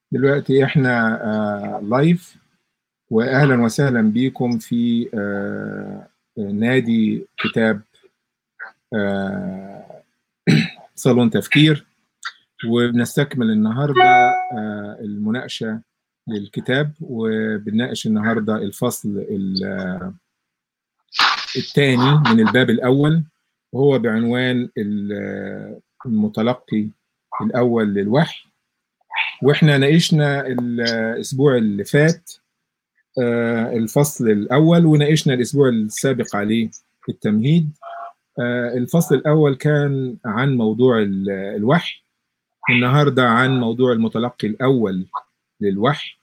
دلوقتي احنا لايف، واهلا وسهلا بيكم في نادي كتاب آه، صالون تفكير. وبنستكمل النهارده المناقشه للكتاب، وبنناقش النهارده الفصل الثاني من الباب الاول، وهو بعنوان المتلقي الاول للوحي. واحنا ناقشنا الاسبوع اللي فات الفصل الأول، وناقشنا الأسبوع السابق عليه في التمهيد. الفصل الأول كان عن موضوع الوحي، النهاردة عن موضوع المتلقي الأول للوحي.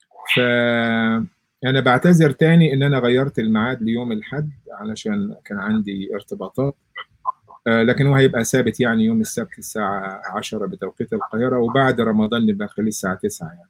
فأنا بعتذر تاني إن أنا غيرت الميعاد ليوم الأحد علشان كان عندي ارتباطات، لكن هو هيبقى ثابت يعني يوم السبت الساعة 10 بتوقيت القاهرة، وبعد رمضان نبقى نخليه الساعة 9 يعني.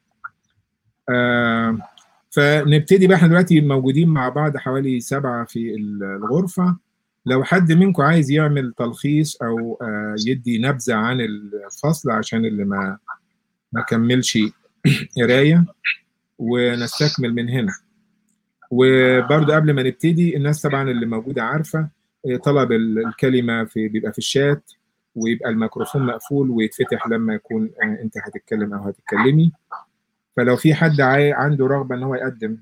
فنبتدي بقى. احنا دلوقتي موجودين مع بعض حوالي 7 في الغرفة. لو حد منكم عايز يعمل تلخيص أو يدي نبذة عن الفصل عشان اللي ما كملش قراية، ونستكمل من هنا. وبرضه قبل ما نبتدي، الناس طبعا اللي موجودة عارفة طلب الكلمة بيبقى في الشات، ويبقى الميكروفون مقفول ويتفتح لما يكون انت هتتكلم او هتتكلمي. فلو في حد عنده رغبة ان هو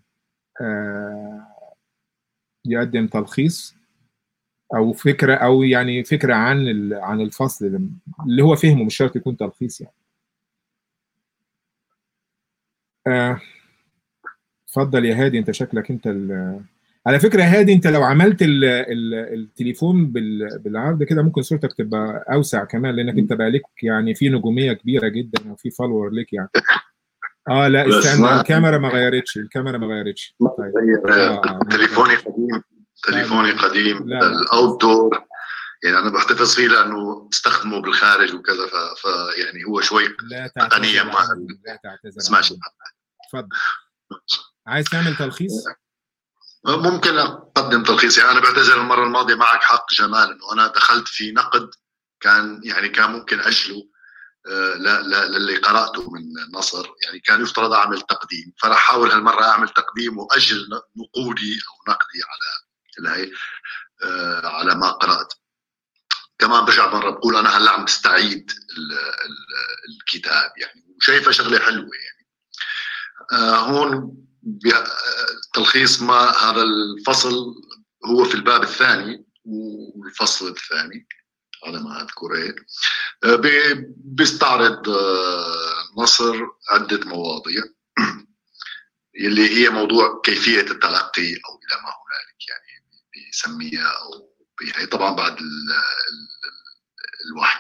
يقدم تلخيص او فكره، او يعني فكره عن الفصل اللي هو فهمه، مش شرط يكون تلخيص يعني. اتفضل يا هادي، انت شكلك انت على فكره يا هادي، انت لو عملت التليفون بالعرض كده ممكن صورتك تبقى اوسع كمان، لانك انت بقى لك يعني في نجوميه كبيره جدا وفي فولور لك يعني. لا استنى، الكاميرا ما غيرتش، طيب. تليفوني قديم، الاوت دور، يعني انا بحتفظ فيه لانه بستخدمه بالخارج وكذا، يعني هو شوي تقنيا لا تعتذر عنه. اتفضل. عايز تعمل تلخيص؟ ممكن اقدم تلخيص. يعني انا بعتذر المره الماضيه، معك حق جمال، انه انا دخلت في نقد كان ممكن اجله للي قراته من نصر. يعني كان يفترض اعمل تقديم، فراح احاول هالمره اعمل تقديم واجل نقودي او نقدي على ما قرات. كمان برجع مرة بقول أنا هلا عم بستعيد الكتاب، يعني وشايفة شغلة حلوة يعني. هون تلخيص ما هذا الفصل هو في الباب الثاني، والفصل الثاني على ما أذكره بيستعرض نصر عدة مواضيع اللي هي موضوع كيفية التلقي أو إلى ما هنالك، يعني بيسميها أو هي طبعا بعد الوحي.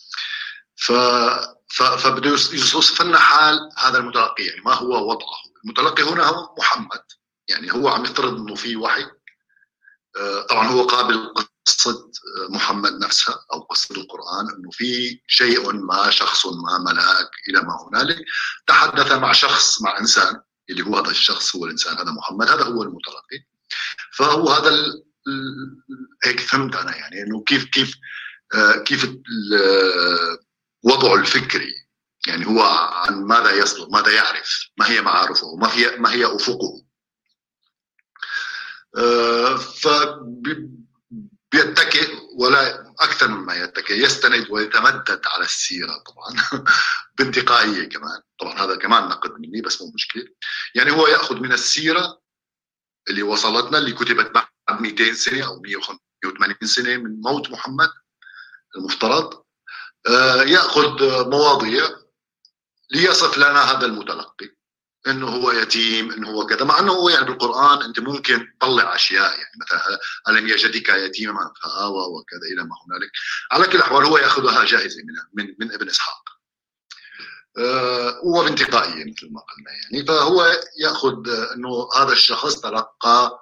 فبده يوصف لنا حال هذا المتلقي، يعني ما هو وضعه. المتلقي هنا هو محمد، يعني هو عم يفترض انه في وحي. طبعا هو قابل قصة محمد نفسها او قصة القرآن، انه في شيء ما، شخص ما، ملاك الى ما هنالك، تحدث مع شخص، مع انسان، اللي هو هذا الشخص هو الانسان، هذا محمد، هذا هو المتلقي. فهو هذا هيك فهمت انا، يعني انه كيف وضعه الفكري، يعني هو عن ماذا يصدر، ماذا يعرف، ما هي معارفه، ما هي أفقه. فبيتكئ، ولا أكثر مما يتكئ، يستند ويتمدد على السيرة طبعا بانتقائية كمان. طبعا هذا كمان نقد مني بس مو مشكلة. يعني هو يأخذ من السيرة اللي وصلتنا، اللي كتبت بعد 200 سنة أو 180 سنة من موت محمد المفترض، يأخذ مواضيع ليصف لنا هذا المتلقي انه هو يتيم، انه هو كذا، مع انه هو يعني بالقرآن انت ممكن تطلع اشياء، يعني مثلا الم يجدك يتيما فآوى وكذا الى ما هنالك. على كل الاحوال هو ياخذها جائزه من ابن اسحاق، وبانتقائيه مثل ما قلنا يعني. فهو ياخذ انه هذا الشخص تلقى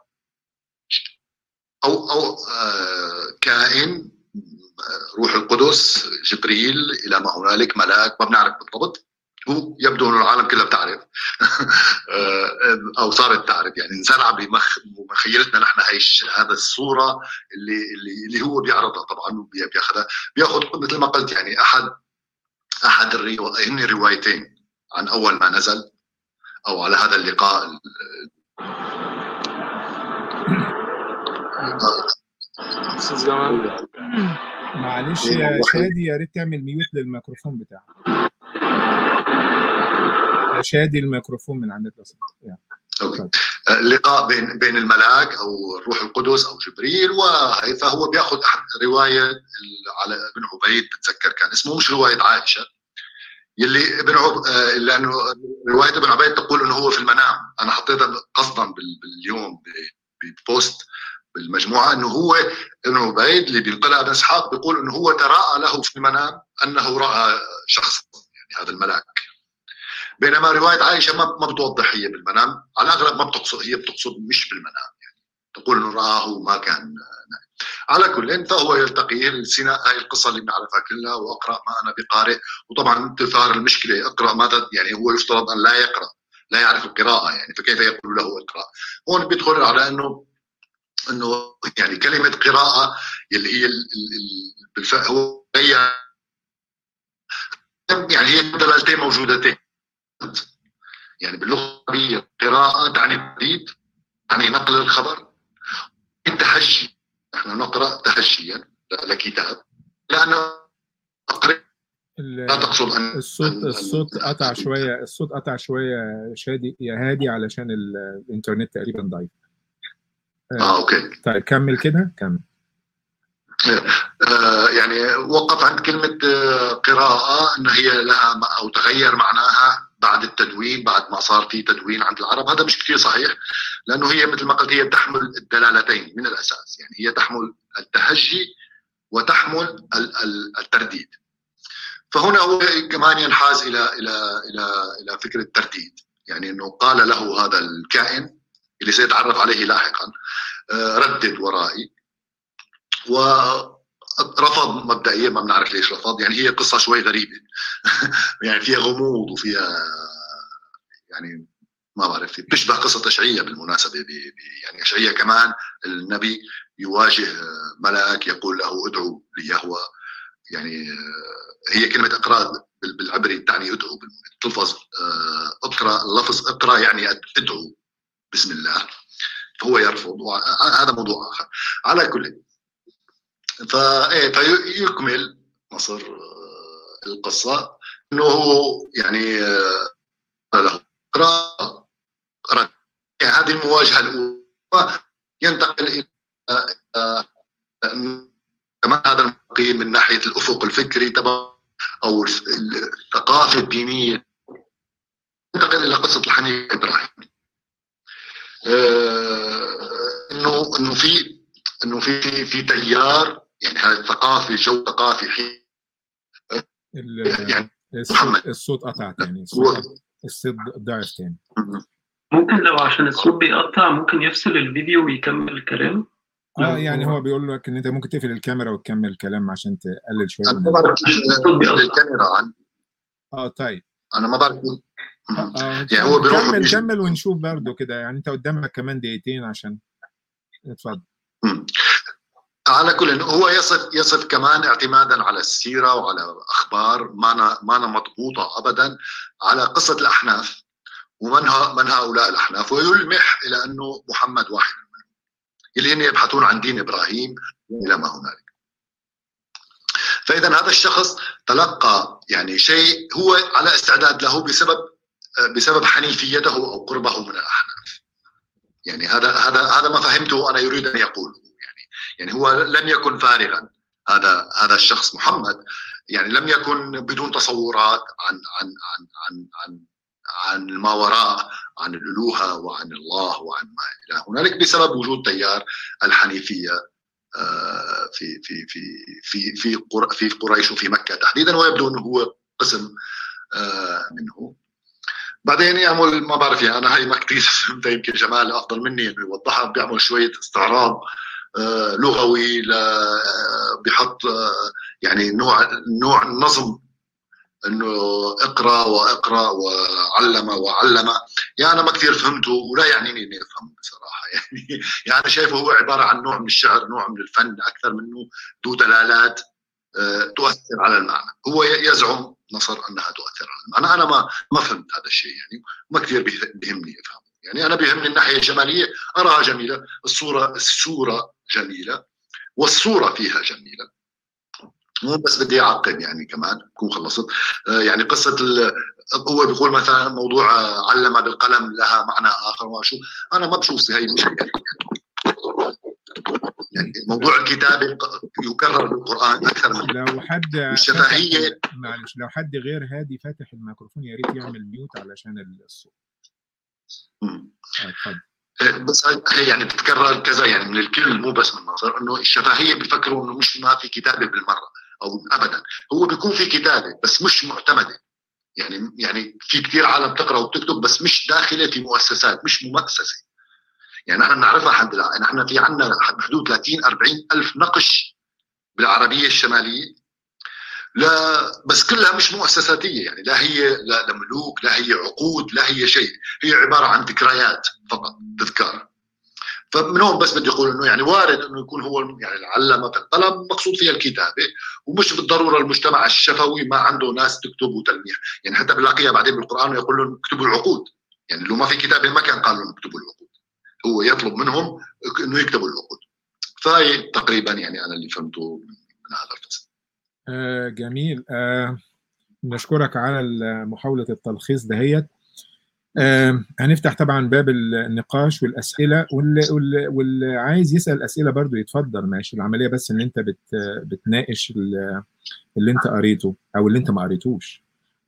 او كائن، روح القدس، جبريل الى ما هنالك، ملاك، ما بنعرف بالضبط. هو يبدو انه العالم كلها بتعرف او صارت تعرف، يعني انزرع بمخيلتنا نحن هذا الصوره اللي هو بيعرضها طبعا، وبياخذها، بياخذ مثل ما قلت يعني احد هن روايتين، عن اول ما نزل او على هذا اللقاء. استاذ جمال معلش يا شادي، يا ريت تعمل ميوت للميكروفون بتاعك يا شادي، الميكروفون من عندك بس. اللقاء بين الملاك او الروح القدس او جبريل، فهو بياخذ روايه على ابن عبيد، بتذكر كان اسمه، مش روايه عائشه، يلي لانه روايه ابن عبيد تقول انه هو في المنام. انا حطيتها قصدا باليوم ببوست بالمجموعه، انه هو ابن عبيد اللي بينقلها ابن اسحاق بيقول انه هو تراءى له في المنام انه راى شخص، يعني هذا الملاك. بينما روايه عائشه ما بتوضح هي بالمنام، على الاغلب ما بتقصد، هي بتقصد مش بالمنام، يعني تقول انه راه وما كان نائم. على كل فهو يلتقيه السيناء. هاي القصه اللي بنعرفها كلها، واقرا ما انا بقارئ. وطبعا تثار المشكله، اقرا ماذا، يعني هو يفترض ان لا يقرا، لا يعرف القراءه، يعني فكيف يقول له اقرا؟ هون بيدخل على انه يعني كلمه قراءه اللي هي هو يعني هي دلالتين موجودتين. يعني باللغه العربيه قراءه تعني الترديد، يعني نقل الخبر. التهجي، نحن نقرا تهجيا لكتاب، لانه لا تقصد ان الصوت قطع شويه، الصوت قطع شويه شادي يا هادي، علشان الانترنت تقريبا ضعيف. اوكي طيب كمل كده، كمل. يعني وقف عند كلمة قراءة أن هي لها أو تغير معناها بعد التدوين، بعد ما صار في تدوين عند العرب. هذا مش كثير صحيح، لأنه هي مثل ما قلت هي تحمل الدلالتين من الأساس، يعني هي تحمل التهجي وتحمل الترديد. فهنا هو كمان ينحاز إلى فكرة الترديد، يعني أنه قال له هذا الكائن اللي سيتعرف عليه لاحقا ردد ورائي، ورفض مبدئيا، ما بنعرف ليش رفض. يعني هي قصة شوي غريبة يعني فيها غموض وفيها يعني ما بعرف، بتشبه قصة أشعية بالمناسبة. يعني أشعية كمان النبي يواجه ملاك يقول له ادعو ليهوى، يعني هي كلمة اقرأ بالعبري تعني ادعو، تلفظ اقرأ، اللفظ اقرأ يعني ادعو بسم الله، فهو يرفض. هذا موضوع آخر. على كل فيكمل مصر القصة انه يعني له قراءة يعني هذه المواجهة الأولى، ينتقل إلى كمان هذا المقيم من ناحية الأفق الفكري تبع أو الثقافة الدينية، ينتقل إلى قصة الحنيف إبراهيم. إنه في تيار، يعني هذا الثقافي، جو ثقافي يعني الصوت قطع تاني، الصوت ضعف تاني. ممكن لو عشان الصوت بيقطع ممكن يفصل الفيديو ويكمل الكلام. يعني هو بيقول لك ان انت ممكن تقفل الكاميرا وتكمل الكلام عشان تقلل شويه انا ما بعرف الكاميرا عندي. طيب انا ما بعرف يعني هو بيروح كمل ونشوف برضه كده. يعني انت قدامك كمان دقيقتين عشان اتفضل. على كل هو يصف كمان اعتمادا على السيره وعلى اخبار ما مضبوطه ابدا على قصه الاحناف ومن هؤلاء الاحناف، ويلمح الى انه محمد واحد منهم اللي هن يبحثون عن دين ابراهيم الى ما هنالك. فاذا هذا الشخص تلقى يعني شيء هو على استعداد له بسبب حنيفيته او قربه من الاحناف. يعني هذا ما فهمته انا يريد ان يقوله. يعني هو لم يكن فارغا، هذا الشخص محمد يعني لم يكن بدون تصورات عن ما وراء، عن الالوهه وعن الله وعن ما الى هنالك، بسبب وجود تيار الحنيفيه في في في في في قريش وفي مكه تحديدا، ويبدو انه هو قسم منه. بعدين يعمل ما بعرف، يعني انا هاي ما كثير فهمتها، يمكن جمال افضل مني انه يوضحها. بيعمل شويه استعراض لغوي، بحط يعني نوع نظم، انه اقرا واقرا وعلم. يعني انا ما كثير فهمته، ولا يعنيني اني افهمه بصراحه. يعني شايفه هو عباره عن نوع من الشعر، نوع من الفن، اكثر منه ذو دلالات تؤثر على المعنى. هو يزعم نصر انها تؤثر على المعنى. انا ما فهمت هذا الشيء يعني، ما كثير بيهمني افهمه يعني. انا بيهمني الناحيه الجماليه، اراها جميله، الصوره جميله والصوره فيها جميله. مو بس بدي اعقب يعني كمان بكون خلصت. يعني قصه هو بيقول مثلا موضوع علم بالقلم لها معنى اخر وما شو، انا ما بشوف هي مش يعني موضوع الكتابه يكرر بالقران اكثر من لو حد الشفهيه. معلش، لو حد غير هادي فاتح الميكروفون يا ريت يعمل ميوت علشان الصوت. اتفضل. بس هي يعني بتتكرر كذا يعني من الكل، مو بس من نظر انه الشفهيه بيفكروا انه مش ما في كتابه بالمره او ابدا. هو بيكون في كتابه بس مش معتمده. يعني في كثير عالم تقرا وبتكتب بس مش داخله في مؤسسات، مش مؤسسه. يعني نحن بنعرفها الحمد لله، نحن في عندنا بحدود 30-40 الف نقش بالعربيه الشماليه، لا بس كلها مش مؤسساتيه يعني، لا هي لا ملوك، لا هي عقود، لا هي شيء، هي عباره عن ذكريات فقط، تذكار. فمن هون بس بدي اقول انه يعني وارد انه يكون هو يعني العلامه في القلم مقصود فيها الكتابه، ومش بالضروره المجتمع الشفوي ما عنده ناس تكتب وتلميح. يعني حتى بنلاقيها بعدين بالقران يقول لهم اكتبوا العقود، يعني لو ما في كتابه ما كان قال لهم اكتبوا العقود، هو يطلب منهم انه يكتبوا العقود. فهي تقريبا يعني انا اللي فهمته من هذا الفصل. جميل. نشكرك على محاوله التلخيص دهيت. هنفتح طبعا باب النقاش والاسئله، واللي عايز يسال اسئله برضو يتفضل ماشي. العمليه بس ان انت بتناقش اللي انت قريته او اللي انت ما قريتوش.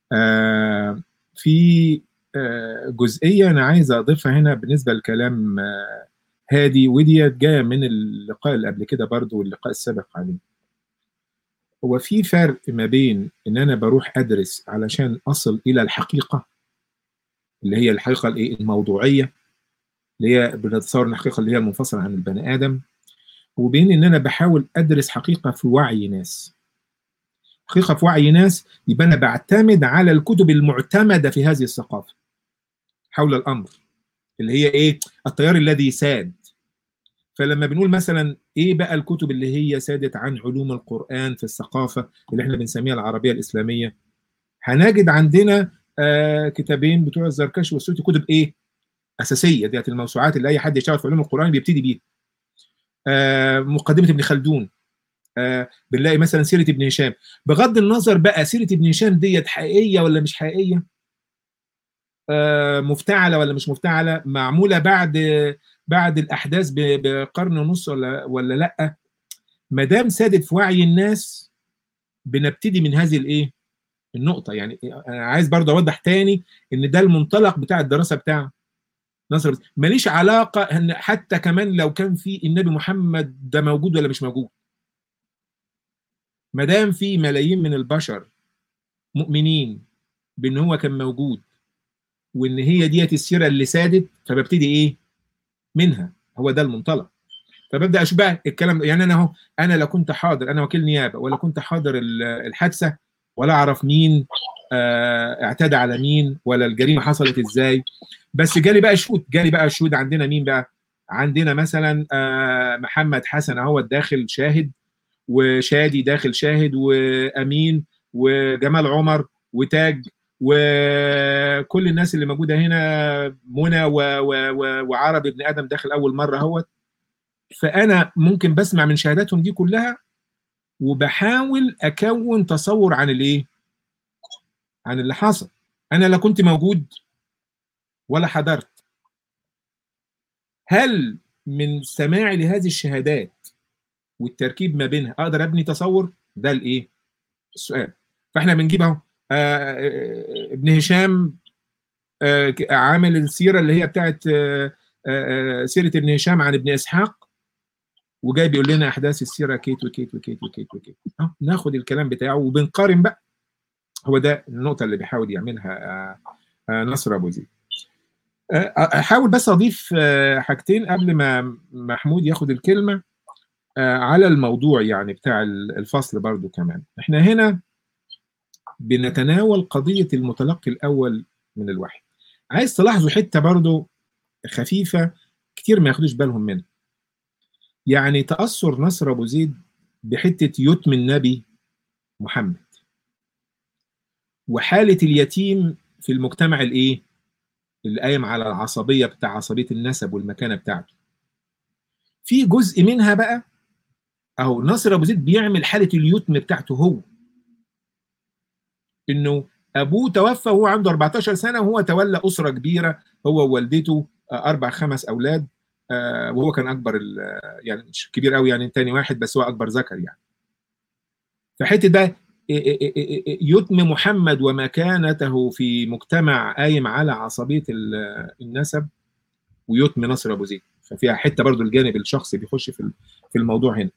في جزئيه انا عايز اضيفها هنا بالنسبه لكلام هادي، ودي جايه من اللقاء اللي قبل كده برضو واللقاء السابق عليه. هو في فرق ما بين ان انا بروح ادرس علشان اصل الى الحقيقه، اللي هي الحقيقه الايه الموضوعيه، اللي هي بنتصور ان الحقيقه اللي هي المنفصله عن البني ادم، وبين ان انا بحاول ادرس حقيقه في وعي ناس. حقيقه في وعي ناس يبقى انا بعتمد على الكتب المعتمده في هذه الثقافه حول الامر، اللي هي ايه؟ التيار الذي ساد. فلما بنقول مثلا ايه بقى الكتب اللي هي سادت عن علوم القرآن في الثقافة اللي احنا بنسميها العربية الإسلامية، هنجد عندنا كتابين بتوع الزركشي والسيوطي، كتب ايه؟ أساسية، ديت الموسوعات اللي أي حد يشتغل في علوم القرآن بيبتدي بيها. مقدمة ابن خلدون، بنلاقي مثلا سيرة ابن هشام. بغض النظر بقى سيرة ابن هشام ديت حقيقية ولا مش حقيقية، مفتعلة ولا مش مفتعلة، معمولة بعد الاحداث بقرن ونص ولا لا، ما دام سادت في وعي الناس بنبتدي من هذه الايه النقطه. يعني انا عايز برضه اوضح تاني ان ده المنطلق بتاع الدراسه بتاع نصر. ماليش علاقه ان حتى كمان لو كان في النبي محمد ده موجود ولا مش موجود، ما دام في ملايين من البشر مؤمنين بان هو كان موجود وان هي ديت السيره اللي سادت، فببتدي ايه منها. هو ده المنطلق. فببدا اشوف بقى الكلام. يعني انا لو كنت حاضر، انا وكيل نيابه، ولا كنت حاضر الحادثه، ولا اعرف مين اعتدى على مين، ولا الجريمه حصلت ازاي، بس جالي بقى شهود. عندنا مين بقى؟ عندنا مثلا محمد حسن اهو داخل شاهد، وشادي داخل شاهد، وامين، وجمال عمر، وتاج، وكل الناس اللي موجوده هنا، منى وعرب ابن ادم داخل اول مره اهوت. فانا ممكن بسمع من شهاداتهم دي كلها وبحاول اكون تصور عن الايه؟ عن اللي حصل. انا لا كنت موجود ولا حضرت. هل من سماعي لهذه الشهادات والتركيب ما بينها اقدر ابني تصور؟ ده الايه؟ السؤال. فاحنا بنجيب اهو ابن هشام عامل السيره اللي هي بتاعت سيره ابن هشام عن ابن اسحاق، وجاي بيقول لنا احداث السيره كيت وكيت وكيت وكيت وكيت. ناخد الكلام بتاعه وبنقارن بقى. هو ده النقطه اللي بيحاول يعملها نصر ابو زيد. احاول بس اضيف حاجتين قبل ما محمود ياخد الكلمه على الموضوع يعني بتاع الفصل. برضو كمان احنا هنا بنتناول قضيه المتلقي الاول من الوحي. عايز تلاحظوا حته برضو خفيفه كتير ما ياخدوش بالهم منها. يعني تأثر نصر أبو زيد بحتة يتم النبي محمد. وحالة اليتيم في المجتمع الايه؟ اللي قايم على العصبية بتاع عصبية النسب والمكانة بتاعته. في جزء منها بقى اهو ناصر ابو زيد بيعمل حالة اليتم بتاعته هو، انه ابوه توفى وهو عنده 14 سنة وهو تولى أسرة كبيرة، هو ووالدته 4 5 أولاد، وهو كان أكبر يعني مش كبير قوي يعني تاني واحد، بس هو أكبر ذكر يعني. فحتة ده يتم محمد ومكانته في مجتمع قايم على عصبية النسب، ويتم ناصر أبو زيد، ففيها حتة برضو الجانب الشخصي بيخش في الموضوع هنا.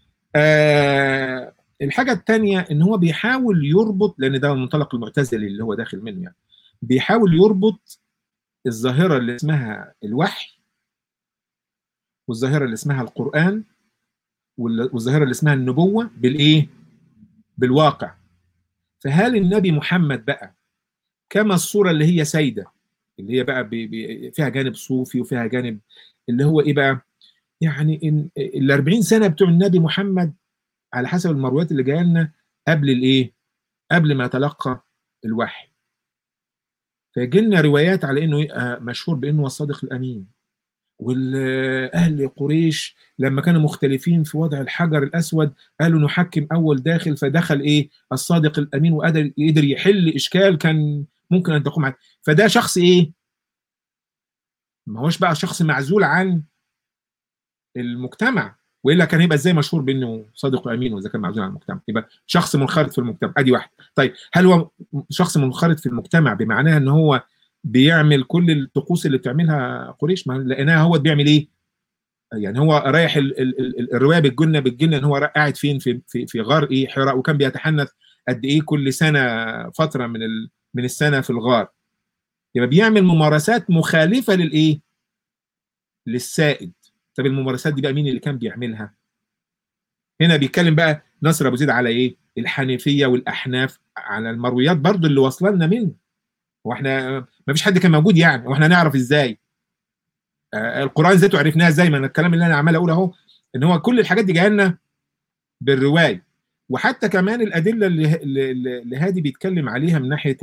الحاجة الثانية ان هو بيحاول يربط، لان ده المنطلق المعتزلي اللي هو داخل منه يعني، بيحاول يربط الظاهرة اللي اسمها الوحي والظاهرة اللي اسمها القرآن والظاهرة اللي اسمها النبوة بالايه؟ بالواقع. فهل النبي محمد بقى كما الصورة اللي هي سيدة، اللي هي بقى فيها جانب صوفي وفيها جانب اللي هو ايه بقى؟ يعني ان ال 40 سنة بتوع النبي محمد على حسب المرويات اللي جايه لنا قبل الايه؟ قبل ما تلقى الوحي. فيجي لنا روايات على انه مشهور بانه هو الصادق الامين. والاهل قريش لما كانوا مختلفين في وضع الحجر الاسود قالوا نحكم اول داخل، فدخل ايه؟ الصادق الامين وقدر يحل اشكال كان ممكن ان تقوم عليه. فده شخص ايه؟ ما هوش بقى شخص معزول عن المجتمع، والا كان هيبقى ازاي مشهور بانه صادق وامين واذا كان معزول عن المجتمع؟ يبقى شخص منخرط في المجتمع، ادي واحد. طيب هل هو شخص منخرط في المجتمع بمعناه ان هو بيعمل كل الطقوس اللي بتعملها قريش؟ ما لقيناها هو بيعمل ايه؟ يعني هو رايح الروايه بتجيلنا ان هو قاعد فين؟ في غار ايه؟ حراء، وكان بيتحنث قد ايه كل سنه فتره من السنه في الغار. يبقى بيعمل ممارسات مخالفه للايه؟ للسائد. طب الممارسات دي بقى مين اللي كان بيعملها؟ هنا بيتكلم بقى ناصر ابو زيد على ايه؟ الحنيفيه والاحناف، على المرويات برضو اللي واصله لنا منه. واحنا ما فيش حد كان موجود يعني، واحنا نعرف ازاي؟ القران ذاته عرفناه ازاي؟ ما الكلام اللي انا عمال اقوله اهو ان هو كل الحاجات دي جايه لنا بالروايه. وحتى كمان الادله اللي هادي بيتكلم عليها من ناحيه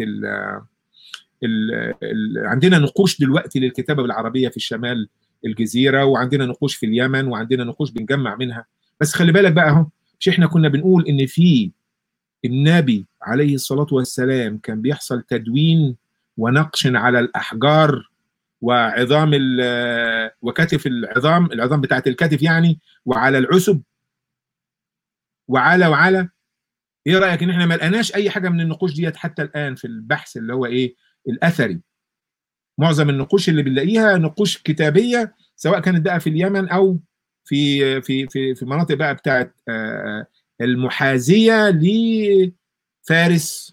عندنا نقوش دلوقتي للكتابه بالعربيه في الشمال الجزيره، وعندنا نقوش في اليمن، وعندنا نقوش بنجمع منها. بس خلي بالك بقى اهو، مش احنا كنا بنقول ان في النبي عليه الصلاه والسلام كان بيحصل تدوين ونقش على الاحجار وعظام وكتف العظام بتاعت الكتف يعني، وعلى العسب وعلى ايه رايك ان احنا ما لقيناش اي حاجه من النقوش ديت حتى الان في البحث اللي هو ايه؟ الاثري. معظم النقوش اللي بنلاقيها نقوش كتابيه، سواء كانت بقى في اليمن او في مناطق بقى بتاعت المحاذيه لفارس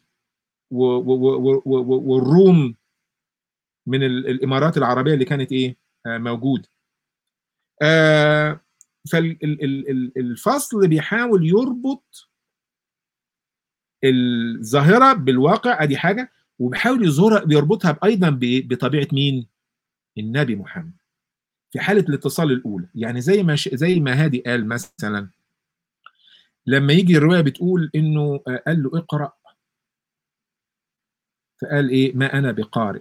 والروم من الامارات العربيه اللي كانت ايه؟ موجوده. فالفصل بيحاول يربط الظاهره بالواقع، ادي حاجه، وبيحاول يربطها ايضا بطبيعه مين؟ النبي محمد في حاله الاتصال الاولى. يعني زي ما هادي قال مثلا لما يجي الروايه بتقول انه قال له اقرا، فقال ايه؟ ما انا بقارئ،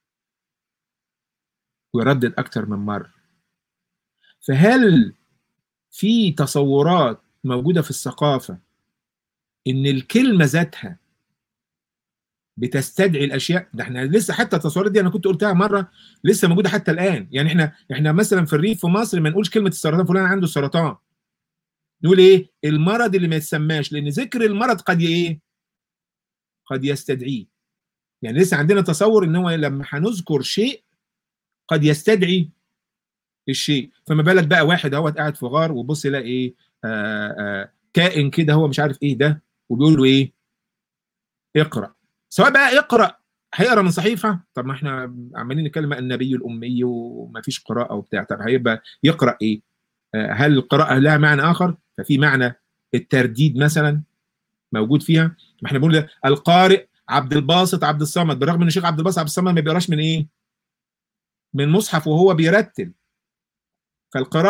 ويردد اكتر من مره. فهل في تصورات موجوده في الثقافه ان الكلمه ذاتها بتستدعي الاشياء؟ ده احنا لسه حتى التصورات دي انا كنت قلتها مره لسه موجوده حتى الان. يعني احنا مثلا في الريف في مصر ما نقولش كلمه السرطان فلان عنده سرطان، نقول ايه؟ المرض اللي ما يتسماش، لان ذكر المرض قد ايه؟ قد يستدعيه. يعني لسه عندنا تصور ان هو لما هنذكر شيء قد يستدعي الشيء. فما بالك بقى واحد اهوت قاعد في غار وبص يلاقي ايه؟ كائن كده هو مش عارف ايه ده، وبيقول له ايه؟ اقرا. سواء بقى اقرا هيقرا من صحيفه، طب ما احنا عمالين نتكلم عن النبي الامي وما فيش قراءه وبتاع، طب هيبقى يقرا ايه؟ هل القراءه لها معنى اخر؟ ففي معنى الترديد مثلا موجود فيها. ما احنا بنقول القارئ عبد الباسط عبد الصمد، بالرغم ان الشيخ عبد الباسط عبد الصمد ما بيقراش من ايه؟ من مصحف وهو بيرتل.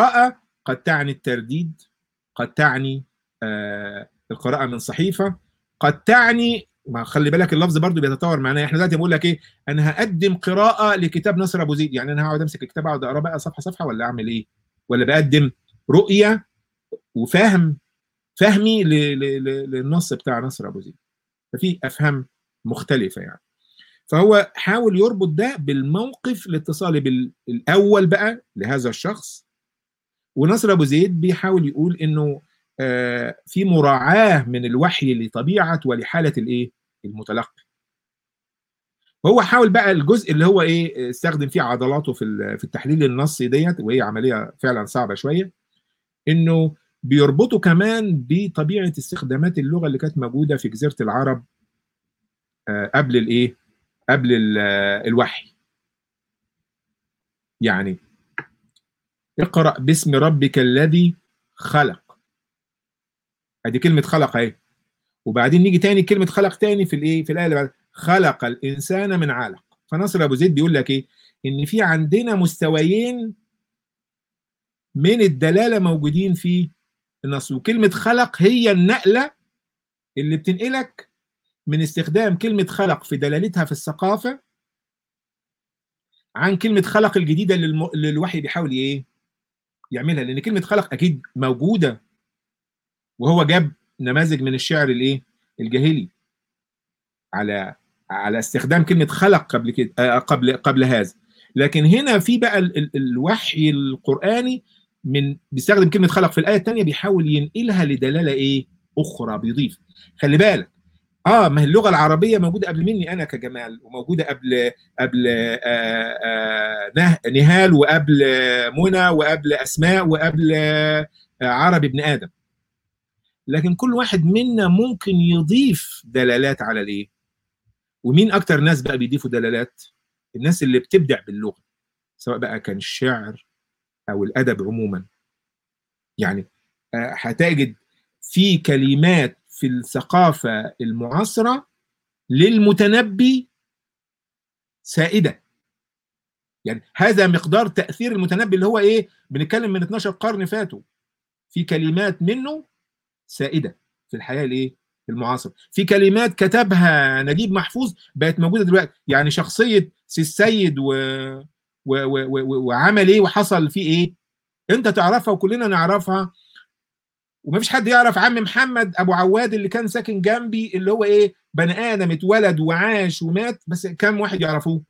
فالقراءه قد تعني الترديد، قد تعني القراءه من صحيفه، قد تعني، ما خلي بالك اللفظ برضو بيتطور معناه. احنا دلوقتي بقول لك ايه، انا هقدم قراءه لكتاب نصر ابو زيد، يعني انا هقعد امسك الكتاب اقعد اقرا بقى صفحه صفحه، ولا اعمل ايه؟ ولا بقدم رؤيه فهمي للنص بتاع نصر ابو زيد. ففي افهام مختلفه يعني. فهو حاول يربط ده بالموقف الاتصالي بالاول بقى لهذا الشخص، ونصر ابو زيد بيحاول يقول انه في مراعاه من الوحي لطبيعه ولحاله الايه؟ المتلقي. هو حاول بقى الجزء اللي هو ايه استخدم فيه عضلاته في التحليل النصي ديت، وهي عمليه فعلا صعبه شويه، انه بيربطه كمان بطبيعه استخدامات اللغه اللي كانت موجوده في جزيره العرب قبل الايه؟ قبل الوحي. يعني اقرأ باسم ربك الذي خلق، ادي كلمه خلق اهي، وبعدين نيجي تاني كلمه خلق تاني في الايه؟ في الايه اللي بعد، خلق الانسان من علق. فنصر ابو زيد بيقول لك ايه؟ ان في عندنا مستويين من الدلاله موجودين في النص، وكلمه خلق هي النقله اللي بتنقلك من استخدام كلمه خلق في دلالتها في الثقافه عن كلمه خلق الجديده اللي الوحي بيحاول ايه؟ يعملها. لان كلمه خلق اكيد موجوده، وهو جاب نماذج من الشعر الايه؟ الجاهلي على استخدام كلمه خلق قبل كده، قبل هذا. لكن هنا في بقى الوحي القرآني بيستخدم كلمه خلق في الايه الثانيه، بيحاول ينقلها لدلاله ايه؟ اخرى، بيضيف. خلي بالك ما هي اللغه العربيه موجوده قبل مني انا كجمال، وموجوده قبل نهال، وقبل منى، وقبل اسماء، وقبل عربي ابن ادم. لكن كل واحد منا ممكن يضيف دلالات على الايه؟ ومين اكتر ناس بقى بيضيفوا دلالات؟ الناس اللي بتبدع باللغه، سواء بقى كان الشعر او الادب عموما. يعني هتجد في كلمات في الثقافه المعاصره للمتنبي سائده. يعني هذا مقدار تاثير المتنبي اللي هو ايه؟ بنتكلم من 12 قرن فاتوا، في كلمات منه سائده في الحياه الايه؟ المعاصر. في كلمات كتبها نجيب محفوظ بقت موجوده دلوقتي. يعني شخصيه سي السيد وعمل ايه وحصل فيه ايه، انت تعرفها وكلنا نعرفها، ومفيش حد يعرف عم محمد ابو عواد اللي كان ساكن جنبي، اللي هو ايه؟ بني ادم اتولد وعاش ومات، بس كم واحد يعرفوه؟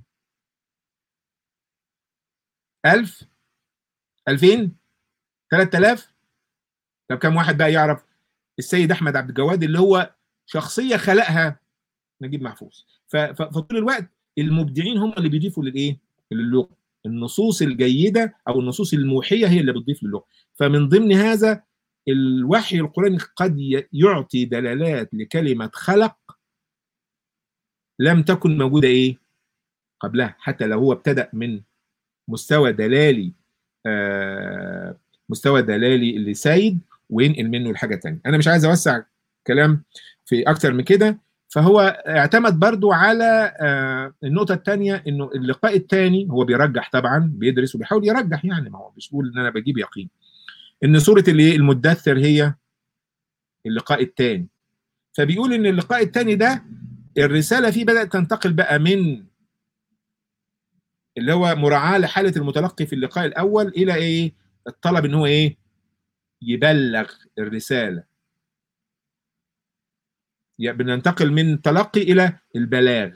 1000 2000 3000؟ طب كم واحد بقى يعرف السيد احمد عبد الجواد اللي هو شخصيه خلقها نجيب محفوظ؟ فطول الوقت المبدعين هم اللي بيضيفوا للايه؟ للغه. النصوص الجيده او النصوص الموحيه هي اللي بتضيف للغه. فمن ضمن هذا الوحي القرآني قد يعطي دلالات لكلمه خلق لم تكن موجوده ايه؟ قبلها، حتى لو هو ابتدأ من مستوى دلالي مستوى دلالي اللي سايد، وينقل منه لحاجه ثانيه. انا مش عايز اوسع كلام في اكتر من كده. فهو اعتمد برضو على النقطه الثانيه، انه اللقاء الثاني هو بيرجح طبعا، بيدرس وبيحاول يرجح، يعني ما هو مش بيقول ان انا بجيب يقين ان سوره المدثر هي اللقاء الثاني. فبيقول ان اللقاء الثاني ده الرساله فيه بدات تنتقل بقى من اللي هو مراعاه لحاله المتلقي في اللقاء الاول الى ايه؟ الطلب ان هو ايه؟ يبلغ الرساله. يعني بننتقل من تلقي الى البلاغ.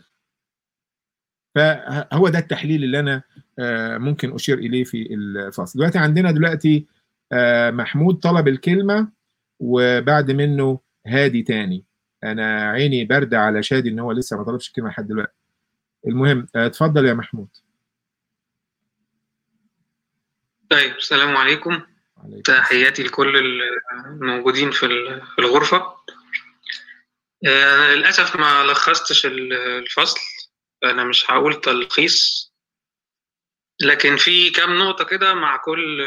فهو ده التحليل اللي انا ممكن اشير اليه في الفصل. دلوقتي محمود طلب الكلمه، وبعد منه هادي تاني. انا عيني بارده على شادي ان هو لسه ما طلبش الكلمه لحد دلوقتي. المهم اتفضل يا محمود. طيب، السلام عليكم. تحياتي لكل الموجودين في الغرفة. أنا للأسف ما لخصتش الفصل، أنا مش هقول تلخيص، لكن في كام نقطة كده مع كل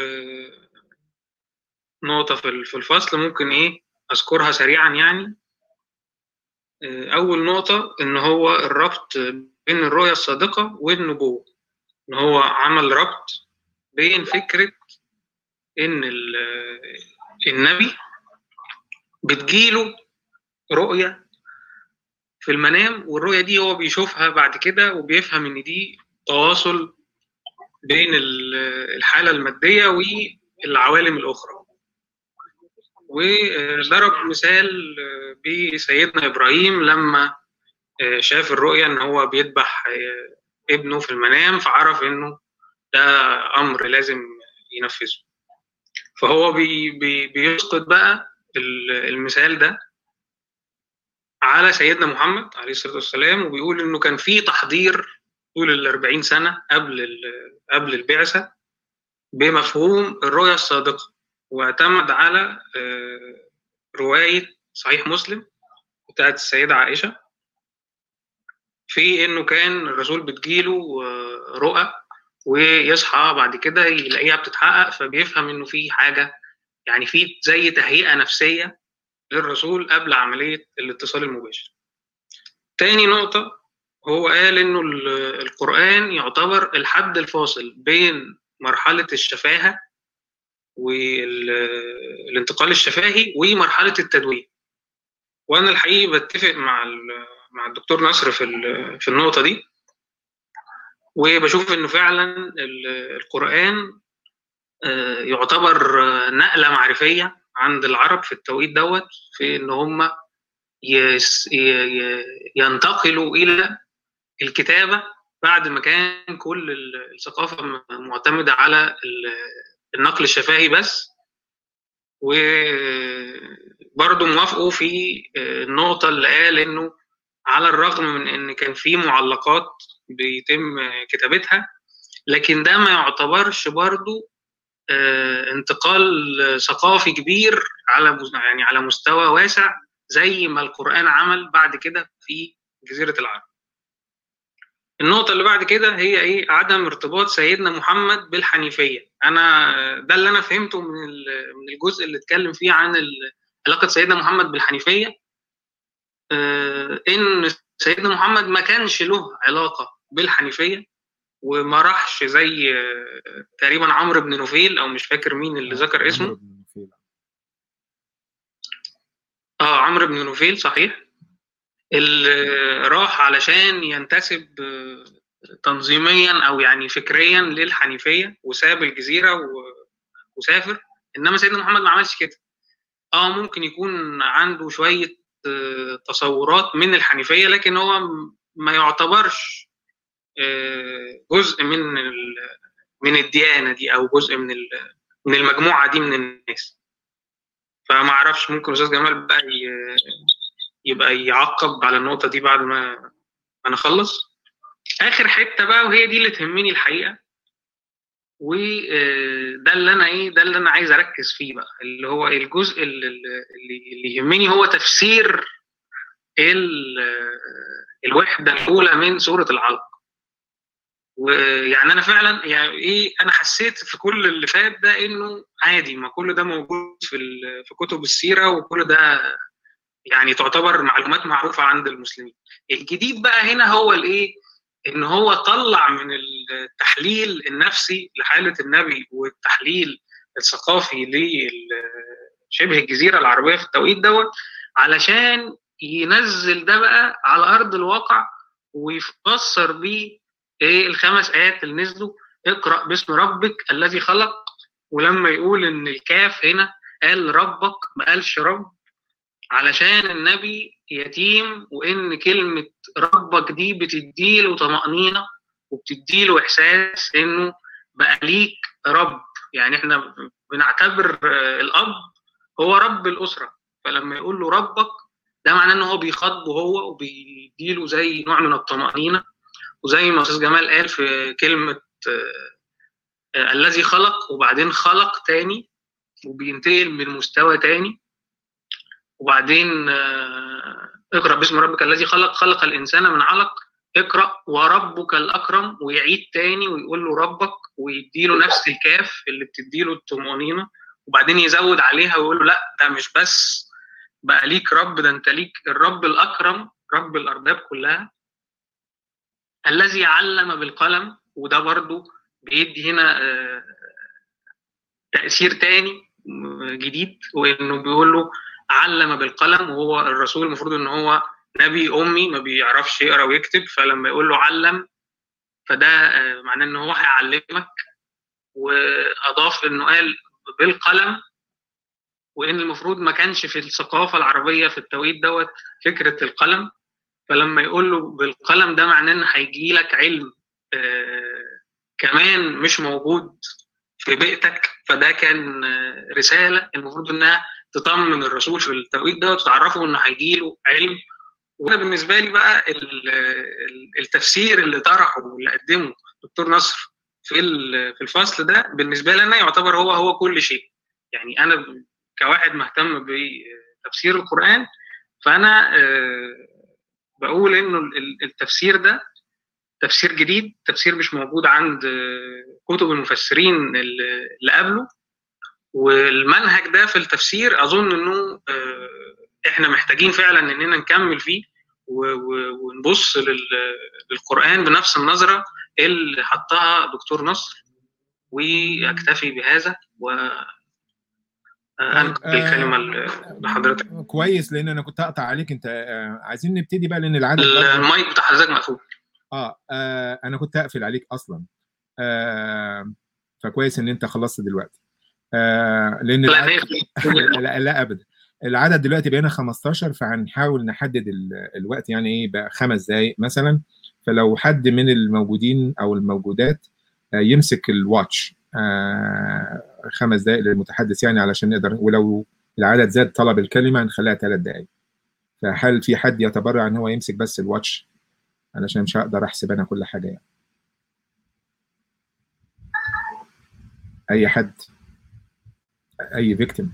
نقطة في الفصل ممكن أذكرها سريعا. يعني أول نقطة إن هو الربط بين الرؤية الصادقة والنبوة، إن هو عمل ربط بين فكرة إن النبي بتجيله رؤية في المنام، والرؤية دي هو بيشوفها بعد كده وبيفهم إن دي تواصل بين الحالة المادية والعوالم الأخرى. وضرب مثال بسيدنا إبراهيم لما شاف الرؤية إن هو بيذبح ابنه في المنام، فعرف إنه ده أمر لازم ينفذه. فهو بيسقط بقى المثال ده على سيدنا محمد عليه الصلاة والسلام، وبيقول إنه كان في تحضير طول 40 سنة قبل البعثة بمفهوم الرؤية الصادقة، واعتمد على رواية صحيح مسلم بتاعت السيدة عائشة في إنه كان الرسول بتجيله رؤى ويصحى بعد كده يلاقيها بتتحقق، فبيفهم إنه في حاجة، يعني في زي تهيئة نفسية للرسول قبل عملية الاتصال المباشر. تاني نقطة، هو قال إنه القرآن يعتبر الحد الفاصل بين مرحلة الشفاهة والانتقال الشفاهي ومرحلة التدوين. وأنا الحقيقة بتفق مع الدكتور نصر في النقطة دي، وبشوف إنه فعلا القرآن يعتبر نقلة معرفية عند العرب في التوقيت دوت، في إن هم ينتقلوا إلى الكتابة بعد ما كان كل الثقافة معتمدة على النقل الشفاهي بس. وبرضه موافقوا في النقطة اللي قال إنه على الرغم من إن كان في معلقات بيتم كتابتها، لكن ده ما يعتبرش برضه انتقال ثقافي كبير على مستوى واسع زي ما القرآن عمل بعد كده في جزيرة العرب. النقطة اللي بعد كده هي إيه؟ عدم ارتباط سيدنا محمد بالحنيفية. أنا ده اللي أنا فهمته من الجزء اللي اتكلم فيه عن علاقة سيدنا محمد بالحنيفية، إن سيدنا محمد ما كانش له علاقة بالحنيفية، وما راحش زي تقريبا عمرو بن نفيل، أو مش فاكر مين اللي ذكر اسمه. عمرو بن نفيل صحيح، اللي راح علشان ينتسب تنظيميا او يعني فكريا للحنيفيه وساب الجزيره وسافر. انما سيدنا محمد ما عملش كده. ممكن يكون عنده شويه تصورات من الحنيفيه، لكن هو ما يعتبرش جزء من الديانه دي، او جزء من المجموعه دي من الناس. فما اعرفش، ممكن استاذ جمال بقى يبقى يعقب على النقطه دي بعد ما انا اخلص. اخر حته بقى، وهي دي اللي تهمني الحقيقه، وده اللي انا عايز اركز فيه بقى، اللي هو الجزء اللي يهمني هو تفسير الوحده الاولى من سوره العلق. ويعني انا فعلا يعني انا حسيت في كل اللي فات ده انه عادي، ما كل ده موجود في كتب السيره، وكل ده يعني تعتبر معلومات معروفه عند المسلمين. الجديد بقى هنا هو ان هو طلع من التحليل النفسي لحاله النبي والتحليل الثقافي لشبه الجزيره العربيه في التوقيت دوت، علشان ينزل ده بقى على ارض الواقع ويفسر بيه الخمس ايات اللي نزلوا: اقرأ باسم ربك الذي خلق. ولما يقول ان الكاف هنا قال ربك ما قالش رب، علشان النبي يتيم، وإن كلمة ربك دي بتديله طمأنينة وبتديله إحساس إنه بقى ليك رب. يعني إحنا بنعتبر الأب هو رب الأسرة، فلما يقول له ربك ده معناه إنه هو بيخاطبه هو وبيديله زي نوع من الطمأنينة. وزي ما أستاذ جمال قال في كلمة الذي خلق، وبعدين خلق تاني وبينتقل من مستوى تاني، وبعدين اقرأ باسم ربك الذي خلق، خلق الإنسان من علق، اقرأ وربك الأكرم، ويعيد تاني ويقول له ربك ويديله نفس الكاف اللي بتديله الطمأنينة، وبعدين يزود عليها ويقول له لا ده مش بس بقى ليك رب، ده انت ليك الرب الأكرم رب الأرباب كلها، الذي علم بالقلم. وده برضو بيدي هنا تأثير تاني جديد، وإنه بيقول له علم بالقلم، وهو الرسول المفروض ان هو نبي أمي ما بيعرفش يقرأ ويكتب، فلما يقول له علم فده معناه إن هو هيعلمك. وأضاف إنه قال بالقلم، وإن المفروض ما كانش في الثقافة العربية في التوقيت دوت فكرة القلم، فلما يقول له بالقلم ده معناه إن هيجي لك علم كمان مش موجود في بيئتك. فده كان رسالة المفروض إنها تطمن الرسول في التوقيت ده وتعرفه إنه هيجي له علم. وأنا بالنسبة لي بقى التفسير اللي طرحه واللي قدمه دكتور نصر في الفصل ده بالنسبة لي أنا يعتبر هو كل شيء. يعني أنا كواحد مهتم بتفسير القرآن، فأنا بقول إنه التفسير ده تفسير جديد، تفسير مش موجود عند كتب المفسرين اللي قبله. والمنهج ده في التفسير أظن إنه إحنا محتاجين فعلا إننا نكمل فيه ونبص للقرآن بنفس النظرة اللي حطها دكتور نصر. وأكتفي بهذا أنقل الكلمة لحضرتك. كويس، لأن أنا كنت أقطع عليك. أنت عايزين نبتدي بقى لأن العدد المايك بتاع حضرتك مقفول. أنا كنت أقفل عليك أصلا، فكويس إن أنت خلصت دلوقتي. لأن لا أبدا، العدد دلوقتي بقينا 15، فهنحاول نحدد الوقت، يعني إيه بقى 5 دقايق مثلا. فلو حد من الموجودين أو الموجودات يمسك الواتش 5 دقايق للمتحدث، يعني علشان نقدر، ولو العدد زاد طلب الكلمة نخليها 3 دقايق. فهل في حد يتبرع إن هو يمسك بس الواتش علشان مش هقدر أحسب أنا كل حاجة يعني؟ أي حد، أي فيكتيم؟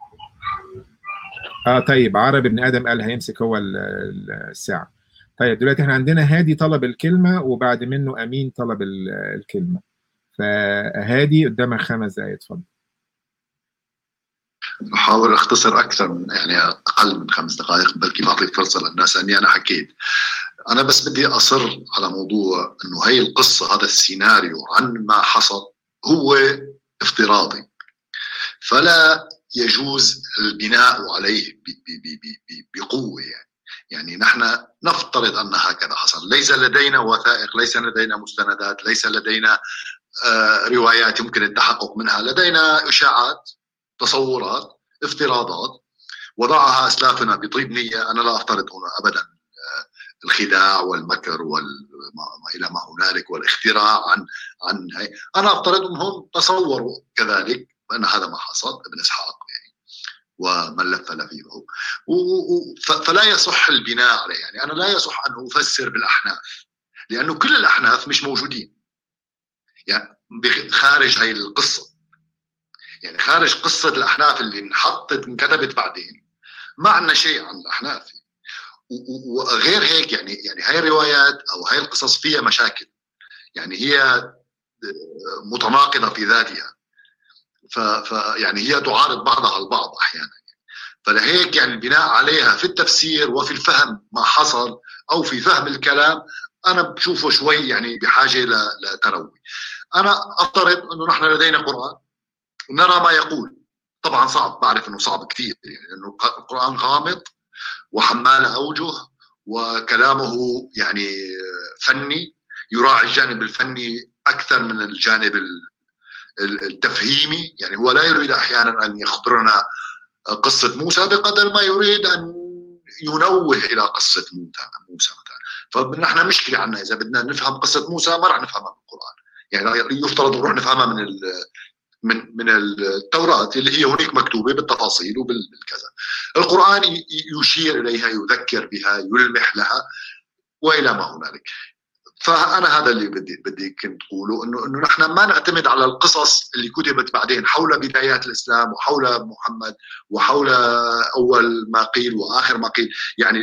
طيب، عربي ابن آدم قال هيمسك هو الساعة. طيب دلوقتي احنا عندنا هادي طلب الكلمة، وبعد منه أمين طلب الكلمة. فهادي قدامك 5 دقايق، اتفضل. أحاول أختصر أكثر من يعني أقل من 5 دقائق، بلكي بعطي فرصة للناس لأني أنا حكيت. أنا بس بدي أصر على موضوع إنه هي القصة، هذا السيناريو عن ما حصل هو افتراضي، فلا يجوز البناء عليه بقوة. يعني نحن نفترض أن هكذا حصل، ليس لدينا وثائق، ليس لدينا مستندات، ليس لدينا روايات يمكن التحقق منها، لدينا إشاعات، تصورات، افتراضات وضعها أسلافنا بطيب نية. أنا لا أفترض هنا أبدا الخداع والمكر إلى ما هنالك والاختراع عن هي. أنا أفترض أنهم تصوروا كذلك وأن هذا ما حصل، ابن إسحاق يعني ومن لف لفيفه، فلا يصح البناء عليه. يعني أنا لا يصح أن أفسر بالأحناف، لأنه كل الأحناف مش موجودين يعني خارج هاي القصة، يعني خارج قصة الأحناف اللي انكتبت بعدين ما عندنا شيء عن الأحناف. وغير هيك يعني هاي الروايات أو هاي القصص فيها مشاكل، يعني هي متناقضة في ذاتها، يعني هي تعارض بعضها البعض أحيانا. فلهيك يعني البناء عليها في التفسير وفي الفهم ما حصل أو في فهم الكلام أنا بشوفه شوي يعني بحاجة لتروي. أنا أفترض أنه نحن لدينا قرآن ونرى ما يقول. طبعا صعب، بعرف أنه صعب كثير، يعني أنه القرآن غامض وحمال أوجه وكلامه يعني فني، يراعي الجانب الفني أكثر من الجانب التفهيمي. يعني هو لا يريد أحيانا أن يخبرنا قصة موسى بقدر ما يريد أن ينوه إلى قصة موسى مثلا. فنحن مشكلة عنا إذا بدنا نفهم قصة موسى ما رح نفهمها بالقرآن، يعني يفترض نروح نفهمها من التوراة اللي هي هناك مكتوبة بالتفاصيل وبالكذا. القرآن يشير إليها، يذكر بها، يلمح لها وإلى ما هنالك. فأنا هذا اللي بدي كنت أقوله، إنه نحن ما نعتمد على القصص اللي كتبت بعدين حول بدايات الإسلام وحول محمد وحول أول ما قيل وآخر ما قيل. يعني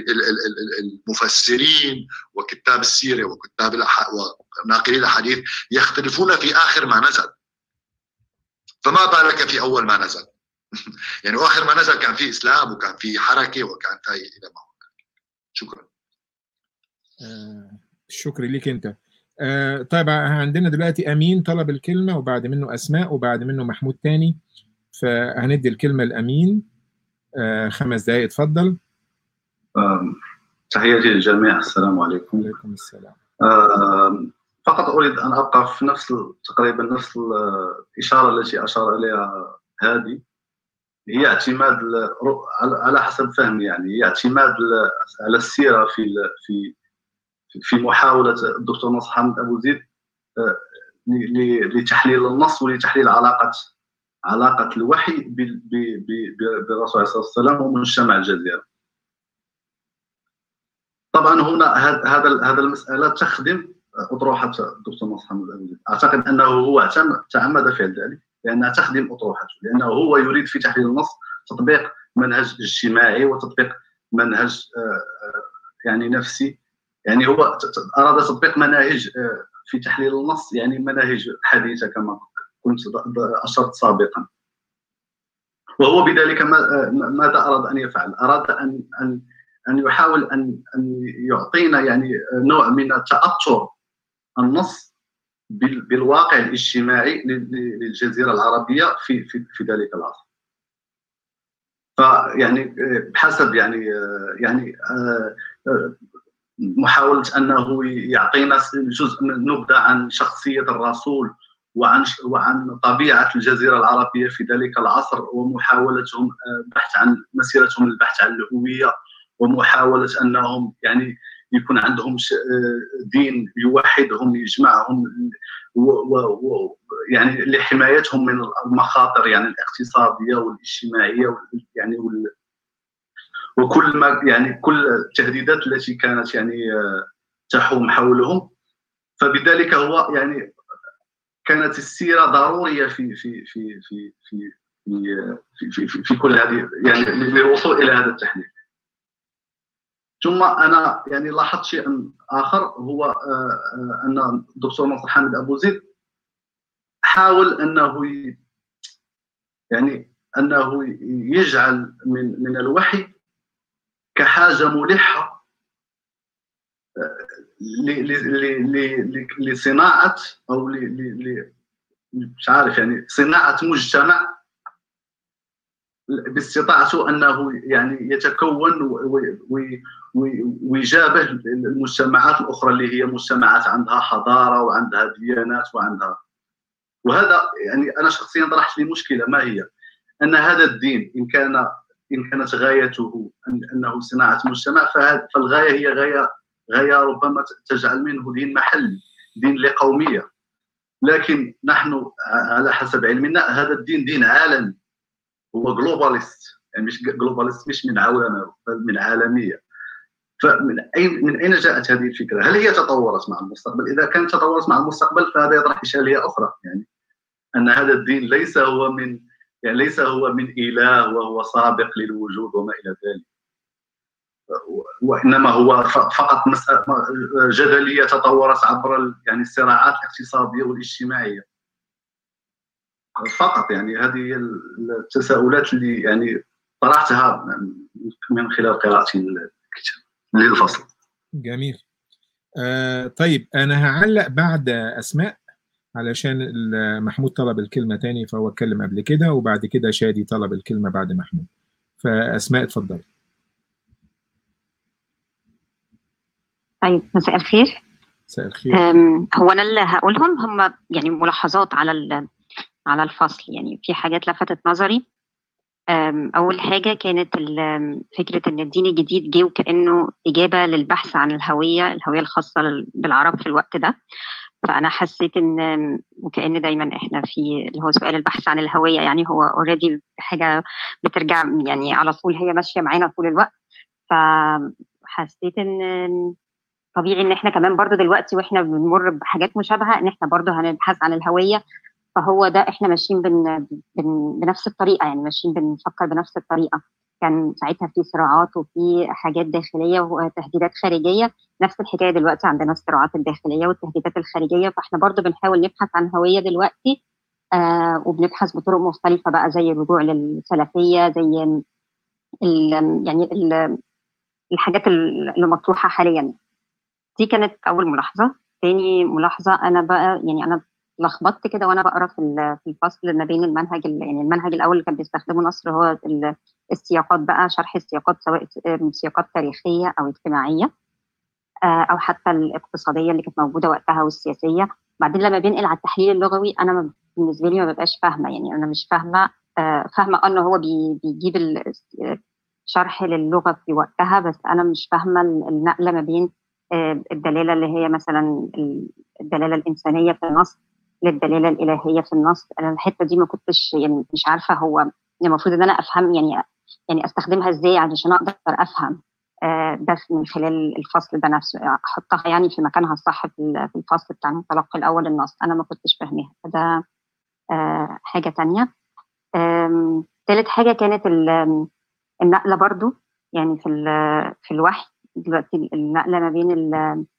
المفسرين وكتاب السيرة وكتاب وناقلي الأحاديث يختلفون في آخر ما نزل، فما بالك في أول ما نزل. يعني آخر ما نزل كان في إسلام وكان في حركة وكان في إلى ما هو. شكرا. الشكر ليك أنت. طيب عندنا دلوقتي أمين طلب الكلمة، وبعد منه أسماء، وبعد منه محمود تاني. فهندي الكلمة لأمين 5 دقايق، اتفضل. تحياتي للجميع. السلام عليكم. وعليكم السلام. فقط أريد أن أبقى في تقريبا نفس الإشارة التي أشار إليها هادي، هي اعتماد على حسب فهمي، يعني هي اعتماد على السيرة في محاولة الدكتور نصر حامد أبو زيد لتحليل النص ولتحليل علاقة الوحي بالرسول صلى الله عليه وسلم ومجتمع الجزيرة. طبعا هنا هذا المسألة تخدم أطروحة الدكتور نصر حامد أبو زيد. أعتقد أنه هو تعمد فعل ذلك لأنها تخدم أطروحته، لأنه هو يريد في تحليل النص تطبيق منهج اجتماعي وتطبيق منهج يعني نفسي. يعني هو أراد تطبيق مناهج في تحليل النص، يعني مناهج حديثة كما كنت أشرت سابقا. وهو بذلك ماذا أراد أن يفعل؟ أراد أن يحاول أن يعطينا يعني نوع من تأثر النص بالواقع الاجتماعي للجزيرة العربية في ذلك العصر. فيعني بحسب يعني محاولة أنه يعطينا جزء من نبذة عن شخصية الرسول وعن طبيعة الجزيرة العربية في ذلك العصر، ومحاولتهم البحث عن مسيرتهم البحث عن الهوية، ومحاولة أنهم يعني يكون عندهم دين يوحدهم يجمعهم يعني لحمايتهم من المخاطر يعني الاقتصادية والاجتماعية يعني وكل ما يعني كل التهديدات التي كانت يعني تحوم حولهم. فبذلك هو يعني كانت السيرة ضرورية في في في في في في في, في كل هذه يعني للوصول إلى هذا التحليل. ثم أنا يعني لاحظت شيء آخر، هو أن الدكتور نصر حامد أبو زيد حاول أنه يجعل من الوحي كحاجة ملحة لصناعة أو مش عارف يعني صناعة مجتمع باستطاعته أنه يعني يتكون ويجابه المجتمعات الأخرى اللي هي مجتمعات عندها حضارة وعندها ديانات وعندها. وهذا يعني أنا شخصيا طرحت لي مشكلة، ما هي؟ أن هذا الدين إن كانت غايته أنه صناعة مجتمع، فالغاية هي غاية ربما تجعل منه دين محلي، دين لقومية. لكن نحن على حسب علمنا هذا الدين دين عالمي، هو جلوباليست، يعني مش جلوباليست مش من عولمة بل من عالمية. من أين جاءت هذه الفكرة؟ هل هي تطورت مع المستقبل؟ إذا كانت تطورت مع المستقبل فهذا يطرح إشكالية أخرى، يعني أن هذا الدين ليس هو من إله وهو سابق للوجود وما إلى ذلك، وإنما هو فقط مسألة جدلية تطورت عبر يعني الصراعات الاقتصادية والاجتماعية فقط. يعني هذه التساؤلات اللي يعني طرحتها من خلال قراءتي للفصل. جميل. طيب أنا هعلق بعد أسماء علشان محمود طلب الكلمة تاني، فهو اتكلم قبل كده، وبعد كده شادي طلب الكلمة بعد محمود. فأسماء اتفضل. طيب مساء الخير. مساء الخير. هو أنا اللي هقولهم هم يعني ملاحظات على الفصل. يعني في حاجات لفتت نظري. أول حاجة كانت فكرة إن الدين الجديد جه وكأنه إجابة للبحث عن الهوية الخاصة بالعرب في الوقت ده. فأنا حسيت إن وكأن دايما إحنا في اللي هو سؤال البحث عن الهوية، يعني هو أوريدي حاجة بترجع يعني على طول، هي ماشية معانا طول الوقت. فحسيت إن طبيعي إن إحنا كمان برضو دلوقتي وإحنا بنمر بحاجات مشابهة إن إحنا برضو هنبحث عن الهوية. فهو ده إحنا ماشيين بنفس الطريقة، يعني ماشيين بنفكر بنفس الطريقة. كان ساعتها في صراعات وفي حاجات داخلية وتهديدات خارجية، نفس الحكاية دلوقتي عندنا الصراعات الداخلية والتهديدات الخارجية. فإحنا برضو بنحاول نبحث عن هوية دلوقتي، وبنبحث بطرق مختلفة بقى، زي الرجوع للسلفية، زي الحاجات اللي مطروحة حاليا. دي كانت أول ملاحظة. تاني ملاحظة، أنا بقى يعني أنا لخبطت كده وأنا بقرأ في الفصل ما بين المنهج، يعني المنهج الأول اللي كان بيستخدمه نصر هو السياقات بقى، شرح السياقات سواء سياقات تاريخيه او اجتماعيه او حتى الاقتصاديه اللي كانت موجوده وقتها والسياسيه. بعدين لما بينقل على التحليل اللغوي انا بالنسبه لي ما ببقاش فاهمه، يعني انا مش فاهمه فاهمه انه هو بيجيب شرح للغه في وقتها، بس انا مش فاهمه النقله ما بين الدلاله اللي هي مثلا الدلاله الانسانيه في النص للدلاله الالهيه في النص. انا الحته دي ما كنتش يعني مش عارفه هو المفروض ان انا افهم يعني استخدمها ازاي علشان اقدر افهم ده من خلال الفصل ده نفسه، احطها يعني في مكانها الصح في الفصل بتاع المتلقي الاول النص. انا ما كنتش فاهماها، فده حاجه تانية. ثالث حاجه كانت النقله برضو، يعني في الوحي دلوقتي النقله ما بين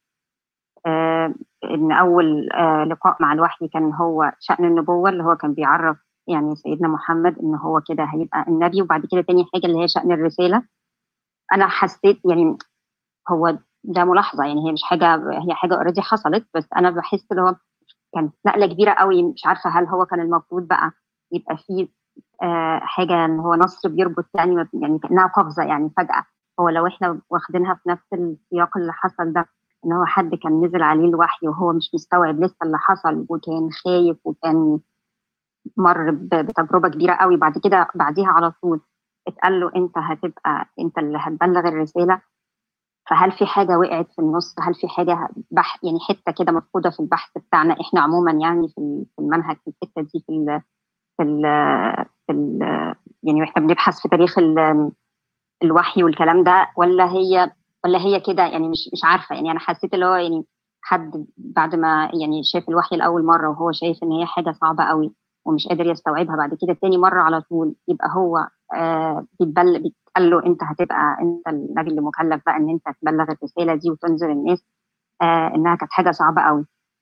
ان اول لقاء مع الوحي كان هو شأن النبوه اللي هو كان بيعرف يعني سيدنا محمد ان هو كده هيبقى النبي، وبعد كده تاني حاجه اللي هي شأن الرساله. انا حسيت يعني هو ده ملاحظه، يعني هي مش حاجه، هي حاجه اوريدي حصلت، بس انا بحس ان هو كانت نقله كبيره قوي. مش عارفه هل هو كان المفروض بقى يبقى فيه حاجه ان هو نصر بيربط يعني كانها قفزه يعني فجاه. هو لو احنا واخدينها في نفس السياق اللي حصل ده، ان هو حد كان نزل عليه الوحي وهو مش مستوعب لسه اللي حصل وكان خايف وكان مر بتجربه كبيره قوي، بعد كده بعديها على طول اتقال له انت هتبقى انت اللي هتبلغ الرساله. فهل في حاجه وقعت في النص؟ هل في حاجه يعني حته كده مفقوده في البحث بتاعنا احنا عموما، يعني في المنهج في الحته دي في ال في ال يعني واحنا بنبحث في تاريخ الوحي والكلام ده، ولا هي كده؟ يعني مش عارفه. يعني انا حسيت اللي هو يعني حد بعد ما يعني شاف الوحي لاول مره وهو شايف ان هي حاجه صعبه قوي ومش قادر يستوعبها، بعد كده تاني مره على طول يبقى هو بيتقال له انت هتبقى انت النبي اللي مكلف بقى ان انت تبلغ الرساله دي وتنذر الناس. انها كانت حاجه صعبه قوي.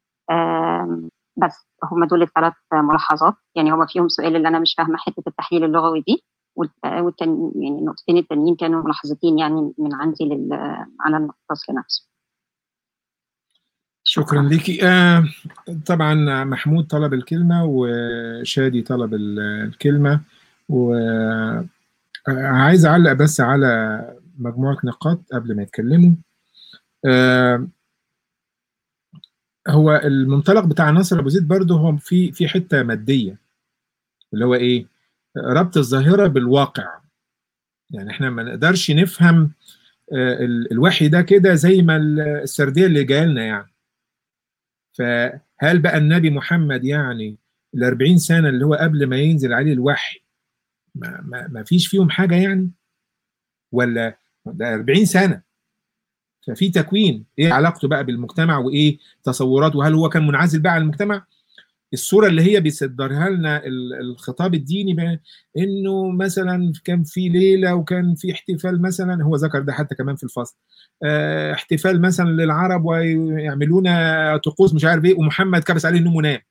بس هم دول الثلاث ملاحظات، يعني هم فيهم سؤال اللي انا مش فاهمه حته التحليل اللغوي دي، يعني النقطتين التانيين كانوا ملاحظتين يعني من عندي على الفصل نفسه. شكرا ليكي. طبعا محمود طلب الكلمة وشادي طلب الكلمة، وعايز أعلق بس على مجموعة نقاط قبل ما يتكلموا. هو المنطلق بتاع ناصر أبو زيد برضه هو في حتة مادية، اللي هو إيه؟ ربط الظاهرة بالواقع. يعني إحنا ما نقدرش نفهم الوحي ده كده زي ما السردية اللي جايه لنا يعني. فهل بقى النبي محمد يعني ال40 سنة اللي هو قبل ما ينزل عليه الوحي ما فيش فيهم حاجة يعني؟ ولا ده 40 سنة ففي تكوين؟ ايه علاقته بقى بالمجتمع وايه تصوراته؟ وهل هو كان منعزل بقى عن المجتمع؟ الصورة اللي هي بيصدرها لنا الخطاب الديني بقى انه مثلا كان في ليلة وكان في احتفال، مثلا هو ذكر ده حتى كمان في الفصل، احتفال مثلا للعرب ويعملون طقوس مش عارف ايه، ومحمد كبس عليه النوم ونام.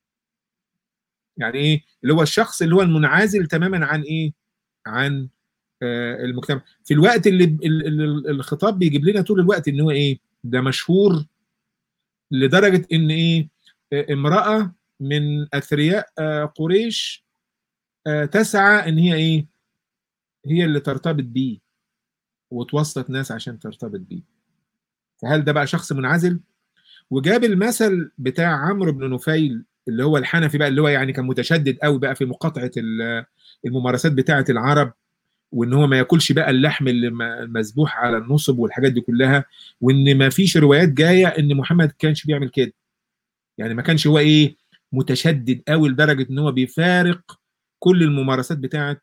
يعني ايه؟ اللي هو الشخص اللي هو المنعزل تماما عن ايه؟ عن المجتمع، في الوقت اللي الخطاب بيجيب لنا طول الوقت ان هو ايه؟ ده مشهور لدرجة ان ايه؟ امرأة من اثرياء قريش تسعى ان هي ايه؟ هي اللي ترتبط بيه وتوسط ناس عشان ترتبط بيه. فهل ده بقى شخص منعزل؟ وجاب المثل بتاع عمرو بن نفيل اللي هو الحنفي بقى، اللي هو يعني كان متشدد قوي بقى في مقاطعة الممارسات بتاعة العرب، وان هو ما ياكلش بقى اللحم اللي مذبوح على النصب والحاجات دي كلها، وان ما فيش روايات جايه ان محمد كانش بيعمل كده. يعني ما كانش هو ايه؟ متشدد قوي لدرجه ان هو بيفارق كل الممارسات بتاعه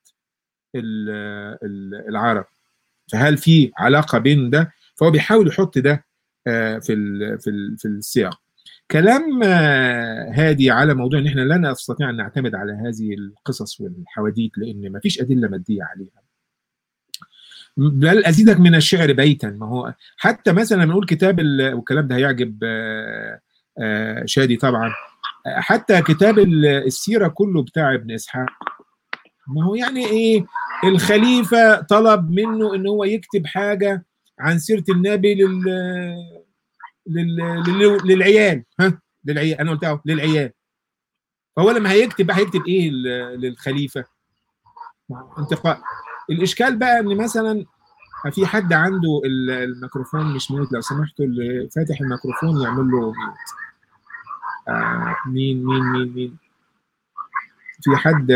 العرب. فهل في علاقه بين ده؟ فهو بيحاول يحط ده في السياق. كلام هادي على موضوع ان احنا لا نستطيع ان نعتمد على هذه القصص والحواديت لان ما فيش ادله ماديه عليها. بل ازيدك من الشعر بيتا. ما هو حتى مثلا لما نقول كتاب والكلام ده هيعجب شادي طبعا، حتى كتاب السيره كله بتاع ابن اسحاق، ما هو يعني ايه؟ الخليفه طلب منه ان هو يكتب حاجه عن سيره النبي للعيال. للعيال، انا قلت اهو للعيال. فهو لما هيكتب ايه للخليفه؟ انتقاء. الاشكال بقى ان مثلا في حد عنده الميكروفون مش ميوت، لو سمحتوا اللي فاتح الميكروفون يعمل له ميوت. مين في حد؟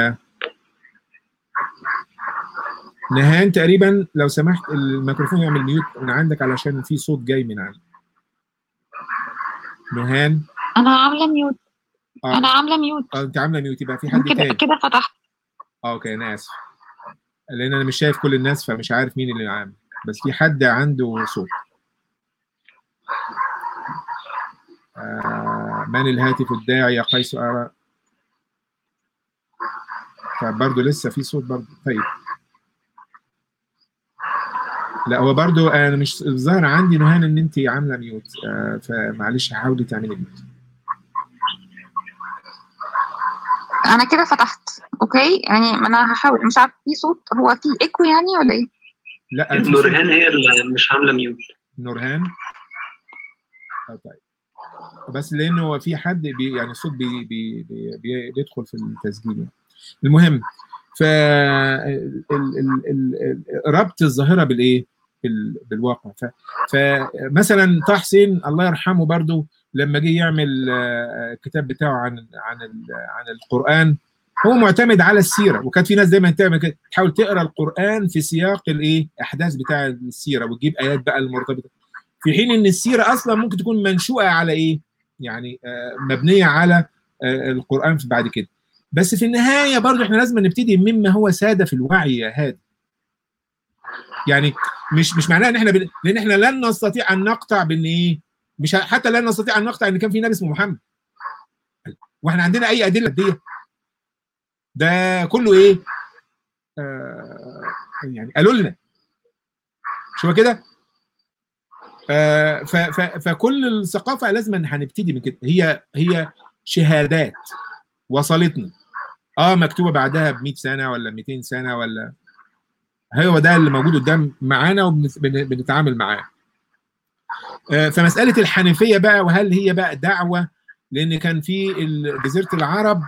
نهان تقريبا، لو سمحت الميكروفون يعمل ميوت من عندك علشان في صوت جاي من عندك. نهان انا عامله ميوت. انا عامله ميوت. انت عامله ميوت، يبقى في حد تاني كده فتحت. اوكي انا اسف، لان انا مش شايف كل الناس فمش عارف مين اللي عامل، بس في حد عنده صوت. من الهاتف الداعي يا قيس أرى؟ فبرضه لسه في صوت برضه. طيب لا هو برضه انا مش الظاهر عندي نهان ان انت عامله ميوت، فمعلش حاولي تعملي ميوت. انا كده فتحت. اوكي يعني ما انا هحاول. مش عارف في صوت، هو في ايكو يعني ولا ايه؟ لا نورهان هي اللي مش عامله ميوت. نورهان طيب، بس لانه في حد يعني الصوت بيدخل في التسجيل يعني. المهم ف ربط الظاهره بالايه؟ بالواقع. فمثلا طه حسين الله يرحمه برضو لما جه يعمل الكتاب بتاعه عن القرآن، هو معتمد على السيره، وكانت في ناس دايما تعمل كده، تحاول تقرا القرآن في سياق الايه؟ احداث بتاع السيره، وتجيب ايات بقى المرتبطه، في حين ان السيره اصلا ممكن تكون منشوئه على ايه؟ يعني مبنيه على القرآن بعد كده. بس في النهايه برضو احنا لازم نبتدي مما هو ساده في الوعي يا هادي. يعني مش معناه ان احنا لان احنا لن نستطيع ان نقطع بان ايه؟ مش حتى لن نستطيع ان نقطع ان كان في نبي اسمه محمد. واحنا عندنا اي ادله دي؟ ده كله ايه؟ يعني قالوا لنا شو كده. فكل الثقافه لازم هنبتدي من كده، هي شهادات وصلتنا مكتوبه بعدها ب 100 سنه ولا 200 سنه، ولا هو ده اللي موجود قدام معانا وبنتعامل معاه. فمساله الحنيفيه بقى، وهل هي بقى دعوه؟ لان كان في جزيره العرب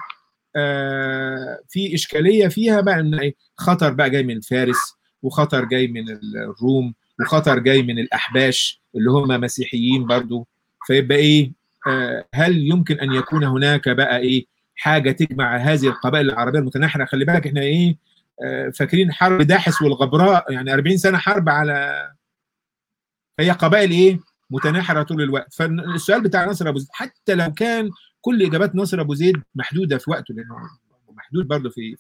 في اشكاليه فيها بقى ان خطر بقى جاي من فارس، وخطر جاي من الروم، وخطر جاي من الاحباش اللي هم مسيحيين برضو. فيبقى ايه؟ هل يمكن ان يكون هناك بقى ايه حاجه تجمع هذه القبائل العربيه المتناحره؟ خلي بالك احنا ايه فاكرين حرب داحس والغبراء، يعني 40 سنه حرب على، هي قبائل ايه متناحره طول الوقت. فالسؤال بتاع ناصر ابو زيد، حتى لو كان كل اجابات ناصر ابو زيد محدوده في وقته، لانه محدود برضه في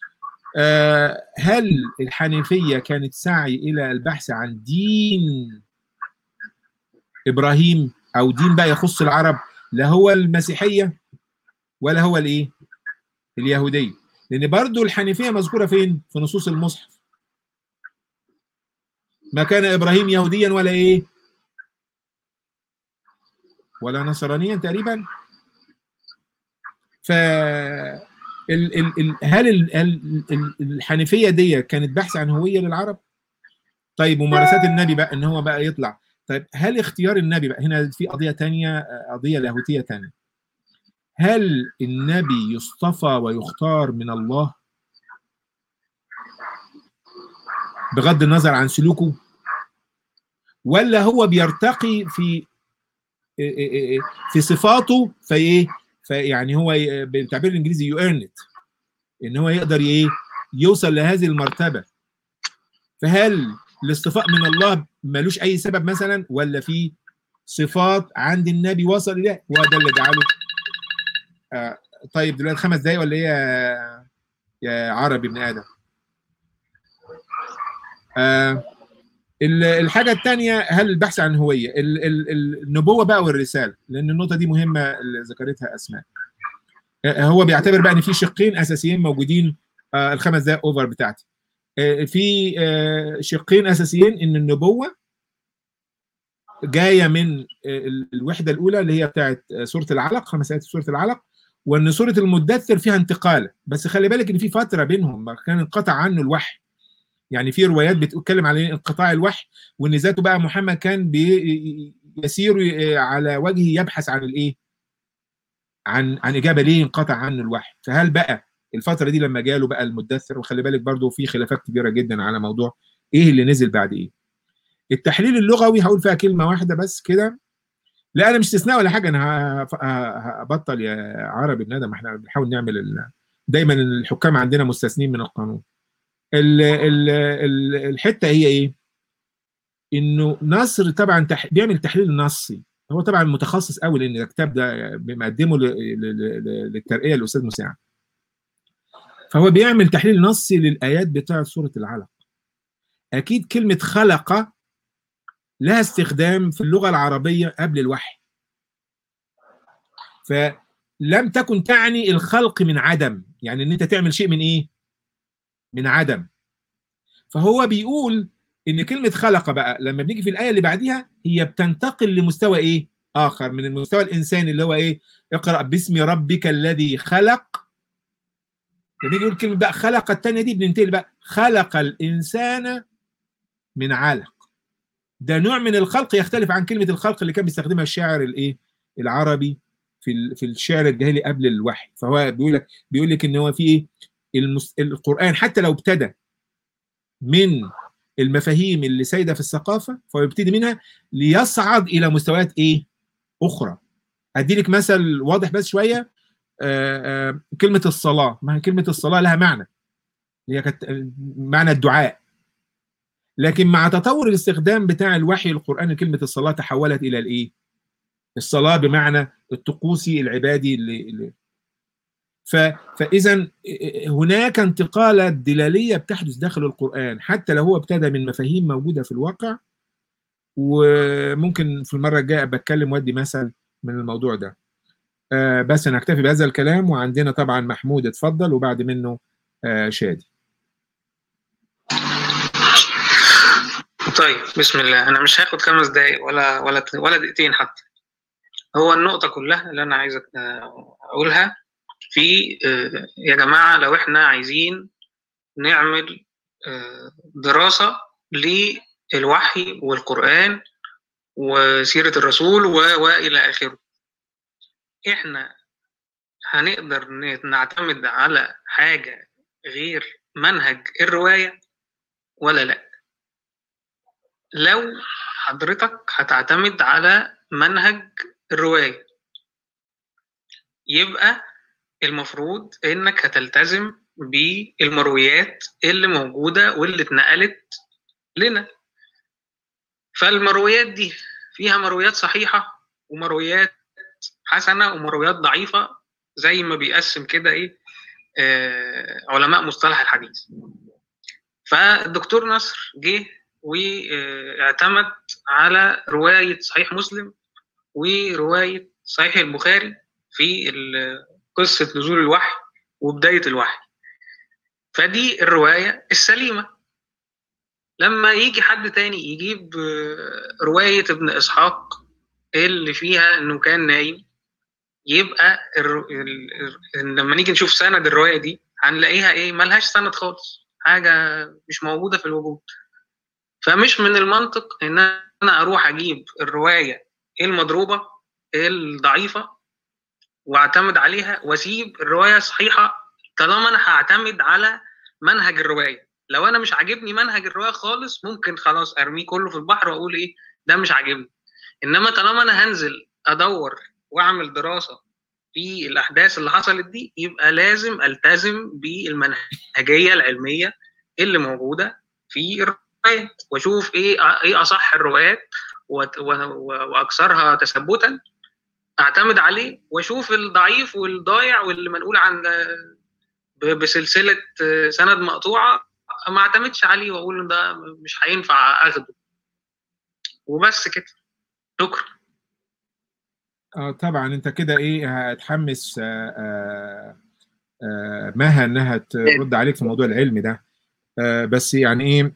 هل الحنيفيه كانت سعي الى البحث عن دين ابراهيم او دين بقى يخص العرب، لا هو المسيحيه ولا هو الايه اليهوديه؟ لان برضه الحنيفيه مذكوره فين؟ في نصوص المصحف. ما كان ابراهيم يهوديا ولا ايه ولا نصرانيا تقريبا. ف هل الحنيفيه دي كانت بحث عن هويه للعرب؟ طيب ممارسات النبي بقى ان هو بقى يطلع، طيب هل اختيار النبي بقى هنا في قضيه ثانيه، قضيه لاهوتيه ثانيه، هل النبي يصطفى ويختار من الله بغض النظر عن سلوكه، ولا هو بيرتقي في صفاته فايه؟ فيعني هو بالتعبير الانجليزي يو ايرن ات، ان هو يقدر ايه يوصل لهذه المرتبه. فهل الاصطفاء من الله ملوش اي سبب مثلا، ولا في صفات عند النبي وصل اليها وده اللي جعله طيب دلوقتي 5 دقايق ولا ايه يا عربي ابن ادم؟ الحاجه الثانيه، هل البحث عن هويه النبوه بقى والرساله، لان النقطه دي مهمه اللي ذكرتها اسماء. هو بيعتبر بقى ان في شقين اساسيين موجودين. ال5 دقائق اوفر بتاعتي. في شقين اساسيين، ان النبوه جايه من الوحده الاولى اللي هي بتاعت سوره العلق، 5 ايات سوره العلق، وان سوره المدثر فيها انتقال، بس خلي بالك ان في فتره بينهم كان انقطع عنه الوحي. يعني في روايات بتتكلم على انقطاع الوحي، وان ذاته بقى محمد كان يسير على وجهه يبحث عن الايه؟ عن اجابه ليه انقطع عنه الوحي. فهل بقى الفتره دي لما جاله بقى المدثر. وخلي بالك برضو في خلافات كبيره جدا على موضوع ايه اللي نزل بعد ايه. التحليل اللغوي هقول فيها كلمه واحده بس كده، لا انا مش استثناء ولا حاجه، انا هبطل يا عربي بندم، احنا بنحاول نعمل دايما الحكام عندنا مستثنين من القانون. الحته هي ايه؟ انه نصر طبعا بيعمل تحليل نصي، هو طبعا متخصص قوي لان الكتاب ده مقدمه للترقيه الاستاذ مساعد، فهو بيعمل تحليل نصي للايات بتاعه سوره العلق. اكيد كلمه خلق لها استخدام في اللغه العربيه قبل الوحي، فلم تكن تعني الخلق من عدم، يعني ان انت تعمل شيء من ايه؟ من عدم. فهو بيقول ان كلمه خلق بقى لما بنيجي في الايه اللي بعديها هي بتنتقل لمستوى ايه؟ اخر من المستوى الانساني اللي هو ايه؟ اقرا باسم ربك الذي خلق. لما يجي يقول كلمه بقى خلق الثانيه دي بننتقل بقى خلق الانسان من علق. ده نوع من الخلق يختلف عن كلمه الخلق اللي كان بيستخدمها الشاعر الايه؟ العربي في الشعر الجاهلي قبل الوحي. فهو بيقول لك ان هو في ايه؟ القران حتى لو ابتدى من المفاهيم اللي سايده في الثقافه فهو يبتدي منها ليصعد الى مستويات ايه؟ اخرى. ادي لك مثل واضح بس شويه. كلمه الصلاه، ما هي كلمه الصلاه لها معنى، هي كانت معنى الدعاء، لكن مع تطور الاستخدام بتاع الوحي القرآني كلمه الصلاه تحولت الى الايه؟ الصلاه بمعنى الطقوسي العبادي اللي فاذا هناك انتقالات دلاليه بتحدث داخل القرآن حتى لو هو ابتدى من مفاهيم موجوده في الواقع. وممكن في المره الجايه بتكلم وادي مثل من الموضوع ده. بس انا اكتفي بهذا الكلام، وعندنا طبعا محمود اتفضل وبعد منه شادي. طيب بسم الله. انا مش هاخد 5 دقايق ولا دقيقتين حتى. هو النقطه كلها اللي انا عايزك اقولها في يا جماعه، لو احنا عايزين نعمل دراسه للوحي والقرآن وسيرة الرسول وإلى آخره، إحنا هنقدر نعتمد على حاجة غير منهج الرواية ولا لأ؟ لو حضرتك هتعتمد على منهج الرواية يبقى المفروض إنك هتلتزم بالمرويات اللي موجودة واللي اتنقلت لنا. فالمرويات دي فيها مرويات صحيحة ومرويات حسنة ومرويات ضعيفة، زي ما بيقسم كده ايه علماء مصطلح الحديث. فالدكتور نصر جه واعتمد على رواية صحيح مسلم ورواية صحيح البخاري في قصة نزول الوحي وبداية الوحي، فدي الرواية السليمة. لما يجي حد تاني يجيب رواية ابن إسحاق اللي فيها إنه كان نايم، يبقى لما نيجي نشوف سند الرواية دي هنلاقيها إيه؟ ملهاش سند خالص، حاجة مش موجودة في الوجود. فمش من المنطق إن أنا أروح أجيب الرواية المضروبة الضعيفة وأعتمد عليها وأسيب الرواية الصحيحة طالما أنا هعتمد على منهج الرواية. لو انا مش عاجبني منهج الروايه خالص ممكن خلاص ارميه كله في البحر واقول ايه ده مش عاجبني. انما طالما انا هنزل ادور واعمل دراسه في الاحداث اللي حصلت دي يبقى لازم التزم بالمنهجيه العلميه اللي موجوده في الروايات واشوف ايه اصح الروايات واكثرها تثبتا اعتمد عليه، واشوف الضعيف والضايع واللي منقول عن بسلسله سند مقطوعه ما اعتمدش عليه واقول ده مش هينفع اخده وبس كده. شكرا. طبعا انت كده ايه هتحمس مها انها ترد عليك في موضوع العلم ده. بس يعني ايه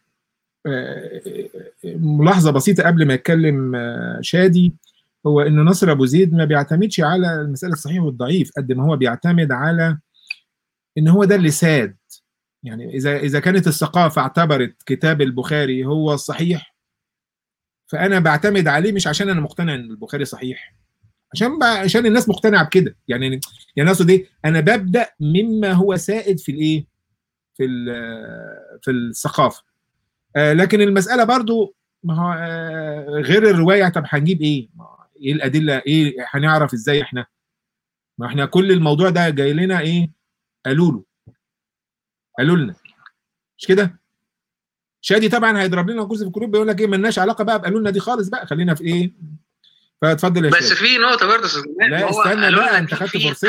ملاحظه بسيطه قبل ما يتكلم شادي، هو ان نصر ابو زيد ما بيعتمدش على المساله الصحيح والضعيف قد ما هو بيعتمد على ان هو ده اللي ساد. يعني اذا كانت الثقافه اعتبرت كتاب البخاري هو الصحيح فانا بعتمد عليه مش عشان انا مقتنع ان البخاري صحيح، عشان الناس مقتنعه بكده. يعني اقصد ايه، انا ببدا مما هو سائد في الايه، في الثقافه. لكن المساله برضو ما هو غير الروايه. طب هنجيب ايه؟ ايه الادله؟ ايه هنعرف ازاي احنا؟ ما احنا كل الموضوع ده جاي لنا ايه؟ قالوا لنا مش كده؟ شادي طبعا هيضرب لنا كرسي في الكروب، بيقول لك ايه، مالناش علاقه بقى بقالوا لنا دي خالص بقى، خلينا في ايه. فاتفضل يا شادي. بس في نقطه برضه لا استنى بقى، انت خدت فرصتك.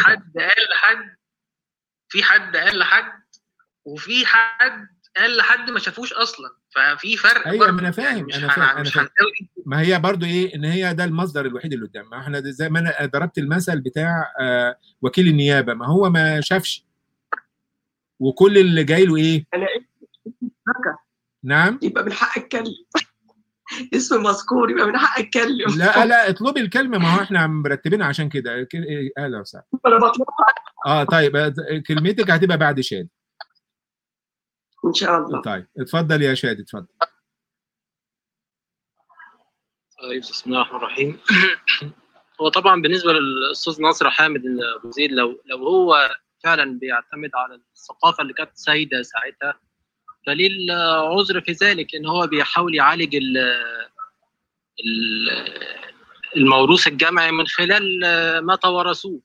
في حد قال لحد وفي حد قال لحد ما شافوش اصلا، ففي فرق. ايوه ما انا فاهم، يعني انا فاهم. ما هي برضو ايه، ان هي ده المصدر الوحيد اللي قدام. ما احنا زي ما انا ضربت المثل بتاع وكيل النيابه، ما هو ما شافش وكل اللي جاي له ايه؟ نعم، يبقى من حق اتكلم. اسم مذكور يبقى من حق اتكلم. لا اطلبي الكلمه، ما هو احنا مرتبينها عشان كده. اهلا وسهلا. انا بطلبها. طيب كلمتك هتبقى بعد شادي ان شاء الله. طيب اتفضل يا شادي، اتفضل. طيب بسم الله الرحمن الرحيم. هو طبعا بالنسبه للاستاذ ناصر حامد ابو زيد، لو هو فعلا بيعتمد على الثقافه اللي كانت سائده ساعتها، فليه العذر في ذلك؟ ان هو بيحاول يعالج الموروث الجمعي من خلال ما توارثوه.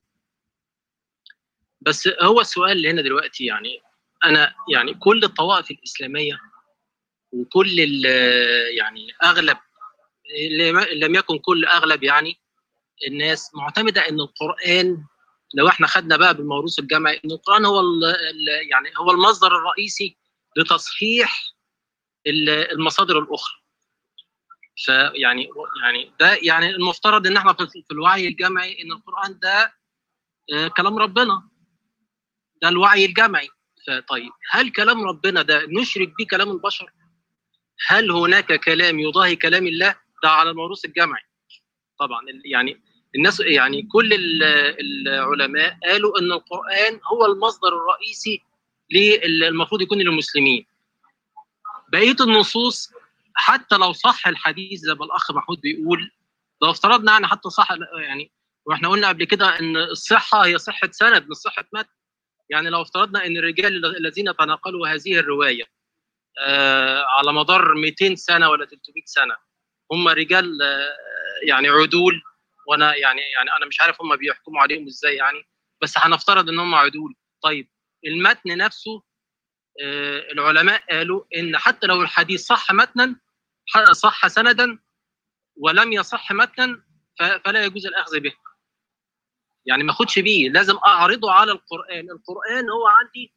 بس هو السؤال اللي هنا دلوقتي، يعني انا يعني كل الطوائف الاسلاميه وكل يعني اغلب، لم يكن كل، اغلب يعني الناس معتمده ان القران، لو احنا خدنا بقى بالموروث الجمعي، ان القران هو يعني هو المصدر الرئيسي لتصحيح المصادر الاخرى. فيعني ده يعني المفترض ان احنا في الوعي الجمعي ان القران ده كلام ربنا، ده الوعي الجمعي. فطيب هل كلام ربنا ده نشرك به كلام البشر؟ هل هناك كلام يضاهي كلام الله؟ ده على الموروث الجمعي. طبعا يعني الناس، يعني كل العلماء قالوا ان القرآن هو المصدر الرئيسي المفروض يكون للمسلمين. بقية النصوص حتى لو صح الحديث زي ما الأخ محمود بيقول، لو افترضنا يعني حتى صح، يعني واحنا قلنا قبل كده ان الصحة هي صحة سند مش صحة متن. يعني لو افترضنا ان الرجال الذين تناقلوا هذه الرواية على مدار 200 سنة ولا 300 سنة هم رجال يعني عدول، وانا يعني انا مش عارف هم بيحكموا عليهم ازاي يعني، بس هنفترض ان هم عدول. طيب المتن نفسه العلماء قالوا ان حتى لو الحديث صح متنا، صح سندا ولم يصح متنا، فلا يجوز الاخذ به. يعني ما اخدش بيه، لازم اعرضه على القرآن. القرآن هو عندي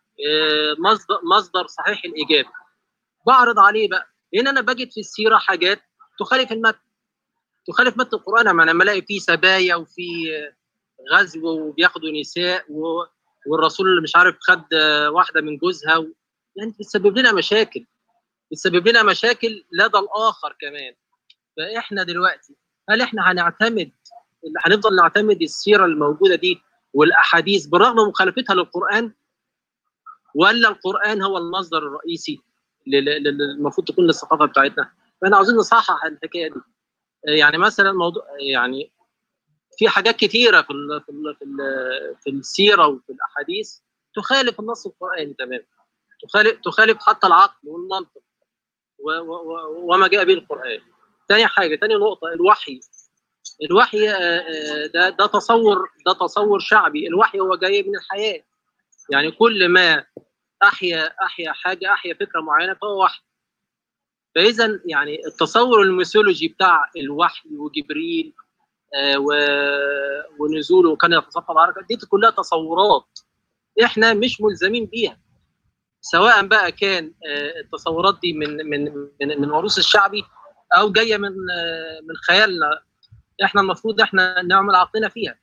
مصدر صحيح الاجابه، بعرض عليه بقى. هنا انا بجد في السيره حاجات تخالف المتن، تخالف متن القرآن. يعني لما الاقي فيه سبايا وفي غزو وبياخدوا نساء والرسول اللي مش عارف خد واحده من جوزها يعني بتسبب لنا مشاكل، بتسبب لنا مشاكل لدى الاخر كمان. فاحنا دلوقتي هل احنا هنفضل نعتمد السيره الموجوده دي والاحاديث برغم مخالفتها للقرآن، ولا القرآن هو المصدر الرئيسي المفروض تكون للثقافه بتاعتنا؟ فاحنا عاوزين نصحح الحكايه دي. يعني مثلا موضوع، يعني في حاجات كثيره في السيره وفي الاحاديث تخالف النص القرآني تماما، تخالف حتى العقل والمنطق وما جاء به القرآن. تاني نقطه، الوحي ده تصور شعبي. الوحي هو جاي من الحياه، يعني كل ما احيا حاجه، احيا فكره معينه فهو وحي. فاذا يعني التصور الميثولوجي بتاع الوحي وجبريل ونزوله وكان يتصفى العركه دي كلها تصورات احنا مش ملزمين بيها، سواء بقى كان التصورات دي من الوروث الشعبي او جايه من خيالنا. احنا المفروض احنا نعمل عقلنا فيها.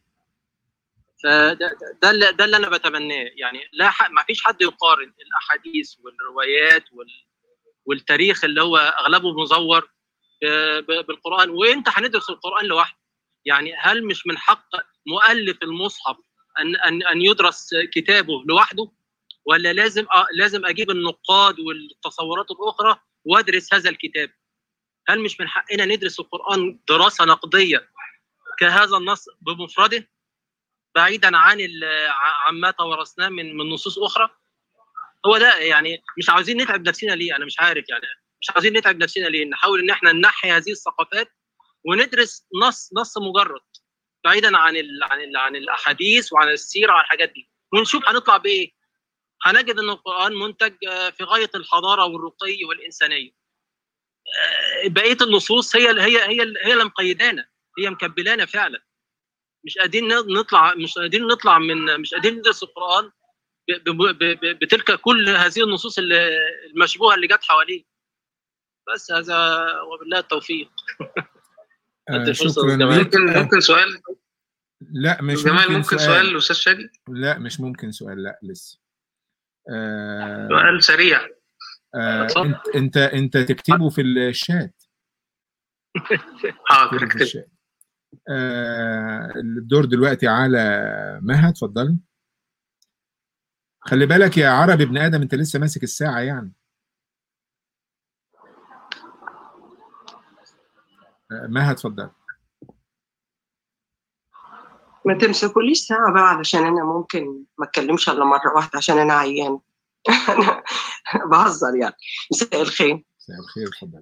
فده اللي انا بتمناه. يعني ما فيش حد يقارن الاحاديث والروايات والتاريخ اللي هو اغلبه مزور بالقران. وانت هندرس القران لوحده. يعني هل مش من حق مؤلف المصحف ان يدرس كتابه لوحده، ولا لازم اجيب النقاد والتصورات الاخرى وادرس هذا الكتاب؟ هل مش من حقنا ندرس القران دراسه نقديه كهذا النص بمفرده بعيدا عما توارثناه من نصوص اخرى. هو ده يعني مش عاوزين نتعب نفسنا ليه؟ انا مش عارف يعني مش عاوزين نتعب نفسنا ليه؟ نحاول ان احنا ننحي هذه الثقافات وندرس نص مجرد بعيدا عن الاحاديث وعن السيره وعن الحاجات دي، ونشوف هنطلع بايه. هنجد ان القران منتج في غايه الحضاره والرقي والانسانيه. بقيه النصوص هي اللي مقيدانا، هي مكبلانا فعلا. مش قادرين ندرس القرآن بتلك كل هذه النصوص المشبوهة اللي جت حواليه. بس هذا وبالله التوفيق. شكرا. ممكن سؤال؟ لا مش جمال ممكن سؤال أستاذ شادي؟ لا مش ممكن سؤال، لا لسه. سؤال سريع. انت تكتبه في الشات. حاضر اكتب. الدور دلوقتي على مها، اتفضلي. خلي بالك يا عربي ابن ادم، انت لسه ماسك الساعه يعني. مها اتفضلي. ما تمسكوليش ساعه بقى علشان انا ممكن ما اتكلمش الا مره واحده عشان انا عيان. انا بهزر يعني. مساء الخير. مساء الخير، اتفضلي.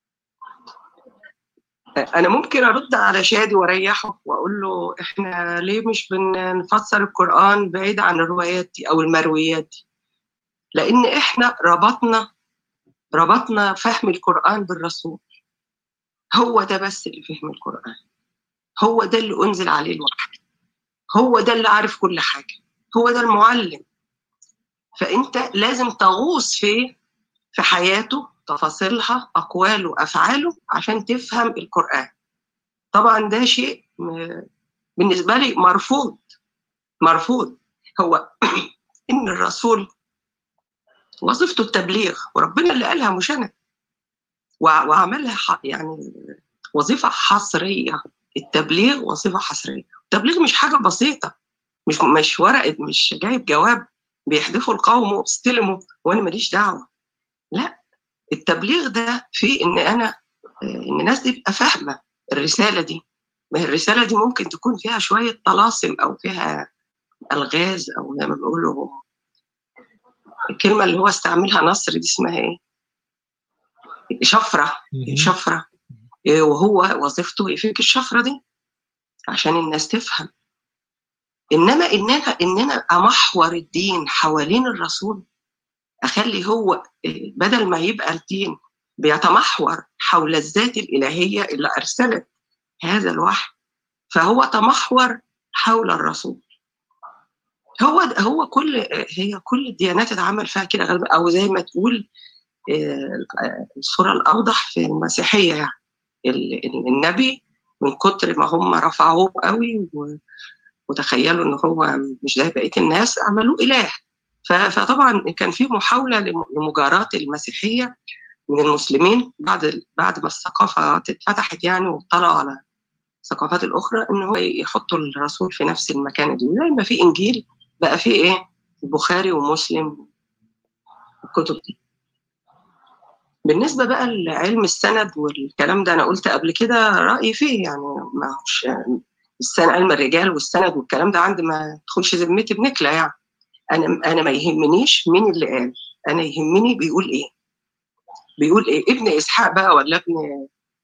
أنا ممكن أرد على شادي وأريحه وأقول له إحنا ليه مش بنفسر القرآن بعيد عن الروايات دي أو المرويات دي؟ لأن إحنا ربطنا فهم القرآن بالرسول. هو ده بس اللي فهم القرآن، هو ده اللي أنزل عليه الوحي، هو ده اللي عارف كل حاجة، هو ده المعلم. فأنت لازم تغوص في حياته، تفاصيلها، أقواله، أفعاله، عشان تفهم القرآن. طبعا ده شيء بالنسبة لي مرفوض. هو إن الرسول وظيفته التبليغ، وربنا اللي قالها مش أنا، وعملها يعني وظيفة حصرية. التبليغ وظيفة حصرية. التبليغ مش حاجة بسيطة، مش ورقة، مش جايب جواب بيحدفوا القوم وبيستلموا وأنا ماليش دعوة. لا، التبليغ ده فيه ان الناس دي تبقى فاهمه الرساله دي. ما هي الرساله دي ممكن تكون فيها شويه طلاسم او فيها الغاز، او زي ما بيقولوا الكلمه اللي هو استعملها نصر دي اسمها ايه؟ شفره. وهو وظيفته يفك الشفره دي عشان الناس تفهم. انما اننا امحور الدين حوالين الرسول، اخلي هو بدل ما يبقى الدين بيتمحور حول الذات الإلهية اللي أرسلت هذا الوحي، فهو تمحور حول الرسول. هو كل الديانات اتعمل فيها كده غالبا، او زي ما تقول الصورة الأوضح في المسيحية يعني النبي من كتر ما هم رفعوه قوي وتخيلوا ان هو مش زي بقية الناس عملوه إله. فطبعا كان في محاولة لمجاراة المسيحية من المسلمين بعد ما الثقافة اتفتحت يعني وطلعوا على الثقافات الأخرى، إن هو يحطوا الرسول في نفس المكان دي. زي ما في إنجيل بقى في إيه؟ البخاري ومسلم، الكتب دي. بالنسبة بقى لعلم السند والكلام ده، أنا قلت قبل كده رأيي فيه يعني. ما هوش علم الرجال والسند والكلام ده عندي ما تدخلش ذمتي بنكلة يعني. أنا ما يهمنيش مين اللي قال، أنا يهمني بيقول إيه. ابن إسحاق بقى ولا ابن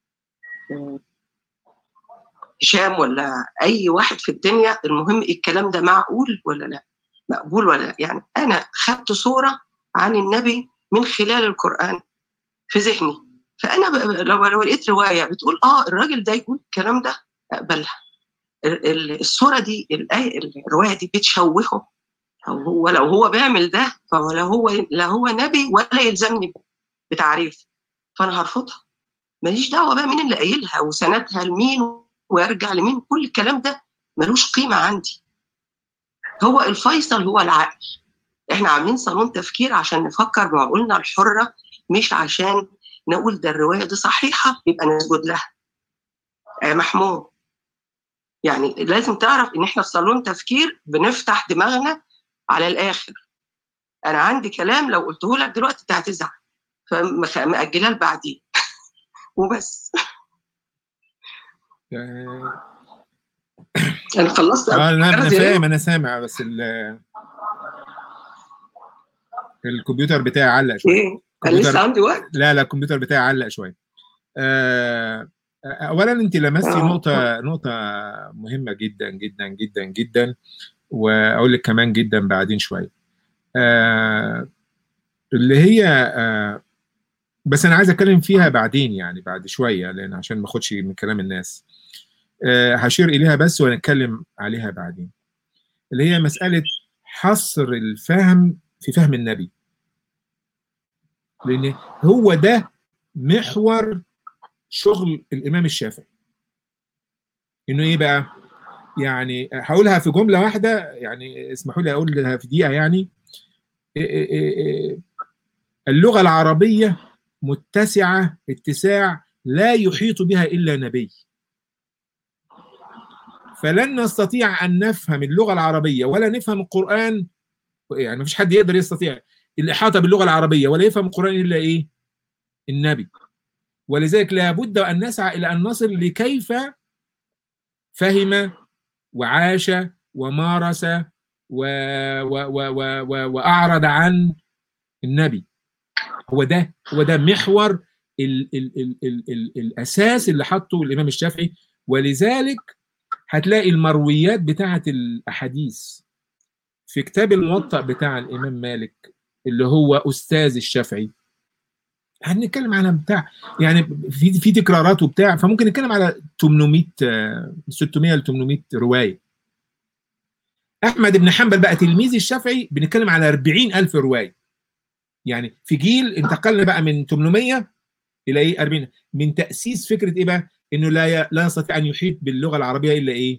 هشام ولا أي واحد في الدنيا، المهم الكلام ده معقول ولا لا، مقبول ولا لا. يعني أنا خدت صورة عن النبي من خلال القرآن في ذهني، فأنا لو لقيت رواية بتقول الراجل ده يقول الكلام ده أقبلها. الصورة دي، الرواية دي بتشوهه، أو هو لو هو بيعمل ده فهو لا هو نبي ولا يلزمني بتعريف، فأنا هرفضها. ماليش دعوة بقى مين اللي قايلها وسندها لمين ويرجع لمين، كل الكلام ده ملوش قيمة عندي. هو الفيصل هو العقل. احنا عاملين صالون تفكير عشان نفكر بعقولنا الحرة، مش عشان نقول ده الرواية دي صحيحة يبقى نسجد لها. محمود يعني لازم تعرف ان احنا في صالون تفكير بنفتح دماغنا على الاخر. انا عندي كلام لو قلته لك دلوقتي انت هتزعل، فمأجلها لبعدين وبس. انا خلصت. انا فاهم، انا سامع، بس الكمبيوتر بتاعي علق شويه. ايه انا لسه عندي وقت. لا الكمبيوتر بتاعي علق شويه. اولا انت لمستي نقطه مهمه جدا جدا جدا جدا، واقول لك كمان جدا بعدين شويه، اللي هي بس انا عايز اتكلم فيها بعدين، يعني بعد شويه، لان عشان ما اخدش من كلام الناس. هشير اليها بس ونتكلم عليها بعدين، اللي هي مساله حصر الفهم في فهم النبي، لان هو ده محور شغل الامام الشافعي. انه ايه بقى؟ يعني هقولها في جمله واحده، يعني اسمحوا لي اقولها في دقيقه. يعني اللغه العربيه متسعه اتساع لا يحيط بها الا نبي، فلن نستطيع ان نفهم اللغه العربيه ولا نفهم القران، يعني مفيش حد يقدر يستطيع الاحاطه باللغه العربيه ولا يفهم القران الا ايه؟ النبي. ولذلك لابد ان نسعى الى ان نصل لكيف فهم وعاش ومارس واعرض عن النبي. هو ده محور الاساس اللي حطه الامام الشافعي. ولذلك هتلاقي المرويات بتاعه الاحاديث في كتاب الموطأ بتاع الامام مالك اللي هو استاذ الشافعي. هنتكلم على بتاع يعني في تكرارات وبتاع، فممكن نتكلم على 600 ل 800 روايه. احمد بن حنبل بقى تلميذ الشافعي بنتكلم على 40,000 روايه. يعني في جيل انتقلنا بقى من 800 الى ايه؟ 40، من تاسيس فكره ايه بقى؟ انه لا يستطيع ان يحيط باللغه العربيه الا ايه؟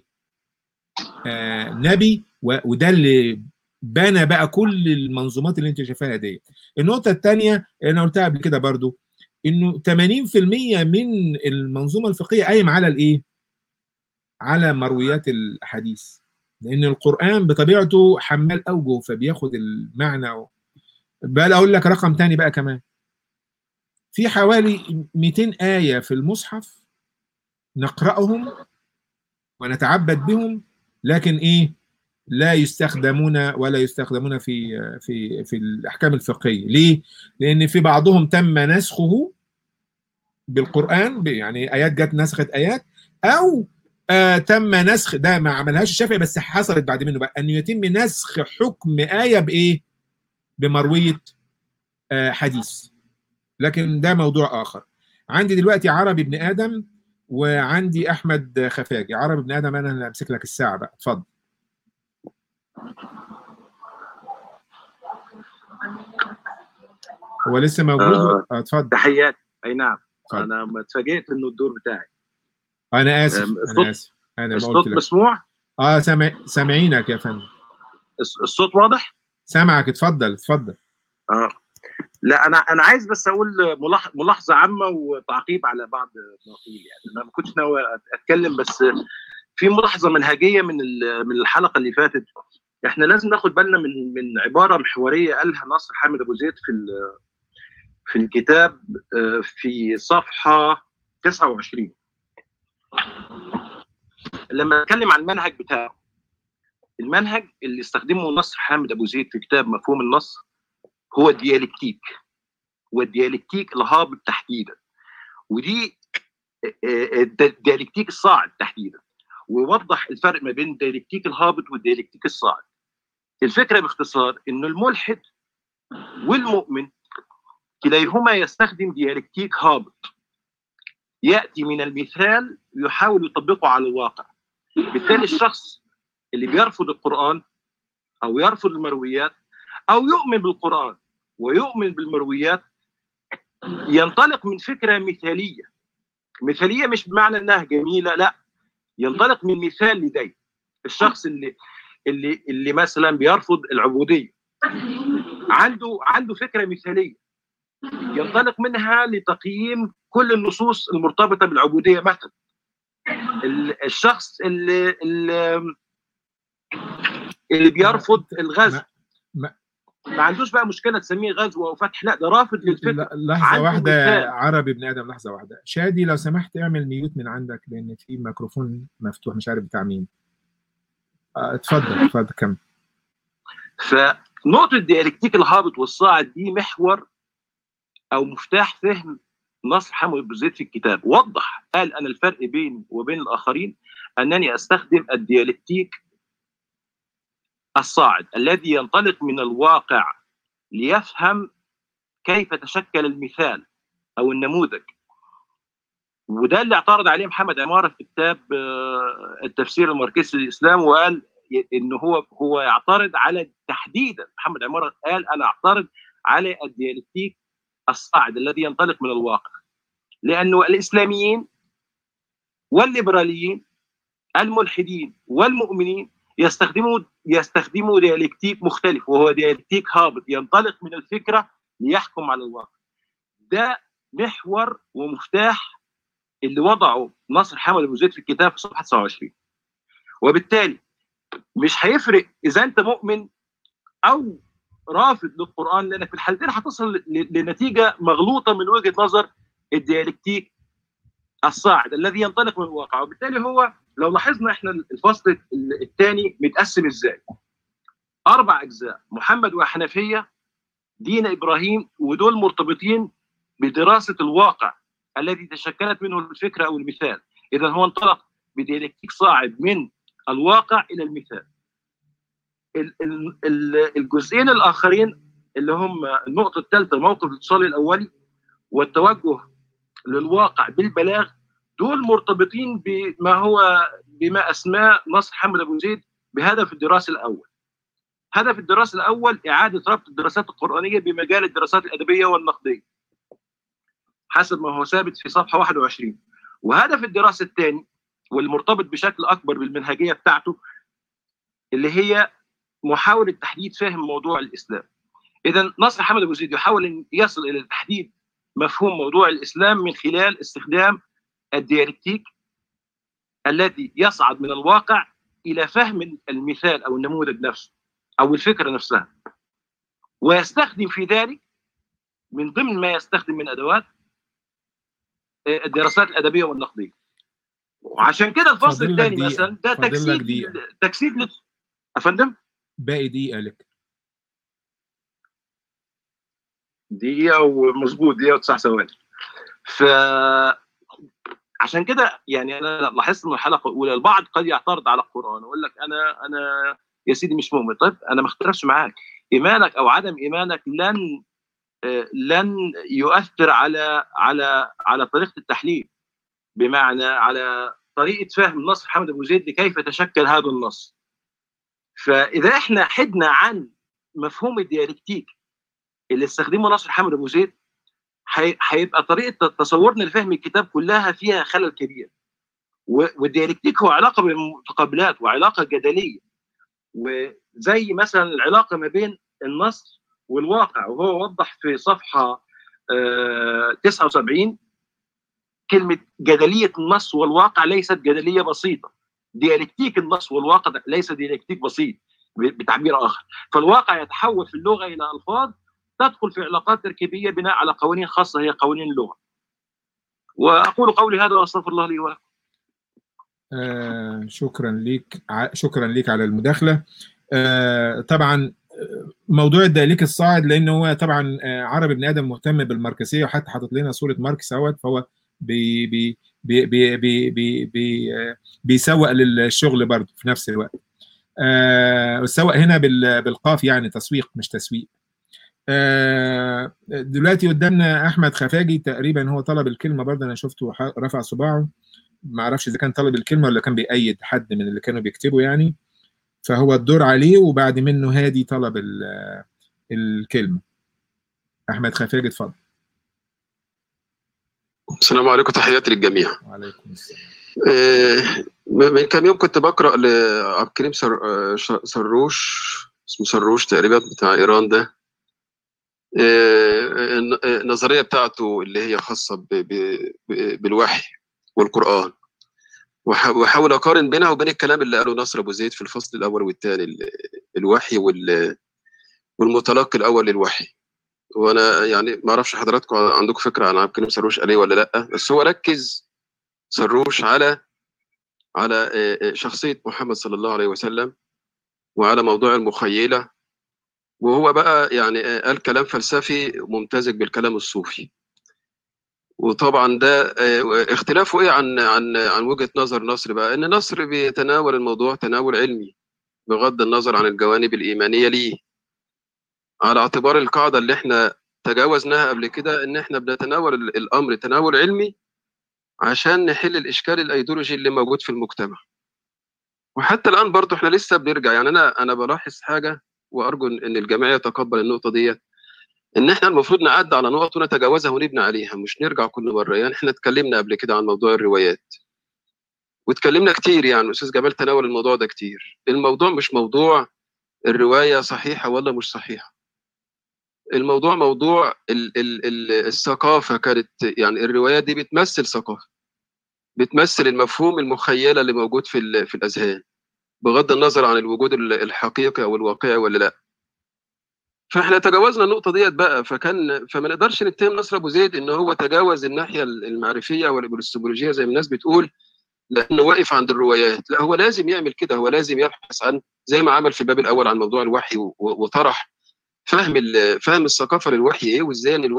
نبي. وده اللي بنى بقى كل المنظومات اللي انت شايفاها دي. النقطه الثانيه انا قلتها قبل كده برضو، انه 80% من المنظومه الفقهيه قايم على الايه؟ على مرويات الاحاديث، لان القران بطبيعته حمال اوجه، فبياخد المعنى. بقى اقول لك رقم تاني بقى كمان، في حوالي 200 آية في المصحف نقرأهم ونتعبد بهم، لكن ايه؟ لا يستخدمون ولا يستخدمون في الاحكام الفقهيه. ليه؟ لان في بعضهم تم نسخه بالقران، يعني ايات جت نسخت ايات، او تم نسخ، ده ما عملهاش الشافعي بس حصلت بعد منه بقى، ان يتم نسخ حكم ايه بايه؟ بمرويه حديث. لكن ده موضوع اخر. عندي دلوقتي عربي بن ادم وعندي احمد خفاجي. عربي بن ادم انا اللي امسك لك الساعه بقى، اتفضل. هو لسه موجود؟ اتفضل. تحيات. اي نعم. انا اتفاجئت انه الدور بتاعي. انا اسف. انا اسف. انا الصوت مسموع؟ سامعينك يا فندم. الصوت واضح؟ سامعك، اتفضل اتفضل. لا انا عايز بس اقول ملاحظه عامه وتعقيب على بعض ما قيل. يعني انا ما كنتش ناوي اتكلم، بس في ملاحظه منهجيه من الحلقه اللي فاتت. احنا لازم ناخد بالنا من عباره محوريه قالها ناصر حامد ابو زيد في الكتاب في صفحه 29 لما اتكلم عن المنهج بتاعه. المنهج اللي استخدمه ناصر حامد ابو زيد في كتاب مفهوم النص هو الديالكتيك، والديالكتيك الهابط تحديدا، ودي الديالكتيك الصاعد تحديدا، ويوضح الفرق ما بين الديالكتيك الهابط والديالكتيك الصاعد. الفكره باختصار انه الملحد والمؤمن كليهما يستخدم ديالكتيك هابط، ياتي من المثال يحاول يطبقه على الواقع. بالتالي الشخص اللي بيرفض القرآن او يرفض المرويات او يؤمن بالقرآن ويؤمن بالمرويات ينطلق من فكره مثاليه مش بمعنى انها جميله، لا، ينطلق من مثال لديه. الشخص اللي مثلا بيرفض العبوديه عنده فكره مثاليه ينطلق منها لتقييم كل النصوص المرتبطه بالعبوديه. مثلا الشخص اللي بيرفض الغزو ما عندوش بقى مشكله تسميه غزو او فتح، لا، ده رافض للفكره. لحظه واحده عربي بن ادم، لحظه واحده. شادي لو سمحت اعمل ميوت من عندك، لان في ميكروفون مفتوح مش عارف بتاع مين. اتفضل كمل. فنقطه ديالكتيك الهابط والصاعد دي محور او مفتاح فهم نصر حامد ابو زيد في الكتاب. وضح قال انا الفرق بيني وبين الاخرين انني استخدم الديالكتيك الصاعد الذي ينطلق من الواقع ليفهم كيف تشكل المثال او النموذج. وده اللي اعترض عليه محمد عماره في كتاب التفسير الماركسي للاسلام، وقال ان هو يعترض على تحديدا. محمد عماره قال انا اعترض على الديالكتيك الصاعد الذي ينطلق من الواقع، لانه الاسلاميين والليبراليين الملحدين والمؤمنين يستخدموا ديالكتيك مختلف، وهو ديالكتيك هابط ينطلق من الفكره ليحكم على الواقع. ده محور ومفتاح اللي وضعه نصر حامد ابو زيد في الكتاب في صفحه 29. وبالتالي مش هيفرق اذا انت مؤمن او رافض للقران، لانك في الحالتين هتصل لنتيجه مغلوطه من وجهه نظر الديالكتيك الصاعد الذي ينطلق من الواقع. وبالتالي هو لو لاحظنا احنا الفصل الثاني متقسم ازاي؟ 4 اجزاء: محمد وحنفيه، دين ابراهيم، ودول مرتبطين بدراسه الواقع الذي تشكلت منه الفكره او المثال. اذا هو انطلق بديالكتيك صاعد من الواقع الى المثال. الجزئين الاخرين اللي هم النقطه الثالثه موقف الاتصال الاولي والتوجه للواقع بالبلاغ، دول مرتبطين بما اسماه نصر حامد ابو زيد بهدف الدراسه الاول. هدف الدراسه الاول اعاده ربط الدراسات القرانيه بمجال الدراسات الادبيه والنقديه حسب ما هو ثابت في صفحه 21. وهدف الدراسه الثاني والمرتبط بشكل اكبر بالمنهجيه بتاعته اللي هي محاوله تحديد فهم موضوع الاسلام. اذا نصر حامد ابو زيد يحاول ان يصل الى تحديد مفهوم موضوع الاسلام من خلال استخدام الديالكتيك الذي يصعد من الواقع الى فهم المثال او النموذج نفسه او الفكره نفسها، ويستخدم في ذلك من ضمن ما يستخدم من ادوات الدراسات الادبيه والنقديه. وعشان كده الفصل الثاني مثلا ده تجسيد افندم باقي دقيقه لك. دقيقه ومظبوط، دقيقه و9 ثواني. عشان كده يعني انا لاحظت من الحلقه الاولى البعض قد يعترض على القران ويقول لك انا يا سيدي مش مؤمن. طيب انا ما اختلفش معاك، ايمانك او عدم ايمانك لن يؤثر على طريقه التحليل، بمعنى على طريقه فهم نصر حامد ابو زيد لكيف تشكل هذا النص. فاذا احنا حدنا عن مفهوم الديالكتيك اللي استخدمه نصر حامد ابو زيد هيبقى طريقه تصورنا لفهم الكتاب كلها فيها خلل كبير. والديالكتيك هو علاقه بين المتقابلات وعلاقه جدليه، وزي مثلا العلاقه ما بين النص والواقع. وهو وضح في صفحه 79 كلمه جدليه النص والواقع ليست جدليه بسيطه. ديالكتيك النص والواقع ليس ديالكتيك بسيط بتعبير اخر. فالواقع يتحول في اللغه الى الفاظ تدخل في علاقات تركيبيه بناء على قوانين خاصه هي قوانين اللغه. واقول قولي هذا واستغفر الله لي ولكم. شكرا ليك على المداخله. طبعا موضوع الديالكتيك الصاعد لانه هو طبعا عربي ابن ادم مهتم بالماركسيه، وحتى حاطط لنا صوره ماركس اهوت، فهو بيسوق للشغل برضه في نفس الوقت. والسوق هنا بالقاف يعني تسويق مش تسويق. دلوقتي قدامنا احمد خفاجي تقريبا، هو طلب الكلمه برضه، انا شفته رفع صباعه، ما اعرفش اذا كان طلب الكلمه ولا كان بيأيد حد من اللي كانوا بيكتبوا يعني، فهو الدور عليه. وبعد منه هادي طلب الكلمه. احمد خفاجي اتفضل. السلام عليكم، تحياتي للجميع. وعليكم السلام. من كام يوم كنت بقرا لعبد الكريم سروش، اسمه سروش تقريبا، بتاع ايران ده، النظريه بتاعته اللي هي خاصه بالوحي والقران، وحاول اقارن بينها وبين الكلام اللي قاله نصر ابو زيد في الفصل الاول والثاني، الوحي والمتلقي الاول للوحي. وانا يعني ما اعرفش حضراتكم عندكم فكره عن عبد الكريم سروش قال ايه ولا لا، بس هو ركز سروش على شخصيه محمد صلى الله عليه وسلم وعلى موضوع المخيلة، وهو بقى يعني قال كلام فلسفي ممتزج بالكلام الصوفي. وطبعا ده اختلافه ايه عن وجهة نظر نصر بقى، ان نصر بيتناول الموضوع تناول علمي بغض النظر عن الجوانب الإيمانية ليه، على اعتبار القاعدة اللي احنا تجاوزناها قبل كده، ان احنا بنتناول الامر تناول علمي عشان نحل الاشكال الايديولوجي اللي موجود في المجتمع. وحتى الان برضو احنا لسه بنرجع، يعني انا بلاحظ حاجة وارجو ان الجميع يتقبل النقطة ديت، ان احنا المفروض نعدي على نقط ونتجاوزها ونبني عليها، مش نرجع كل مرة. يعني احنا اتكلمنا قبل كده عن موضوع الروايات واتكلمنا كتير، يعني استاذ جمال تناول الموضوع ده كتير. الموضوع مش موضوع الرواية صحيحة ولا مش صحيحة، الموضوع موضوع الثقافة. كانت يعني الروايات دي بتمثل ثقافة، بتمثل المفهوم المخيلة اللي موجود في الأذهان بغض النظر عن الوجود الحقيقي أو الواقعي ولا لا. فاحنا تجاوزنا النقطة ديت بقى، فما نقدرش نتهم نصر أبو زيد إن هو تجاوز الناحية المعرفية والإبوليستولوجية زي ما الناس بتقول لأنه واقف عند الروايات. لا، هو لازم يعمل كده، هو لازم يبحث عن زي ما عمل في الباب الأول عن موضوع الوحي وطرح فهم الثقافة للوحي إيه، وإزاي إن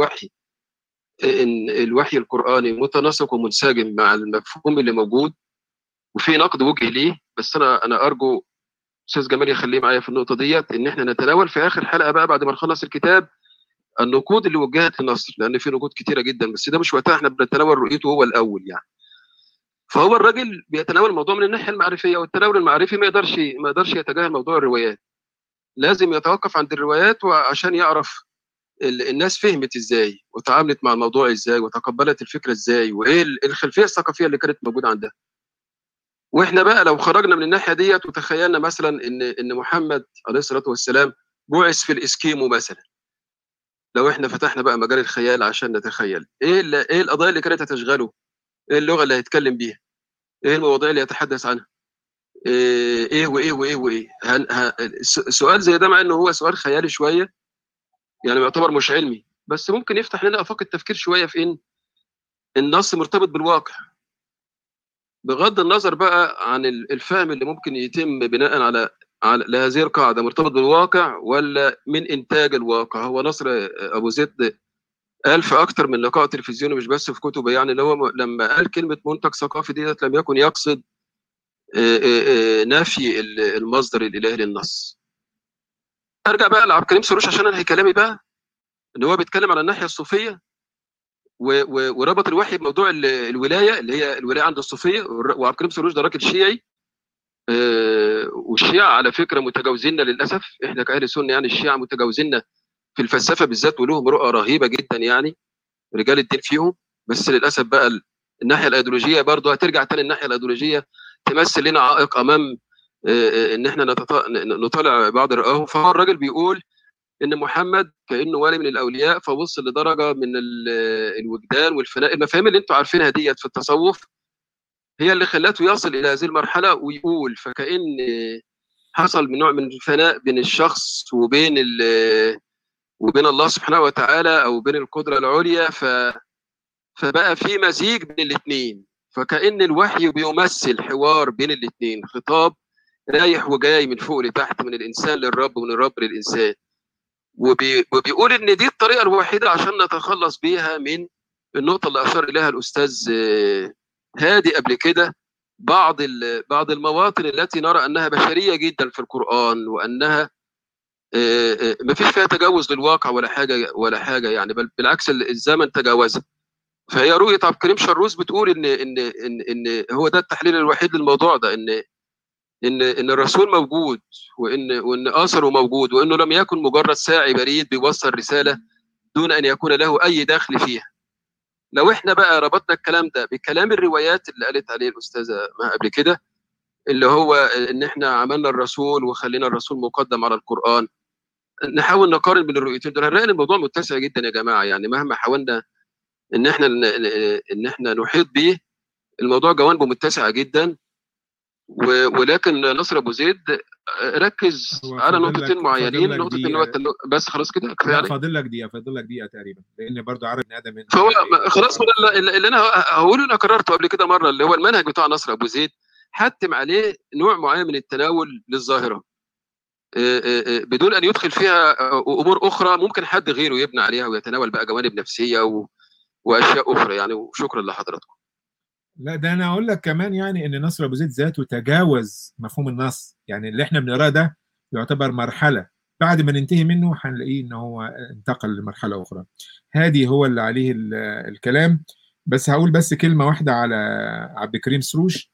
الوحي القرآني متناسق ومنسجم مع المفهوم اللي موجود وفي نقد وجهي ليه. بس أنا أرجو أستاذ جمال يخليه معايا في النقطة ديت، إن إحنا نتناول في آخر حلقة بقى بعد ما نخلص الكتاب النقود اللي وجهت لنصر، لأن في نقود كتيرة جدا بس ده مش وقتها، إحنا بنتناول رؤيته هو الأول يعني. فهو الراجل بيتناول الموضوع من الناحية المعرفية، والتناول المعرفي ما يقدرش يتجاهل موضوع الروايات، لازم يتوقف عند الروايات وعشان يعرف الناس فهمت ازاي وتعاملت مع الموضوع ازاي وتقبلت الفكره ازاي وايه الخلفيه الثقافيه اللي كانت موجوده عندها. واحنا بقى لو خرجنا من الناحيه ديت وتخيلنا مثلا ان محمد عليه الصلاه والسلام بعث في الاسكيمو مثلا، لو احنا فتحنا بقى مجال الخيال عشان نتخيل ايه القضايا اللي كانت هتشغله، ايه اللغه اللي هيتكلم بيها، ايه المواضيع اللي يتحدث عنها، ايه وايه وايه وايه. سؤال زي ده مع انه هو سؤال خيالي شويه يعني يعتبر مش علمي، بس ممكن يفتح لنا افاق التفكير شويه في ان النص مرتبط بالواقع بغض النظر بقى عن الفهم اللي ممكن يتم بناء على هذه القاعده، مرتبط بالواقع ولا من انتاج الواقع. هو نصر ابو زيد قال في اكتر من لقاء تلفزيوني مش بس في كتبه، يعني اللي هو لما قال كلمه منتج ثقافي ديت لم يكن يقصد نفي المصدر الالهي للنص. ارجع بقى لعبد الكريم سروش عشان انهي كلامي بقى، ان هو بيتكلم على الناحيه الصوفيه وربط الوحي بموضوع الولايه اللي هي الولايه عند الصوفيه. وعبد الكريم سروش ده راجل شيعي، والشيعة على فكره متجاوزين للاسف، احنا كاهل سنه يعني الشيعة متجاوزين في الفلسفه بالذات ولهم رؤى رهيبه جدا يعني رجال الدين فيهم. بس للاسف بقى الناحيه الايديولوجيه برضه هترجع تاني، الناحيه الايديولوجيه تمثل لنا عائق امام ان احنا نطالع بعض رؤاهم. فهو الراجل بيقول ان محمد كانه ولي من الاولياء، فوصل لدرجه من الوجدان والفناء، المفاهيم اللي انتم عارفينها ديت في التصوف هي اللي خلته يصل الى هذه المرحله ويقول فكأن حصل من نوع من الفناء بين الشخص وبين الله سبحانه وتعالى او بين القدره العليا، فبقى في مزيج بين الاثنين، فكأن الوحي بيمثل حوار بين الاثنين، خطاب رايح وجاي من فوق لتحت، من الانسان للرب ومن الرب للانسان. وبيقول ان دي الطريقه الوحيده عشان نتخلص بيها من النقطه اللي اشار اليها الاستاذ هادي قبل كده، بعض المواطن التي نرى انها بشريه جدا في القران وانها ما فيش فيها تجاوز للواقع ولا حاجه يعني، بل بالعكس الزمن تجاوزها. فهي رؤيه عبد الكريم شروس بتقول ان هو ده التحليل الوحيد للموضوع ده، ان الرسول موجود وان اثره موجود، وانه لم يكن مجرد ساعي بريد بيوصل رساله دون ان يكون له اي دخل فيها. لو احنا بقى ربطنا الكلام ده بكلام الروايات اللي قالت عليه الاستاذه ما قبل كده، اللي هو ان احنا عملنا الرسول وخلينا الرسول مقدم على القران، نحاول نقارن بين الرؤيتين دول هنلاقي الموضوع متسع جدا يا جماعه. يعني مهما حاولنا ان احنا نحيط به، الموضوع جوانبه متسعه جدا. ولكن نصر ابو زيد ركز على نقطتين معينين، نقطه ان هو بس خلاص كده كفايه عليه. فاضل لك دقيقه تقريبا، لان برضو عارف ان ادم فهو خلاص اللي انا هقوله انا كررته قبل كده مره، اللي هو المنهج بتاع نصر ابو زيد حتم عليه نوع معين من التناول للظاهره، بدون ان يدخل فيها امور اخرى ممكن حد غيره يبني عليها ويتناول بقى جوانب نفسيه واشياء اخرى يعني. وشكرا لحضراتكم. لا ده انا اقول لك كمان يعني ان نصر ابو زيد ذاته تجاوز مفهوم النص، يعني اللي احنا بنقراه ده يعتبر مرحله، بعد ما ننتهي منه هنلاقيه ان هو انتقل لمرحله اخرى. هادي هو اللي عليه الكلام. بس هقول بس كلمه واحده على عبد الكريم سروش.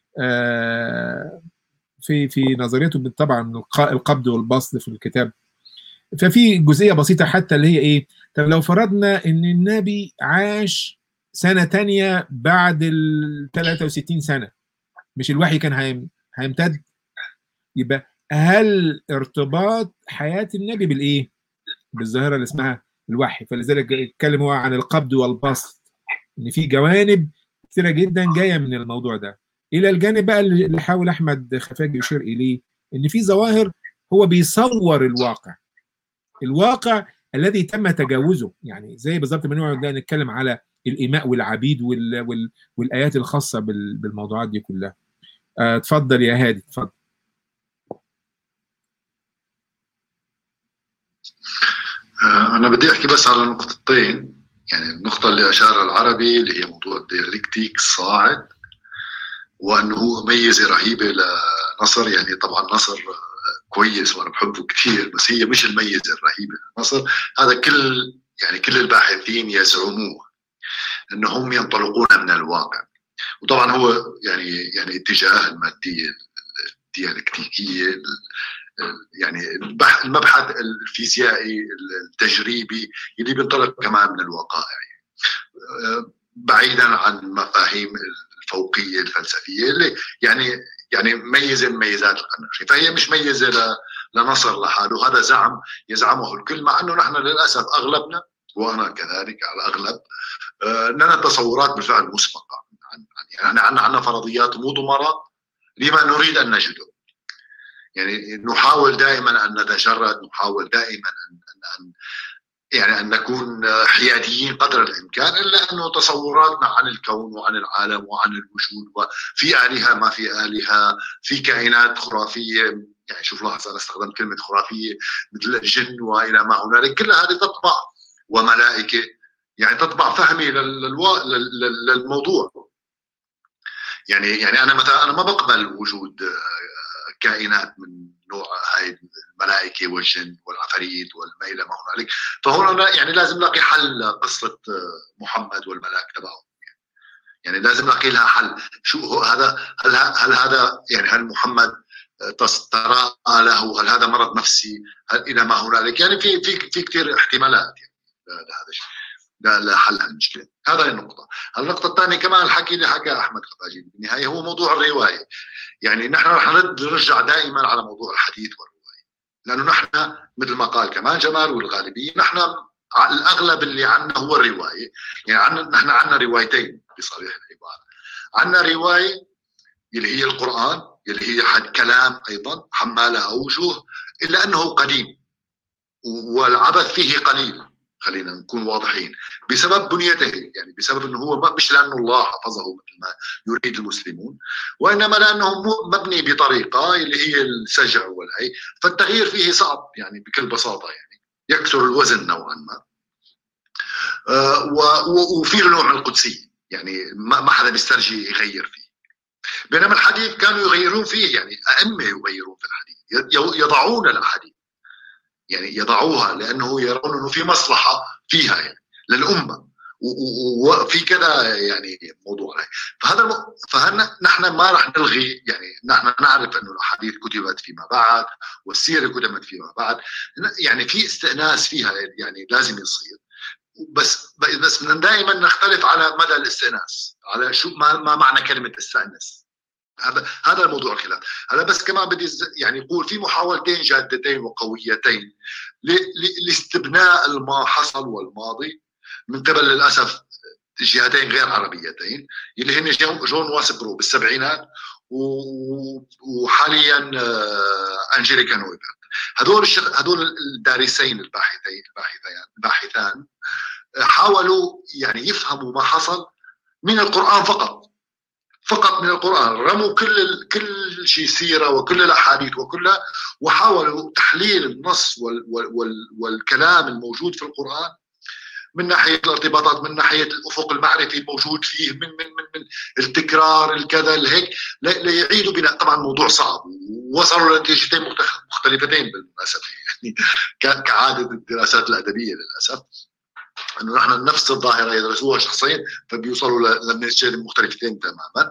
في نظريته طبعا القبض والبسط في الكتاب، ففي جزئيه بسيطه حتى اللي هي ايه؟ طب لو فرضنا ان النبي عاش سنه تانية بعد ال 63 سنه، مش الوحي كان هيمتد؟ يبقى هل ارتباط حياه النبي بالايه؟ بالظاهره اللي اسمها الوحي. فلذلك اتكلم هو عن القبض والبسط، ان في جوانب كثيره جدا جايه من الموضوع ده، الى الجانب بقى اللي حاول احمد خفاجي يشير اليه، ان في ظواهر هو بيصور الواقع الذي تم تجاوزه، يعني زي بالظبط ما نقعد نتكلم على الإماء والعبيد والآيات الخاصة بالموضوعات دي كلها. اتفضل يا هادي، اتفضل. أنا بدي أحكي بس على نقطتين. يعني النقطة اللي أشار العربي اللي هي موضوع الديالكتيك الصاعد، وأنه هو ميزة رهيبة لنصر. يعني طبعا نصر كويس وأنا بحبه كثير، بس هي مش الميزة الرهيبة لنصر. هذا كل الباحثين يزعموه أنهم ينطلقون من الواقع، وطبعا هو يعني اتجاه المادية الديالكتيكية، يعني المبحث الفيزيائي التجريبي اللي بينطلق كمان من الوقائع، بعيدا عن مفاهيم الفوقية الفلسفية اللي يعني ميزة من ميزات القناعي. فهي مش ميزة لنصر لحاله، هذا يزعمه الكل، مع أنه نحن للأسف أغلبنا وأنا كذلك على الأغلب لنا تصورات بالفعل مسبقة يعني عندنا فرضيات مضمرة لما نريد أن نجده. يعني نحاول دائما أن نتجرد، نحاول دائما أن نكون حياديين قدر الإمكان، إلا أنه تصوراتنا عن الكون وعن العالم وعن الوجود، وفي آلهة ما في آلهة، في كائنات خرافية. يعني شوف لاحظ أنا استخدمت كلمة خرافية مثل الجن وإلى ما هنالك، كل هذه تطبع وملائكة، يعني تطبع فهمي للموضوع. يعني أنا مثلا أنا ما بقبل وجود كائنات من نوع هاي الملائكة والجن والعفاريت والما إلى ما هنالك. فهنا يعني لازم نلاقي حل قصة محمد والملاك تبعه، يعني لازم نلاقي لها حل. شو هذا؟ هل هذا يعني هل محمد تراءى له؟ هل هذا مرض نفسي؟ هل إلى ما هنالك؟ يعني في كثير احتمالات يعني لهذا الشيء، لحل المشكلة. هذا النقطة. النقطة الثانية كمان الحكي اللي حكى أحمد خفاجي بالنهاية هو موضوع الرواية. يعني نحن رح نرجع دائما على موضوع الحديث والرواية، لأنه نحن مثل ما قال كمان جمال والغالبية، نحن الأغلب اللي عنا هو الرواية. يعني نحن عنا روايتين بصريح العبارة. عنا رواية اللي هي القرآن، اللي هي حد كلام أيضا حمالة أوجه، إلا أنه قديم والعبث فيه قليل، خلينا نكون واضحين، بسبب بنيته. يعني بسبب انه هو مش لانه الله حفظه مثل ما يريد المسلمون، وانما لانه مبني بطريقه اللي هي السجع والهي، فالتغيير فيه صعب يعني بكل بساطه، يعني يكسر الوزن نوعا ما. وفيه نوع من القدسيه، يعني ما حدا بيسترجي يغير فيه. بينما الحديث كانوا يغيرون فيه، يعني ائمه يغيرون في الحديث، يضعون الاحاديث، يعني يضعوها لأنه يرون أنه في مصلحة فيها يعني للأمة، وفي كذا يعني موضوع. فهذا نحن ما رح نلغي، يعني نحن نعرف أنه الأحاديث كتبت فيما بعد والسيرة كتبت فيما بعد، يعني في استئناس فيها يعني لازم يصير، بس دائما نختلف على مدى الاستئناس، على شو ما معنى كلمة استأنس. هذا الموضوع الخلاف. هذا بس كمان بدي يعني يقول في محاولتين جادتين وقويتين لاستبناء ما حصل والماضي من قبل للاسف جهتين غير عربيتين، اللي هن جون واسبرو بالسبعينات وحاليا أنجيليكا نويبرت. هذول الدارسين الباحثان حاولوا يعني يفهموا ما حصل من القرآن فقط، فقط من القرآن، رموا كل شيء سيرة وكل الأحاديث وكلها، وحاولوا تحليل النص والكلام الموجود في القرآن من ناحية الارتباطات، من ناحية الأفق المعرفي الموجود فيه، من التكرار الكذا الهيك، ليعيدوا بناء. طبعا موضوع صعب، ووصلوا لنتيجتين مختلفتين بالمناسبة، يعني كعادة الدراسات الأدبية للأسف، انه نحن نفس الظاهره يدرسوها شخصين فبيوصلوا لنتيجتين مختلفتين تماما.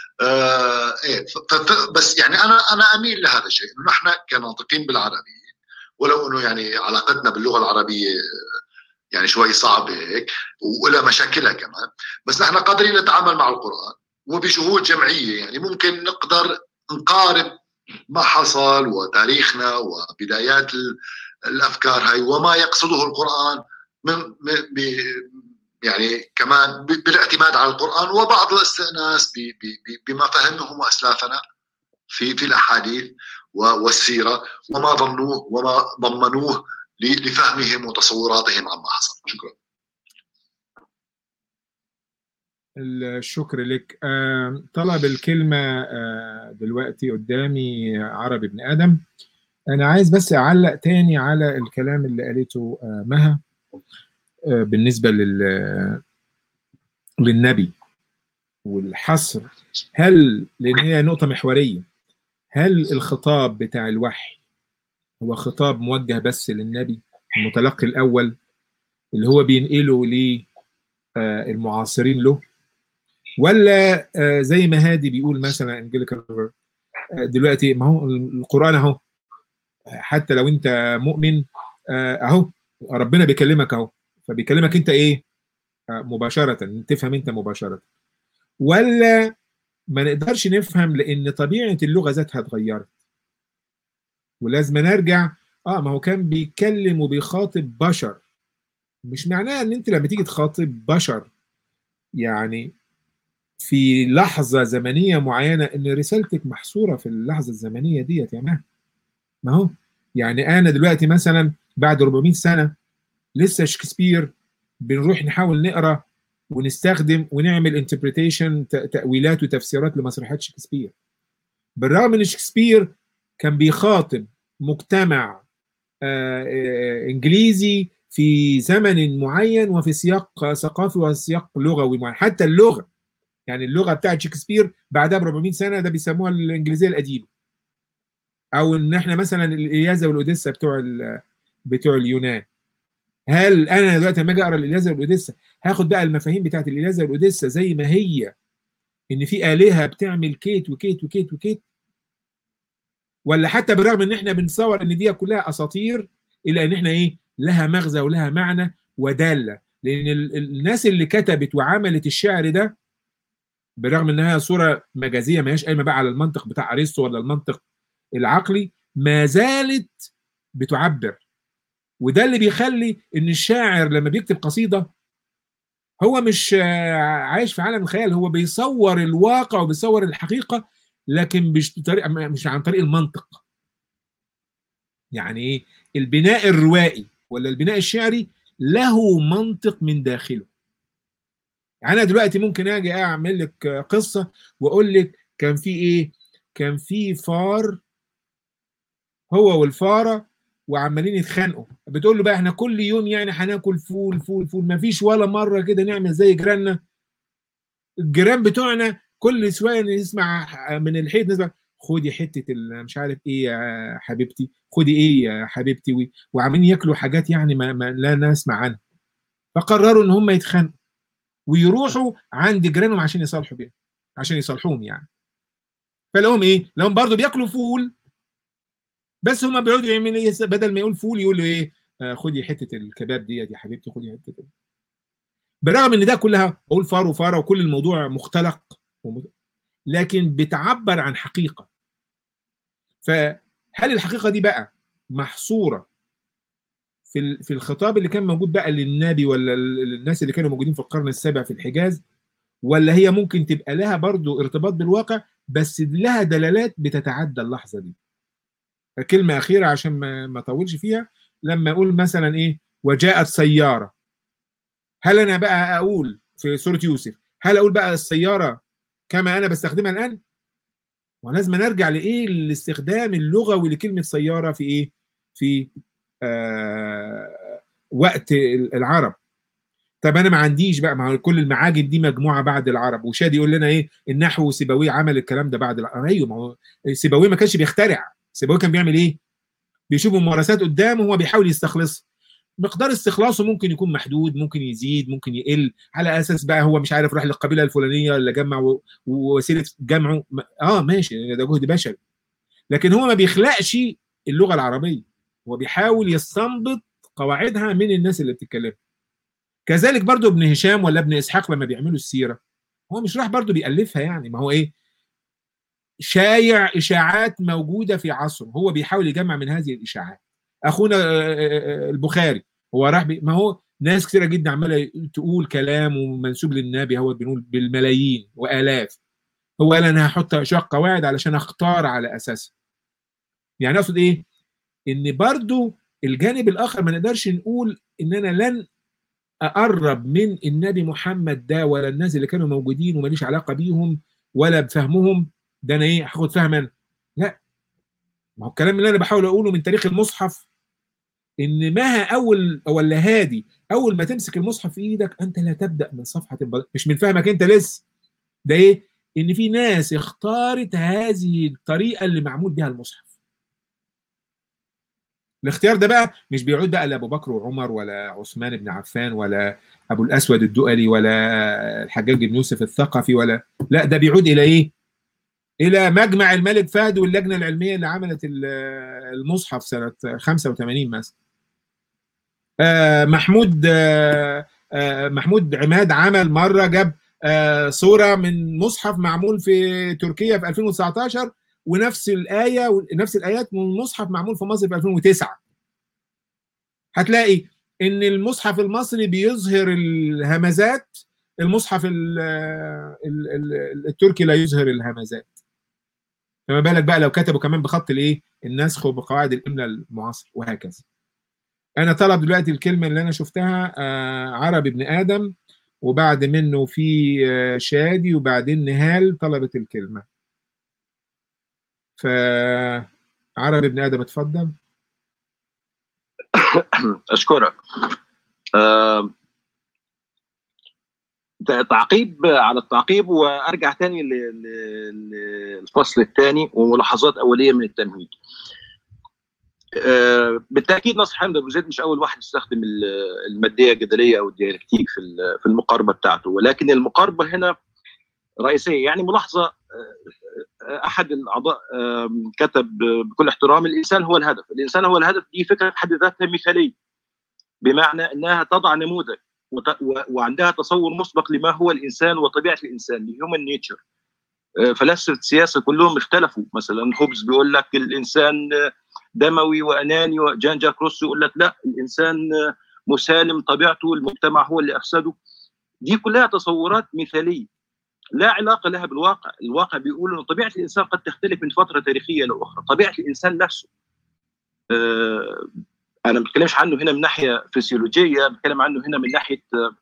بس يعني انا اميل لهذا الشيء، انه نحن كناطقين بالعربيه، ولو انه يعني علاقتنا باللغه العربيه يعني شوي صعبه هيك ولا مشاكلها كمان، بس نحن قادرين نتعامل مع القرآن، وبجهود جمعيه يعني ممكن نقدر نقارب ما حصل وتاريخنا وبدايات الافكار هاي وما يقصده القرآن يعني كمان بالاعتماد على القرآن، وبعض الاستئناس بما فهمه أسلافنا في الأحاديث والسيرة، وما ظنوه وما ضمنوه لفهمهم وتصوراتهم عما حصل. شكرا. الشكر لك. طلب الكلمة دلوقتي قدامي عربي بن آدم. أنا عايز بس أعلق تاني على الكلام اللي قالته مها بالنسبة للنبي والحصر. هل، لأن هي نقطة محورية، هل الخطاب بتاع الوحي هو خطاب موجه بس للنبي المتلقي الأول اللي هو بينقله للمعاصرين له، ولا زي ما هادي بيقول مثلا انجيليكال دلوقتي، ما هو القرآن اهو، حتى لو انت مؤمن اهو ربنا بيكلمك اهو، فبيكلمك انت ايه مباشرة، تفهم انت مباشرة، ولا ما نقدرش نفهم لان طبيعة اللغة ذاتها اتغيرت ولازم نرجع. ما هو كان بيتكلم وبيخاطب بشر، مش معناه ان انت لما تيجي تخاطب بشر يعني في لحظة زمنية معينة ان رسالتك محصورة في اللحظة الزمنية ديت يا مان. ما هو يعني انا دلوقتي مثلا بعد 400 سنة لسه شكسبير بنروح نحاول نقرا ونستخدم ونعمل انتربريتيشن، تأويلات وتفسيرات لمسرحيات شكسبير، بالرغم ان شكسبير كان بيخاطب مجتمع انجليزي في زمن معين وفي سياق ثقافي وسياق لغوي معين. حتى اللغة، يعني اللغة بتاعت شكسبير بعدها ب 400 سنة ده بيسموها الإنجليزية القديمة، أو إن إحنا مثلا الإلياذة والأوديسا بتوع اليونان. هل أنا دلوقتي لما أجي أقرأ الإلياذة والأوديسا هاخد بقى المفاهيم بتاعت الإلياذة والأوديسا زي ما هي، إن في آلهة بتعمل كيت وكيت وكيت وكيت، ولا حتى بالرغم إن إحنا بنصور إن دي كلها أساطير إلا إن إحنا إيه لها مغزى ولها معنى ودالة، لأن الناس اللي كتبت وعملت الشعر ده بالرغم انها صوره مجازيه ما هيش قايمه بقى على المنطق بتاع ارسطو ولا المنطق العقلي، ما زالت بتعبر. وده اللي بيخلي ان الشاعر لما بيكتب قصيده هو مش عايش في عالم الخيال، هو بيصور الواقع وبيصور الحقيقه، لكن مش عن طريق المنطق. يعني ايه البناء الروائي ولا البناء الشعري له منطق من داخله. يعني انا دلوقتي ممكن اجي اعمل لك قصه واقول لك كان في ايه، كان في فار هو والفاره وعمالين يتخانقوا، بتقول له بقى احنا كل يوم يعني هناكل فول فول فول، ما فيش ولا مره كده نعمل زي جيراننا. الجيران بتوعنا كل شويه نسمع من الحيط نسمع خدي حته مش عارف ايه يا حبيبتي، خدي ايه يا حبيبتي، وعمالين ياكلوا حاجات يعني ما لا نسمع عنها. فقرروا ان هم يتخانقوا ويروحوا عند جيرانهم عشان يصالحوا بيهم، عشان يصالحوهم يعني. فلهم ايه؟ لهم برضه بياكلوا فول، بس هم بيقعدوا يعملوا ايه؟ بدل ما يقول فول يقولوا ايه؟ خدي حته الكباب ديت يا حبيبتي، خدي حته. بالرغم ان ده كلها اقول فار وفاره وكل الموضوع مختلق، لكن بتعبر عن حقيقه. فهل الحقيقه دي بقى محصوره في الخطاب اللي كان موجود بقى للنبي ولا الناس اللي كانوا موجودين في القرن السابع في الحجاز، ولا هي ممكن تبقى لها برضو ارتباط بالواقع بس لها دلالات بتتعدى اللحظة دي؟ كلمة أخيرة عشان ما أطولش فيها، لما أقول مثلا إيه وجاءت سيارة، هل أنا بقى أقول في سورة يوسف هل أقول بقى السيارة كما انا بستخدمها الان؟ ولازم نرجع لايه؟ الاستخدام اللغوي لكلمه سياره في ايه؟ في وقت العرب. طب انا ما عنديش بقى، مع كل المعاجم دي مجموعه بعد العرب، وشادي يقول لنا ايه؟ النحو سيبويه عمل الكلام ده بعد العرب. ايوه، ما هو سيبويه ما كانش بيخترع، سيبويه كان بيعمل ايه؟ بيشوف ممارسات قدامه وهو بيحاول يستخلصها. مقدار استخلاصه ممكن يكون محدود، ممكن يزيد، ممكن يقل، على اساس بقى هو مش عارف راح للقبيله الفلانيه اللي جمع ووسيله جمعه. ماشي، ده جهد بشري، لكن هو ما بيخلقش اللغه العربيه، هو بيحاول يستنبط قواعدها من الناس اللي بتتكلمها. كذلك برضو ابن هشام ولا ابن اسحاق لما بيعملوا السيره، هو مش راح برضو بيألفها يعني، ما هو ايه؟ شايع اشاعات موجوده في عصره، هو بيحاول يجمع من هذه الاشاعات. اخونا البخاري هو راح ما هو ناس كثيره جدا عماله تقول كلام ومنسوب للنبي، هو بنقول بالملايين والاف، هو قال انا هحط قواعد علشان اختار على اساسها. يعني اقصد ايه؟ ان برضو الجانب الاخر ما نقدرش نقول ان انا لن اقرب من النبي محمد ده ولا الناس اللي كانوا موجودين وماليش علاقه بيهم ولا بفهمهم، ده انا ايه هاخد فهم انا؟ لا، ما هو الكلام اللي انا بحاول اقوله من تاريخ المصحف ان مها اول ولا هادي، اول ما تمسك المصحف في ايدك انت لا تبدا من صفحه مش من فهمك انت لسه، ده ايه؟ ان في ناس اختارت هذه الطريقه اللي معمول بها المصحف. الاختيار ده بقى مش بيعود بقى لابو بكر وعمر ولا عثمان بن عفان ولا ابو الاسود الدؤلي ولا الحجاج بن يوسف الثقفي ولا، لا، ده بيعود الى ايه؟ الى مجمع الملك فهد واللجنه العلميه اللي عملت المصحف سنه 85 مثلا. محمود عماد عمل مره، جاب صوره من مصحف معمول في تركيا في 2019 ونفس الايه ونفس الايات من مصحف معمول في مصر في 2009. هتلاقي ان المصحف المصري بيظهر الهمزات، المصحف التركي لا يظهر الهمزات. فما بالك بقى لو كتبوا كمان بخط الايه؟ النسخ وبقواعد الاملاء المعاصر وهكذا. انا طلب دلوقتي الكلمه اللي انا شفتها عربي ابن ادم، وبعد منه في شادي، وبعدين نهال طلبت الكلمه. فعربي ابن ادم اتفضل. اشكرك. تعقيب على التعقيب، وارجع تاني للفصل الثاني وملاحظات اوليه من التمهيد. بالتاكيد ناصر حامد ابو زيد مش اول واحد يستخدم الماديه الجدليه او الديالكتيك في المقاربه بتاعته، ولكن المقاربه هنا رئيسيه. يعني ملاحظه، احد الاعضاء كتب بكل احترام: الانسان هو الهدف. الانسان هو الهدف دي فكره بحد ذاتها مثاليه، بمعنى انها تضع نموذج وعندها تصور مسبق لما هو الانسان وطبيعه الانسان، الهيومن نيتشر. فلاسفه السياسه كلهم اختلفوا. مثلا هوبز بيقول لك الانسان دموي واناني، وجان جاك روسو يقول لك لا، الانسان مسالم، طبيعته المجتمع هو اللي افسده. دي كلها تصورات مثاليه لا علاقه لها بالواقع. الواقع بيقول ان طبيعه الانسان قد تختلف من فتره تاريخيه لاخرى. طبيعه الانسان نفسه انا ما بتكلمش عنه هنا من ناحيه فسيولوجيه، بتكلم عنه هنا من ناحيه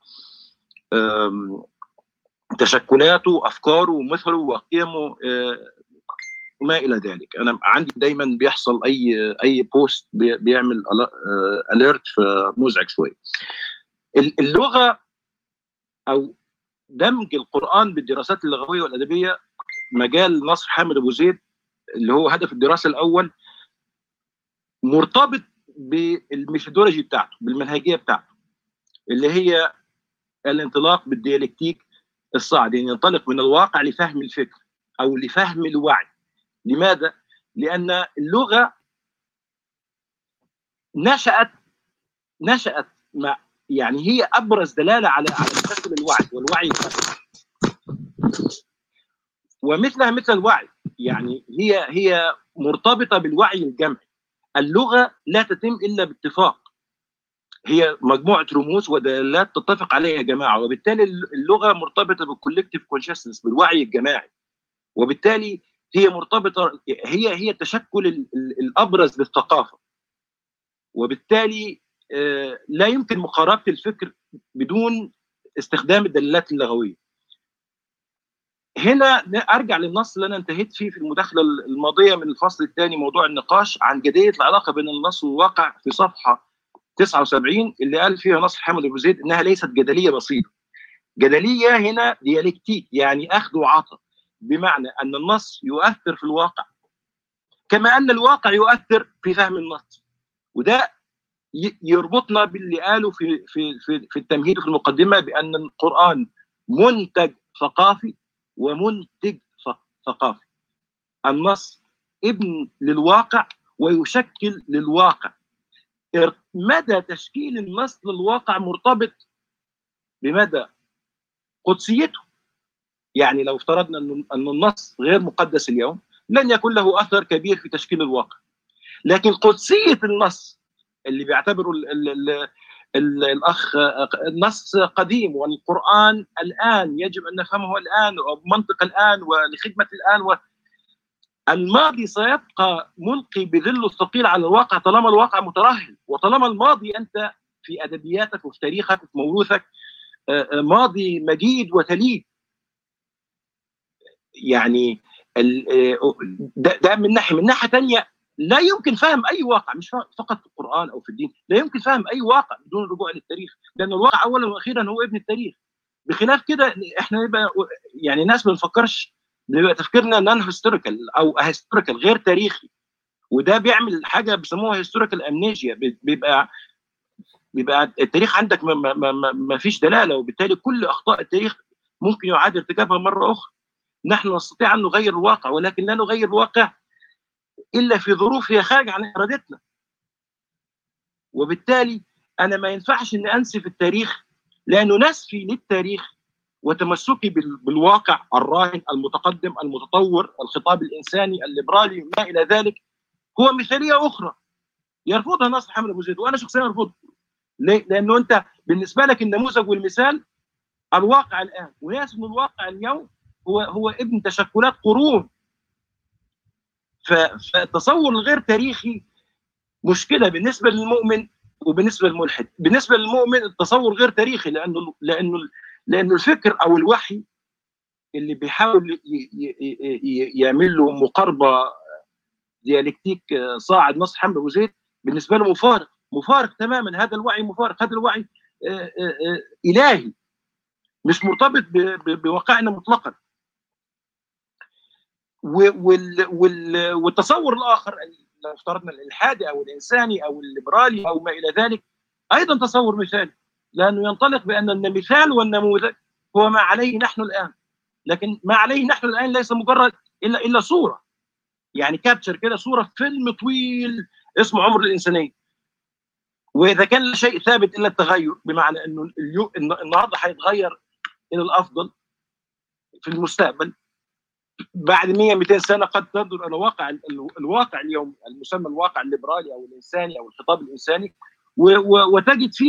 تشكلاته، افكاره ومثله وقيمه وما الى ذلك. انا عندي دايما بيحصل اي بوست بيعمل اليرت مزعج شويه. اللغه او دمج القران بالدراسات اللغويه والادبيه مجال ناصر حامد ابو زيد اللي هو هدف الدراسه الاول، مرتبط بالميثودولوجي بتاعته، بالمنهجيه بتاعته، اللي هي الانطلاق بالديالكتيك الصاعد، يعني ينطلق من الواقع لفهم الفكر او لفهم الوعي. لماذا؟ لان اللغه نشأت مع، يعني هي ابرز دلاله على تشكل الوعي والوعي الفكري. ومثلها مثل الوعي، يعني هي مرتبطه بالوعي الجمعي. اللغه لا تتم الا باتفاق، هي مجموعه رموز ودلالات تتفق عليها يا جماعه، وبالتالي اللغه مرتبطه بالكولكتيف كونشسنس، بالوعي الجماعي، وبالتالي هي مرتبطه، هي التشكل الابرز للثقافه، وبالتالي لا يمكن مقاربه الفكر بدون استخدام الدلالات اللغويه. هنا ارجع للنص اللي انا انتهيت فيه في المداخله الماضيه من الفصل الثاني، موضوع النقاش عن جديه العلاقه بين النص والواقع، في صفحه 79 اللي قال فيها نصر حامد ابو زيد انها ليست جدليه بسيطه. جدليه هنا ديالكتيك، يعني اخذ وعطاء، بمعنى ان النص يؤثر في الواقع كما ان الواقع يؤثر في فهم النص. وده يربطنا باللي قاله في التمهيد في المقدمه، بان القران منتج ثقافي ومنتج ثقافي. النص ابن للواقع ويشكل للواقع. مدى تشكيل النص للواقع مرتبط بمدى قدسيته. يعني لو افترضنا أن النص غير مقدس اليوم لن يكون له أثر كبير في تشكيل الواقع، لكن قدسية النص اللي بيعتبره الأخ النص قديم، والقرآن الآن يجب أن نفهمه الآن وبمنطق الآن ولخدمة الآن، الماضي سيبقى ملقي بظله الثقيل على الواقع طالما الواقع مترهل، وطالما الماضي أنت في أدبياتك وفي تاريخك وفي موروثك ماضي مجيد وتليد. يعني ده من ناحية. من ناحية ثانية لا يمكن فهم أي واقع، مش فقط في القرآن أو في الدين، لا يمكن فهم أي واقع بدون الرجوع للتاريخ، لأن الواقع أولا وأخيرا هو ابن التاريخ. بخلاف كده احنا نبقى يعني ناس ما بنفكرش، بيبقى تفكيرنا نون هيستوريكال او هيستوريكال غير تاريخي، وده بيعمل حاجه بيسموها هيستوريكال امنيجيا. بيبقى التاريخ عندك ما فيش دلاله، وبالتالي كل اخطاء التاريخ ممكن يعاد ارتكابها مره اخرى. نحن نستطيع ان نغير الواقع، ولكن لا نغير الواقع الا في ظروف هي خارجه عن ارادتنا. وبالتالي انا ما ينفعش ان انسف التاريخ، لانه نسفي للتاريخ وتمسكي بالواقع الراهن المتقدم المتطور الخطاب الانساني الليبرالي ما الى ذلك هو مثاليه اخرى يرفضها نصر حامد ابو زيد، وانا شخصيا ارفضها. ليه؟ لانه انت بالنسبه لك النموذج والمثال الواقع الان، وناس من الواقع اليوم هو ابن تشكلات قرون. فالتصور الغير تاريخي مشكله بالنسبه للمؤمن وبالنسبه للملحد. بالنسبه للمؤمن التصور غير تاريخي، لانه الفكر او الوحي اللي بيحاول يعمل له مقاربه ديالكتيك صاعد نصر حامد ابو زيد بالنسبه له مفارق تماما. هذا الوعي مفارق، هذا الوعي الهي مش مرتبط بواقعنا مطلقا. والتصور الاخر لو افترضنا الالحادي او الانساني او الليبرالي او ما الى ذلك ايضا تصور مثالي، لانه ينطلق بان المثال والنموذج هو ما عليه نحن الان. لكن ما عليه نحن الان ليس مجرد الا صوره، يعني كابتشر كده، صوره فيلم طويل اسمه عمر الانسانيه. واذا كان لا شيء ثابت الا التغير، بمعنى انه النهارده هيتغير الى الافضل في المستقبل، بعد 100-200 سنه قد تنظر الى الواقع اليوم المسمى الواقع الليبرالي او الانساني او الخطاب الانساني، وتجد فيه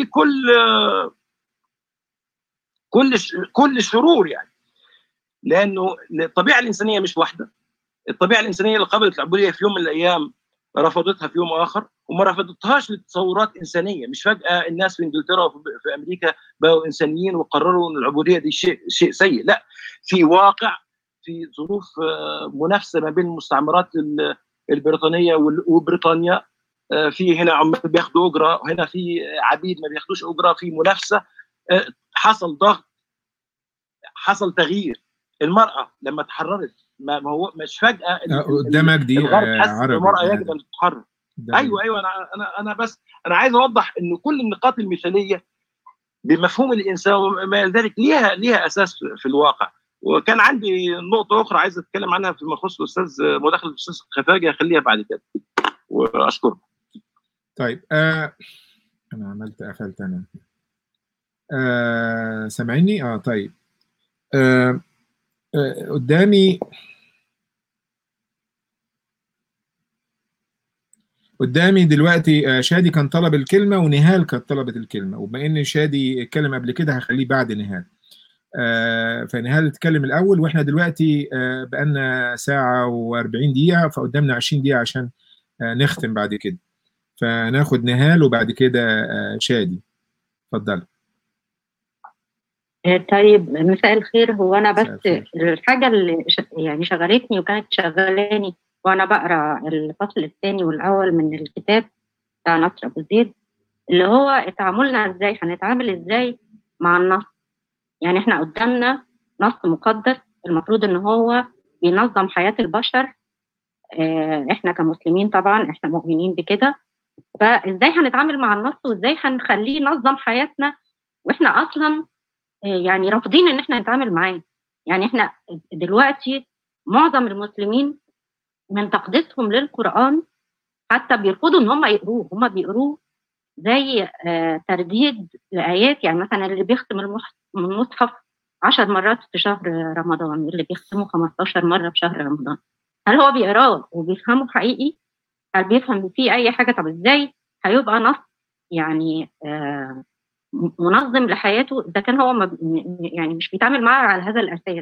كل الشرور. يعني لانه الطبيعه الانسانيه مش واحده. الطبيعه الانسانيه اللي قبلت العبوديه في يوم من الايام رفضتها في يوم اخر، وما رفضتهاش لتصورات انسانيه. مش فجاه الناس في انجلترا وفي امريكا بقوا انسانيين وقرروا ان العبوديه دي شيء سيء. لا، في واقع، في ظروف منافسه ما بين المستعمرات البريطانيه وبريطانيا. في هنا عمال بياخدوا اجره، وهنا في عبيد ما بياخدوش اجره، في منافسه. حصل ضغط، حصل تغيير. المراه لما تحررت ما هو مش فجاه قدامك دي الغرب حس عربي المراه يجب ان تتحرر. ايوه انا بس انا عايز اوضح انه كل النقاط المثاليه بمفهوم الانسان وما الى ذلك ليها اساس في الواقع. وكان عندي نقطه اخرى عايز اتكلم عنها فيما يخص الاستاذ مداخله الاستاذ خفاجي، اخليها بعد كده واشكرك. طيب انا قفلت انا. سامعني؟ طيب. قدامي دلوقتي شادي كان طلب الكلمة ونهال كانت طلبت الكلمة، وبما ان شادي اتكلم قبل كده هخليه بعد نهال. فنهال تتكلم الأول، واحنا دلوقتي بقالنا ساعة و40 دقيقة، فقدامنا 20 دقيقة عشان نختم بعد كده. فناخد نهال وبعد كده شادي. اتفضل. طيب مساء الخير. هو انا بس الحاجه اللي يعني شغلتني وكانت شغلاني وانا بقرا الفصل الثاني والاول من الكتاب بتاع نصر ابو زيد، اللي هو تعاملنا ازاي، هنتعامل ازاي مع النص. يعني احنا قدامنا نص مقدس المفروض ان هو بينظم حياه البشر. احنا كمسلمين طبعا احنا مؤمنين بكده، فازاي هنتعامل مع النص وازاي هنخليه ينظم حياتنا واحنا اصلا يعني رافضين ان احنا نتعامل معاه. يعني احنا دلوقتي معظم المسلمين من تقديسهم للقرآن حتى بيرفضوا ان هم يقروه. هم بيقروه زي ترديد لآيات. يعني مثلا اللي بيختم المصحف 10 مرات في شهر رمضان، اللي بيختمه 15 مرة في شهر رمضان، هل هو بيقراه وبيفهمه حقيقي؟ هل بيفهم فيه أي حاجة؟ طب ازاي هيبقى نص يعني منظم لحياته إذا كان هو يعني مش بيتعامل معاه على هذا الأساس؟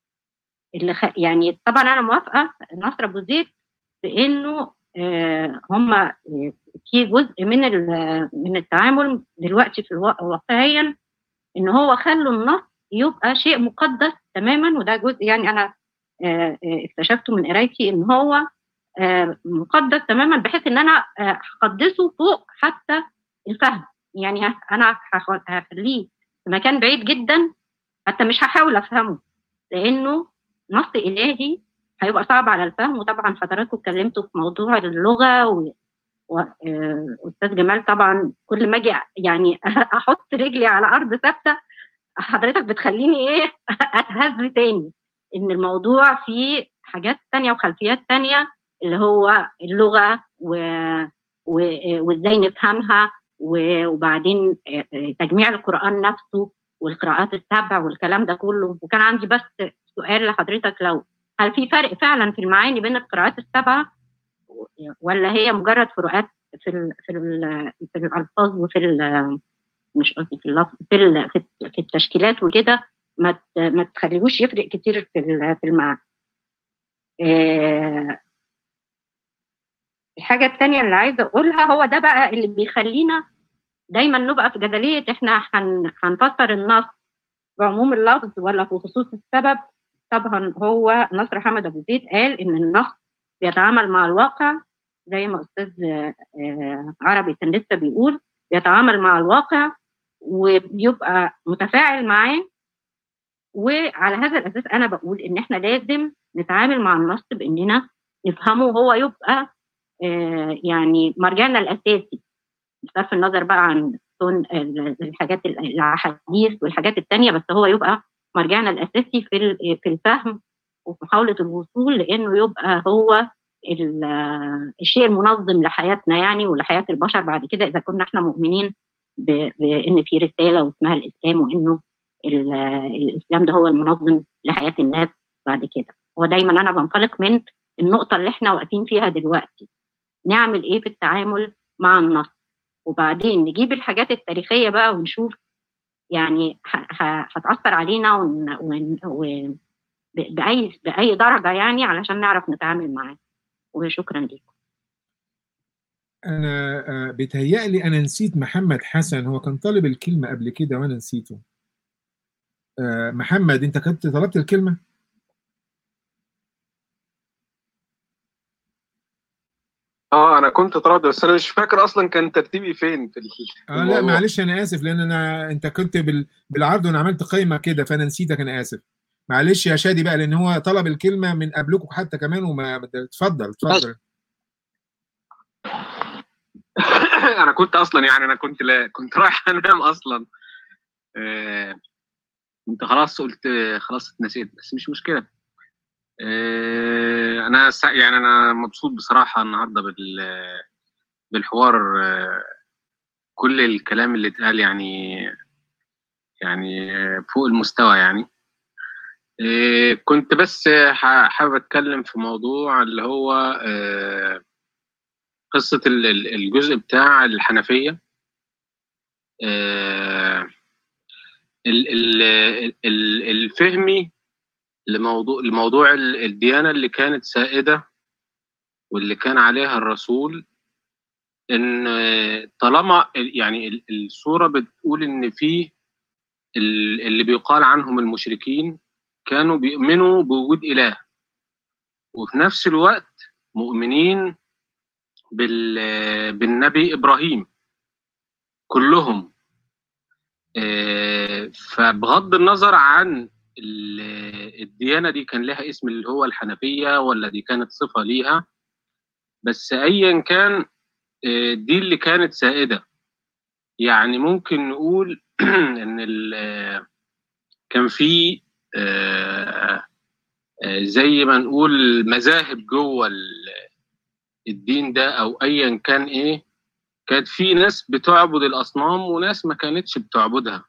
يعني طبعا أنا موافقة نصر أبو زيد بأنه هم في جزء من التعامل دلوقتي في واقعيا ان هو خلوا النص يبقى شيء مقدس تماما، وده جزء يعني انا اكتشفته من قرايتي ان هو مقدس تماما، بحيث ان انا هقدسه فوق حتى الفهم. يعني انا هخليه في مكان بعيد جدا، حتى مش هحاول افهمه لانه نص الهي هيبقى صعب على الفهم. وطبعا حضراتكم اتكلمتوا في موضوع اللغه واستاذ جمال طبعا كل ما اجي يعني احط رجلي على ارض ثابته حضرتك بتخليني ايه اتهز تاني، ان الموضوع فيه حاجات تانية وخلفيات تانية اللي هو اللغه وازاي نفهمها، وبعدين تجميع القرآن نفسه والقراءات السبع والكلام ده كله. وكان عندي بس سؤال لحضرتك، لو هل في فرق فعلا في المعاني بين القراءات السبعة ولا هي مجرد فروقات في الألفاظ وفي مش قصدي في اللفظ في التشكيلات وكده، ما تخليهوش يفرق كتير في المعنى. الحاجة الثانية اللي عايزة أقولها هو ده بقى اللي بيخلينا دايما نبقى في جدلية احنا هنفسر النص بعموم اللفظ ولا في خصوص السبب. طبعا هو نصر حمد أبو زيد قال إن النص بيتعامل مع الواقع زي ما أستاذ عربي كان لسه بيقول، بيتعامل مع الواقع وبيبقى متفاعل معاه. وعلى هذا الأساس أنا بقول إن احنا لازم نتعامل مع النص بإننا نفهمه، وهو يبقى يعني مرجعنا الأساسي بصرف النظر بقى عن الحاجات الأحاديث والحاجات التانية، بس هو يبقى مرجعنا الأساسي في الفهم وفي محاولة الوصول لأنه يبقى هو الشيء المنظم لحياتنا يعني ولحياة البشر بعد كده، إذا كنا احنا مؤمنين بأن في رسالة واسمها الإسلام، وإنه الإسلام ده هو المنظم لحياة الناس بعد كده. ودايما أنا بنطلق من النقطة اللي احنا واقفين فيها دلوقتي، نعمل إيه في التعامل مع النص، وبعدين نجيب الحاجات التاريخية بقى ونشوف يعني هتأثر علينا بأي درجة يعني علشان نعرف نتعامل معاه. وشكرا لكم. أنا بيتهيألي أنا نسيت محمد حسن، هو كان طالب الكلمة قبل كده وأنا نسيته. محمد أنت كنت طلبت الكلمة؟ انا كنت طلبت بس انا مش فاكر اصلا كان ترتيبي فين في الموضوع. لا معلش انا اسف، لان انت كنت بالعرض وانا عملت قائمه كده فانا نسيتك، انا اسف. معلش يا شادي بقى لان هو طلب الكلمه من قبلكم حتى كمان اتفضل. انا كنت اصلا يعني انا كنت رايح انام اصلا. كنت خلاص قلت خلاص اتنسيت بس مش مشكله. انا مبسوط بصراحه النهارده بالحوار. كل الكلام اللي اتقال يعني فوق المستوى يعني. كنت بس حابب اتكلم في موضوع اللي هو قصة الجزء بتاع الحنفية. الفهمي لموضوع الديانة اللي كانت سائدة واللي كان عليها الرسول، ان طالما يعني الصورة بتقول ان في اللي بيقال عنهم المشركين كانوا بيؤمنوا بوجود إله، وفي نفس الوقت مؤمنين بالنبي إبراهيم كلهم. فبغض النظر عن الديانة دي كان لها اسم اللي هو الحنفية ولا دي كانت صفة ليها، بس أيا كان دي اللي كانت سائدة. يعني ممكن نقول إن كان في زي ما نقول مذاهب جوه الدين ده أو أيا كان إيه، كانت في ناس بتعبد الأصنام وناس ما كانتش بتعبدها،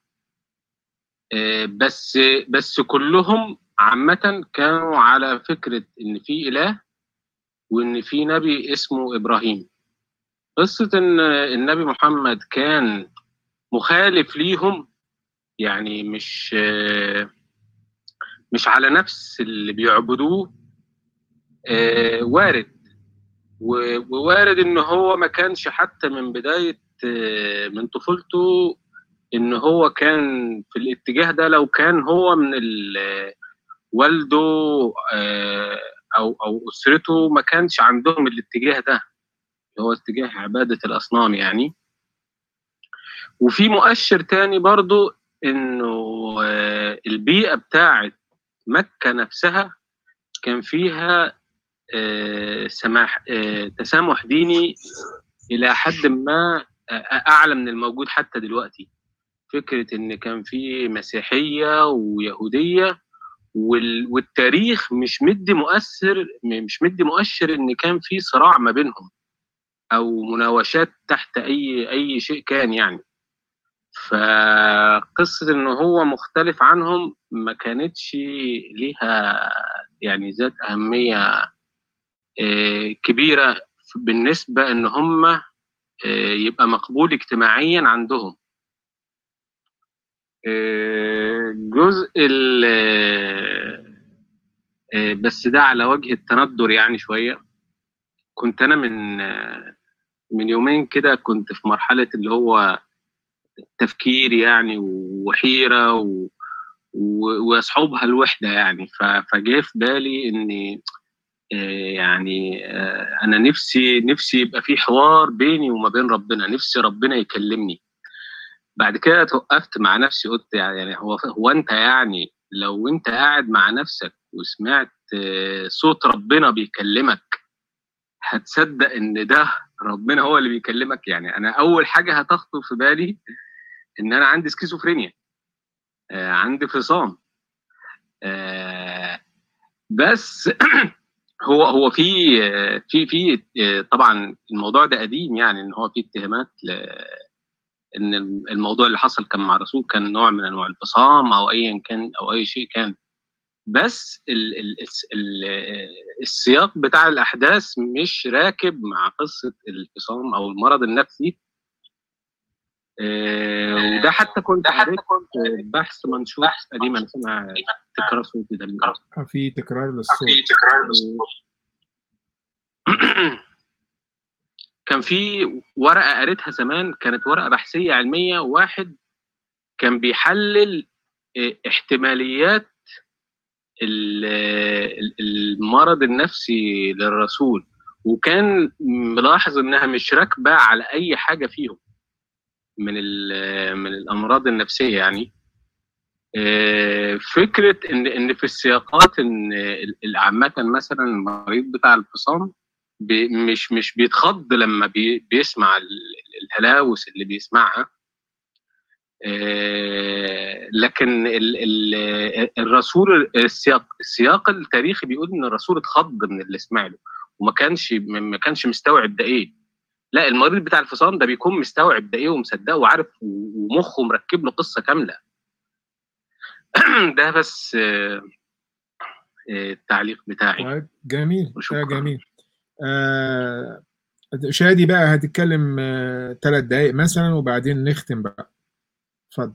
بس كلهم عامة كانوا على فكرة إن في إله وإن في نبي اسمه إبراهيم. قصة إن النبي محمد كان مخالف ليهم، يعني مش على نفس اللي بيعبدوه، وارد، ووارد إن هو ما كانش حتى من بداية من طفولته إن هو كان في الاتجاه ده. لو كان هو من والده أو أسرته ما كانش عندهم الاتجاه ده اللي هو اتجاه عبادة الأصنام يعني. وفي مؤشر تاني برضو إنه البيئة بتاعت مكة نفسها كان فيها تسامح ديني إلى حد ما أعلى من الموجود حتى دلوقتي. فكرة إن كان في مسيحية ويهودية، والتاريخ مش مدي مؤشر إن كان في صراع ما بينهم أو مناوشات تحت أي شيء كان يعني. فقصة إنه هو مختلف عنهم ما كانتش ليها يعني ذات أهمية كبيرة بالنسبة إن هم يبقى مقبول اجتماعيا عندهم. جزء بس ده على وجه التندر يعني شوية. كنت أنا من يومين كده كنت في مرحلة اللي هو تفكير يعني وحيرة ويصحبها الوحدة يعني. فجاء في بالي إني يعني أنا نفسي يبقى في حوار بيني وما بين ربنا، نفسي ربنا يكلمني. بعد كده توقفت مع نفسي قلت يعني هو أنت يعني لو أنت قاعد مع نفسك وسمعت صوت ربنا بيكلمك هتصدق إن ده ربنا هو اللي بيكلمك؟ يعني أنا أول حاجة هتخطر في بالي إن أنا عندي سكيزوفرينيا، عندي فصام. بس هو في طبعا الموضوع ده قديم يعني، ان هو في اتهامات ان الموضوع اللي حصل كان مع الرسول كان نوع من انواع الفصام او ايا كان او اي شيء كان. بس السياق بتاع الاحداث مش راكب مع قصه الفصام او المرض النفسي. وده حتى كنت قريت بحث منشور قديم اسمها تكرار صوتي ده في تكرار للصوت. كان في ورقة قريتها زمان، كانت ورقة بحثية علمية، واحد كان بيحلل احتماليات المرض النفسي للرسول، وكان ملاحظ انها مش راكبة على اي حاجة فيهم من الامراض النفسية يعني. فكرة ان في السياقات ان عامة مثلا المريض بتاع الفصام مش بيتخض لما بيسمع الهلاوس اللي بيسمعها، لكن الرسول السياق التاريخي بيقول ان الرسول اتخض من اللي سمع له وما كانش مستوعب ده ايه. لا، المريض بتاع الفصام ده بيكون مستوعب ده ايه ومصدقه وعارف ومخه مركب له قصة كاملة. ده بس التعليق بتاعي. طيب جميل. جميل. شادي بقى هتتكلم 3 دقايق مثلا وبعدين نختم بقى. اتفضل.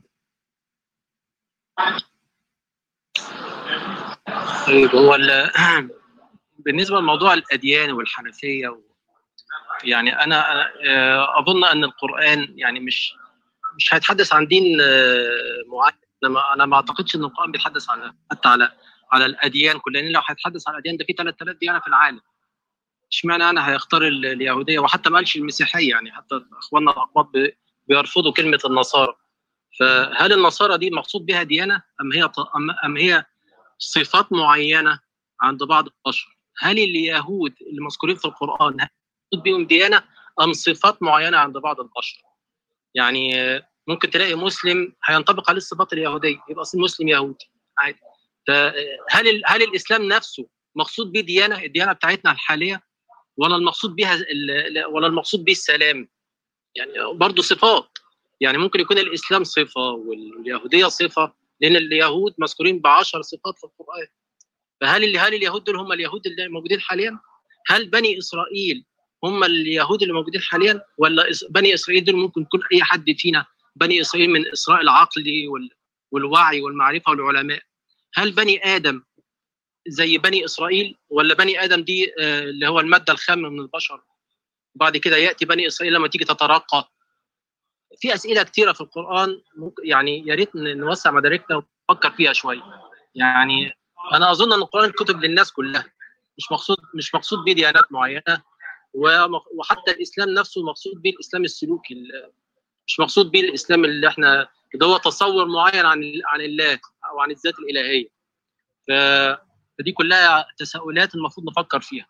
طيب هو بالنسبه لموضوع الاديان والحنفيه يعني انا اظن ان القران يعني مش هيتحدث عن دين معين انا ما اعتقدش ان القرآن بيتحدث حتى على الاديان كلها، لان لو هيتحدث على الاديان ده في 3000 ديانه في العالم. اشمعنى انا هيختار اليهوديه؟ وحتى ما قالش المسيحيه، يعني حتى اخواننا الاقباط بيرفضوا كلمه النصارى. فهل النصارى دي مقصود بها ديانه ام هي صفات معينه عند بعض البشر؟ هل اليهود اللي مذكورين في القرآن مقصود بهم ديانه ام صفات معينه عند بعض البشر؟ يعني ممكن تلاقي مسلم هينطبق عليه الصفات اليهوديه يبقى مسلم يهودي عادي. هل الاسلام نفسه مقصود به ديانه، الديانه بتاعتنا الحاليه، ولا المقصود به السلام؟ يعني برضه صفات، يعني ممكن يكون الاسلام صفه واليهوديه صفه، لان اليهود مذكورين ب10 صفات في القران. فهل اليهود دول هم اليهود اللي موجودين حاليا؟ هل بني اسرائيل هم اليهود اللي موجودين حاليا، ولا بني اسرائيل دول ممكن يكون اي حد فينا؟ بني اسرائيل من اسراء العقل والوعي والمعرفه والعلماء. هل بني ادم زي بني اسرائيل، ولا بني ادم دي اللي هو الماده الخام من البشر؟ بعد كده ياتي بني اسرائيل لما تيجي تترقى. في اسئله كثيره في القران، يعني يا ريت نوسع مداركنا ونفكر فيها شويه. يعني انا اظن ان القران كتب للناس كلها، مش مقصود به ديانات معينه. وحتى الاسلام نفسه مقصود به الاسلام السلوكي، مش مقصود به الاسلام اللي احنا ده هو تصور معين عن الله او عن الذات الالهيه. فدي كلها تساؤلات المفروض نفكر فيها.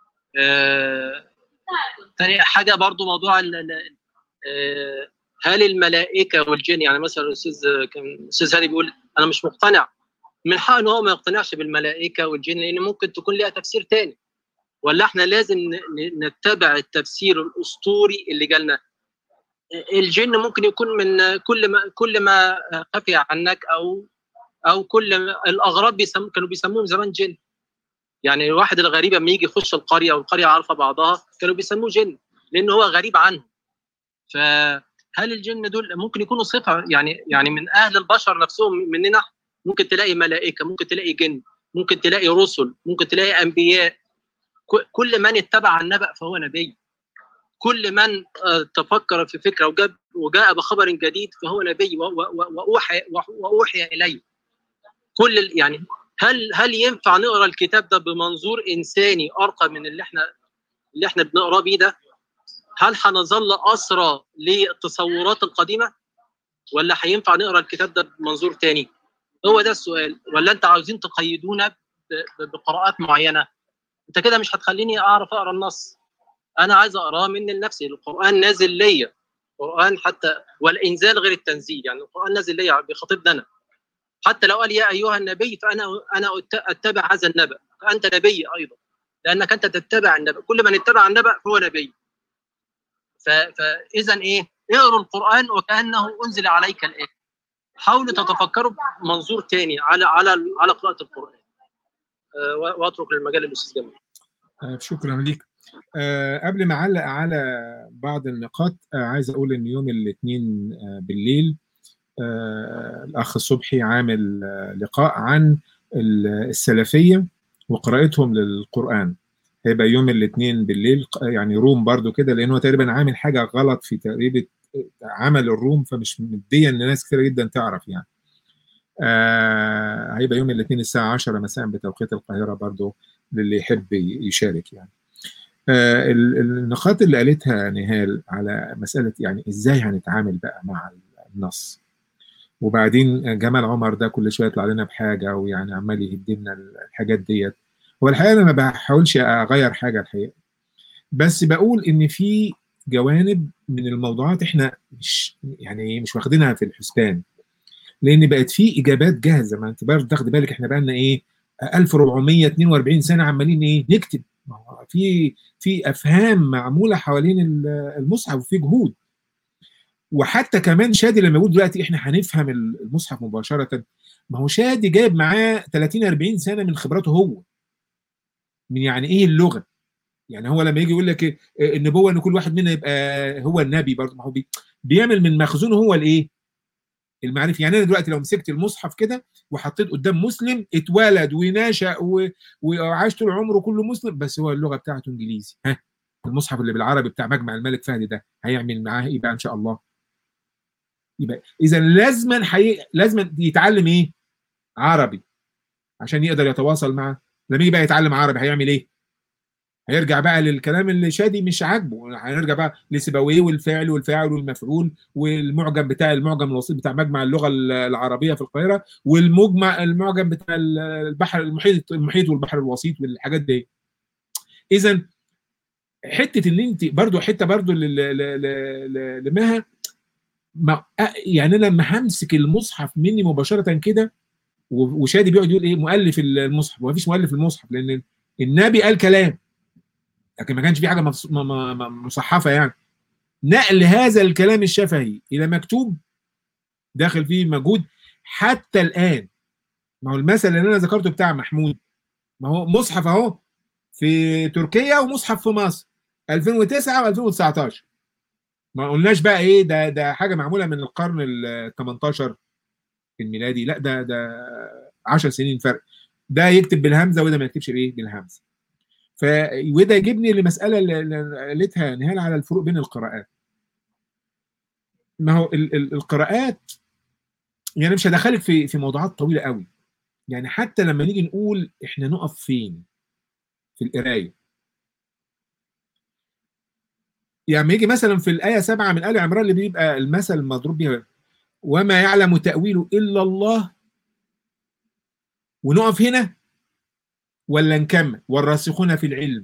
ثاني حاجه برضو موضوع هل الملائكه والجن، يعني مثلا الاستاذ هادي بيقول انا مش مقتنع، من حقه ان هو ما يقتنعش بالملائكه والجن، لان ممكن تكون لها تفسير ثاني. ولا احنا لازم نتبع التفسير الاسطوري اللي جالنا؟ الجن ممكن يكون من كل ما خفي عنك، او كل الاغراب كانوا بيسموهم زمان جن. يعني الواحد الغريب لما يجي يخش القريه والقريه عارفه بعضها كانوا بيسموه جن، لان هو غريب عنه. فهل الجن دول ممكن يكونوا صفه، يعني من اهل البشر نفسهم مننا؟ ممكن تلاقي ملائكه، ممكن تلاقي جن، ممكن تلاقي رسل، ممكن تلاقي انبياء. كل من اتبع النبأ فهو نبي. كل من تفكر في فكره وجاء بخبر جديد فهو نبي واوحي اليه. يعني هل ينفع نقرا الكتاب ده بمنظور انساني ارقى من اللي احنا بنقراه بيه ده؟ هل هنظل اسرى للتصورات القديمه، ولا هينفع نقرا الكتاب ده بمنظور تاني؟ هو ده السؤال. ولا انت عاوزين تقيدونا بقراءات معينه؟ انت كده مش هتخليني اعرف اقرا النص. انا عايز اقراه من لنفسي. القران نازل ليا، القران حتى والانزال غير التنزيل، يعني القران نازل ليا بيخاطبني انا. حتى لو قال يا ايها النبي فانا اتبع هذا النبأ، فانت نبي ايضا، لانك انت تتبع النبأ. كل من اتبع النبأ فهو نبي. فاذا اقروا القران وكانه انزل عليك الان. حاولوا تتفكروا بمنظور ثاني على قراءه القران. واترك للمجال للاستاذ جمال. شكرا ليك. قبل ما اعلق على بعض النقاط، عايز اقول ان يوم الاثنين بالليل الاخ صبحي عامل لقاء عن السلفيه وقراءتهم للقران. هيبقى يوم الاثنين بالليل، يعني روم برضو كده، لانه تقريبا عامل حاجه غلط في تقريبا عمل الروم، فمش مديه ان ناس كتير جدا تعرف يعني. هيبقى يوم الاثنين الساعه 10 مساء بتوقيت القاهره برضو للي يحب يشارك يعني. النقاط اللي قالتها نهال على مساله يعني ازاي هنتعامل بقى مع النص، وبعدين جمال عمر ده كل شويه يطلع لنا بحاجه ويعني عمال يهدمنا الحاجات ديت. هو الحقيقه انا ما بحاولش اغير حاجه الحقيقه، بس بقول ان في جوانب من الموضوعات احنا مش واخدينها في الحسبان، لان بقت في اجابات جاهزه. ما انت برضه تاخد بالك احنا بقى لنا 1442 سنه عمالين نكتب. في افهام معموله حوالين المصحف، وفي جهود. وحتى كمان شادي لما يقول دلوقتي احنا هنفهم المصحف مباشره، ما هو شادي جايب معاه 30 40 سنه من خبراته هو، من يعني ايه اللغه. يعني هو لما يجي يقول لك النبوه ان كل واحد منا يبقى هو النبي، برضه ما هو بيعمل من مخزونه هو المعرفه. يعني انا دلوقتي لو مسكت المصحف كده وحطيت قدام مسلم اتولد ونشأ وعاش طول عمره كله مسلم، بس هو اللغه بتاعته انجليزي، المصحف اللي بالعربي بتاع مجمع الملك فهد ده هيعمل معاه ايه بقى ان شاء الله؟ يبقى اذا لازم يتعلم ايه؟ عربي عشان يقدر يتواصل معه. لما يجي بقى يتعلم عربي هيعمل ايه؟ هيرجع بقى للكلام اللي شادي مش عاجبه، هنرجع بقى لسيبويه والفعل والفاعل والمفعول والمعجم بتاع المعجم الوسيط بتاع مجمع اللغه العربيه في القاهره، المعجم بتاع البحر المحيط والبحر الوسيط والحاجات دي. اذا حته ان انت برضو حته برضو لمها يعني انا لما همسك المصحف مني مباشره كده، وشادي بيقعد يقول ايه مؤلف المصحف، ومفيش مؤلف المصحف لان النبي قال كلام لكن ما كانش في حاجه مصحفه. يعني نقل هذا الكلام الشفهي الى مكتوب داخل فيه مجهود حتى الان. ما هو المثل اللي انا ذكرته بتاع محمود، ما هو مصحف اهو في تركيا ومصحف في مصر 2009 و2019. ما قلناش بقى ايه ده حاجه معموله من القرن ال 18 الميلادي، لا ده 10 سنين فرق، ده يكتب بالهمزه وده ما يكتبش بايه بالهمزه. وده يجيبني لمساله اللي قالتها نهال على الفروق بين القراءات. ما هو القراءات يعني مش هدخلك في موضوعات طويله قوي، يعني حتى لما نيجي نقول احنا نقف فين في القرايه، يعني يجي مثلا في الايه 7 من ال عمران اللي بيبقى المثل المضروب بيها وما يعلم تاويله الا الله، ونقف هنا ولا نكمل والراسخون في العلم،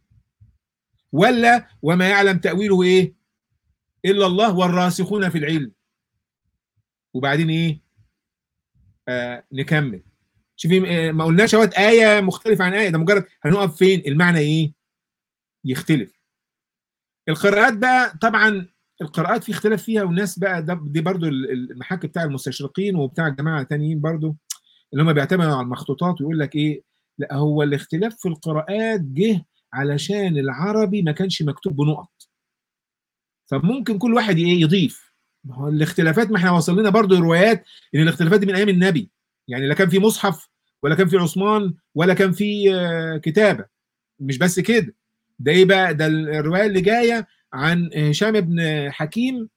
ولا وما يعلم تاويله ايه الا الله والراسخون في العلم، وبعدين ايه نكمل. شوفي ما قلناش اهوت ايه مختلفه عن ايه، ده مجرد هنقف فين المعنى ايه يختلف. القراءات بقى طبعا القراءات في اختلاف فيها، والناس بقى دي برضو المحك بتاع المستشرقين وبتاع جماعه تانيين برضو اللي هم بيعتمدوا على المخطوطات ويقول لك ايه، لا هو الاختلاف في القراءات جه علشان العربي ما كانش مكتوب بنقط، فممكن كل واحد ايه يضيف. ما هو الاختلافات ما احنا وصل لنا برضو روايات ان الاختلافات دي من ايام النبي، يعني لا كان في مصحف ولا كان في عثمان ولا كان في كتابه. مش بس كده، ده ايه بقى، ده الروايه اللي جايه عن هشام بن حكيم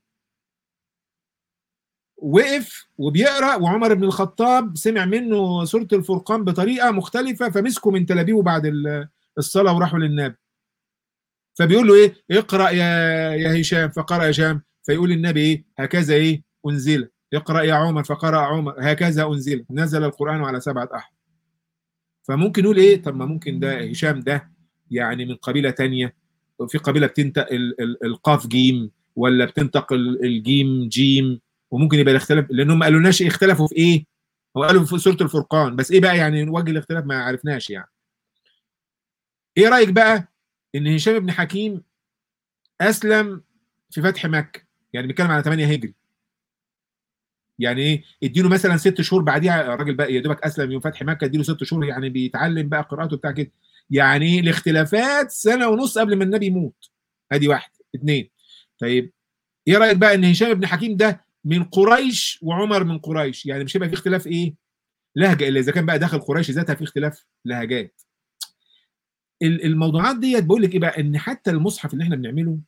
وقف وبيقرا وعمر بن الخطاب سمع منه سوره الفرقان بطريقه مختلفه، فمسكوا من تلابيبه بعد الصلاه وراحوا للنبي، فبيقول له ايه اقرا يا هشام، فقرأ هشام، فيقول النبي ايه هكذا ايه انزل، اقرا يا عمر، فقرأ عمر هكذا انزل، نزل القرآن على 7 أحرف. فممكن نقول ايه، طب ما ممكن ده هشام ده يعني من قبيله ثانيه، في قبيله بتنطق القاف جيم ولا بتنطق الجيم جيم، وممكن يبقى الاختلاف لانهم ما قالولناش اختلفوا في ايه، هو قالوا في سوره الفرقان بس ايه بقى يعني وجه الاختلاف ما عرفناش. يعني ايه رايك بقى ان هشام بن حكيم اسلم في فتح مكه، يعني بيتكلم على 8 هجري، يعني ايه اديله مثلا 6 شهور بعديها الراجل بقى يا دوبك اسلم يوم فتح مكه، اديله 6 شهور يعني بيتعلم بقى قراءته بتاع كده، يعني الاختلافات 1.5 سنة قبل ما النبي يموت. ادي 1 2. طيب ايه رايك بقى ان هشام بن حكيم ده من قريش وعمر من قريش، يعني مش هيبقى في اختلاف ايه لهجه، الا اذا كان بقى داخل قريش ذاتها في اختلاف لهجات. الموضوعات ديت بقول لك ايه بقى، ان حتى المصحف اللي احنا بنعمله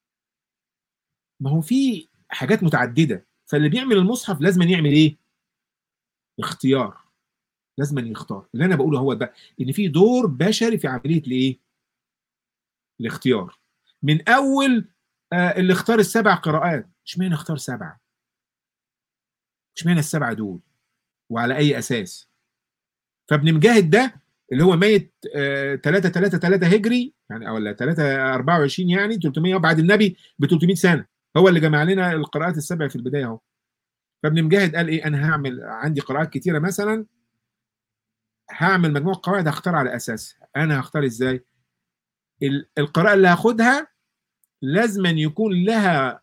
ما هو في حاجات متعدده، فاللي بيعمل المصحف لازم يعمل ايه اختيار، لازم يختار. اللي انا بقوله هو بقى ان في دور بشري في عمليه الايه الاختيار. من اول اللي اختار ال7 قراءات، اشمعنى اختار 7؟ اشمعنى ال7 دول وعلى اي اساس؟ فابن مجاهد ده اللي هو ميت 3 هجري يعني، ولا 324 يعني 300 بعد النبي ب 300 سنه، هو اللي جمع لنا القراءات ال7 في البدايه اهو. فابن مجاهد قال ايه، انا هعمل عندي قراءات كتيره مثلا، هعمل مجموعه قواعد هختار على اساسها. انا هختار ازاي؟ القراءه اللي هاخدها لازم يكون لها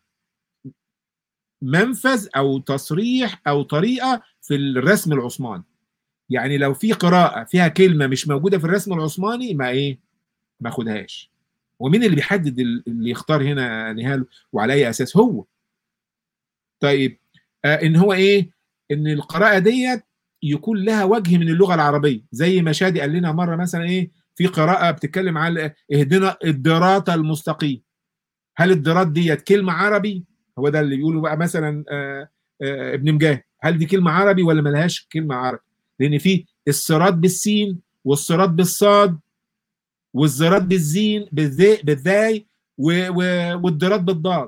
منفذ او تصريح او طريقه في الرسم العثماني. يعني لو في قراءه فيها كلمه مش موجوده في الرسم العثماني ما اخدهاش. ومين اللي بيحدد اللي يختار هنا نهال وعلى اي اساس؟ هو. طيب ان هو ايه، ان القراءه ديت يكون لها وجه من اللغه العربيه، زي ما شادي قال لنا مره مثلا ايه، في قراءه بتتكلم على اهدنا الضراط المستقيم، هل الضراط ديت كلمه عربي؟ هو ده اللي بيقولوا بقى مثلا ابن مجاهد، هل دي كلمه عربي ولا ملهاش كلمه عربي؟ لان في الصراط بالسين والصراط بالصاد والزراط بالزين بالذاي والضراط بالضاد.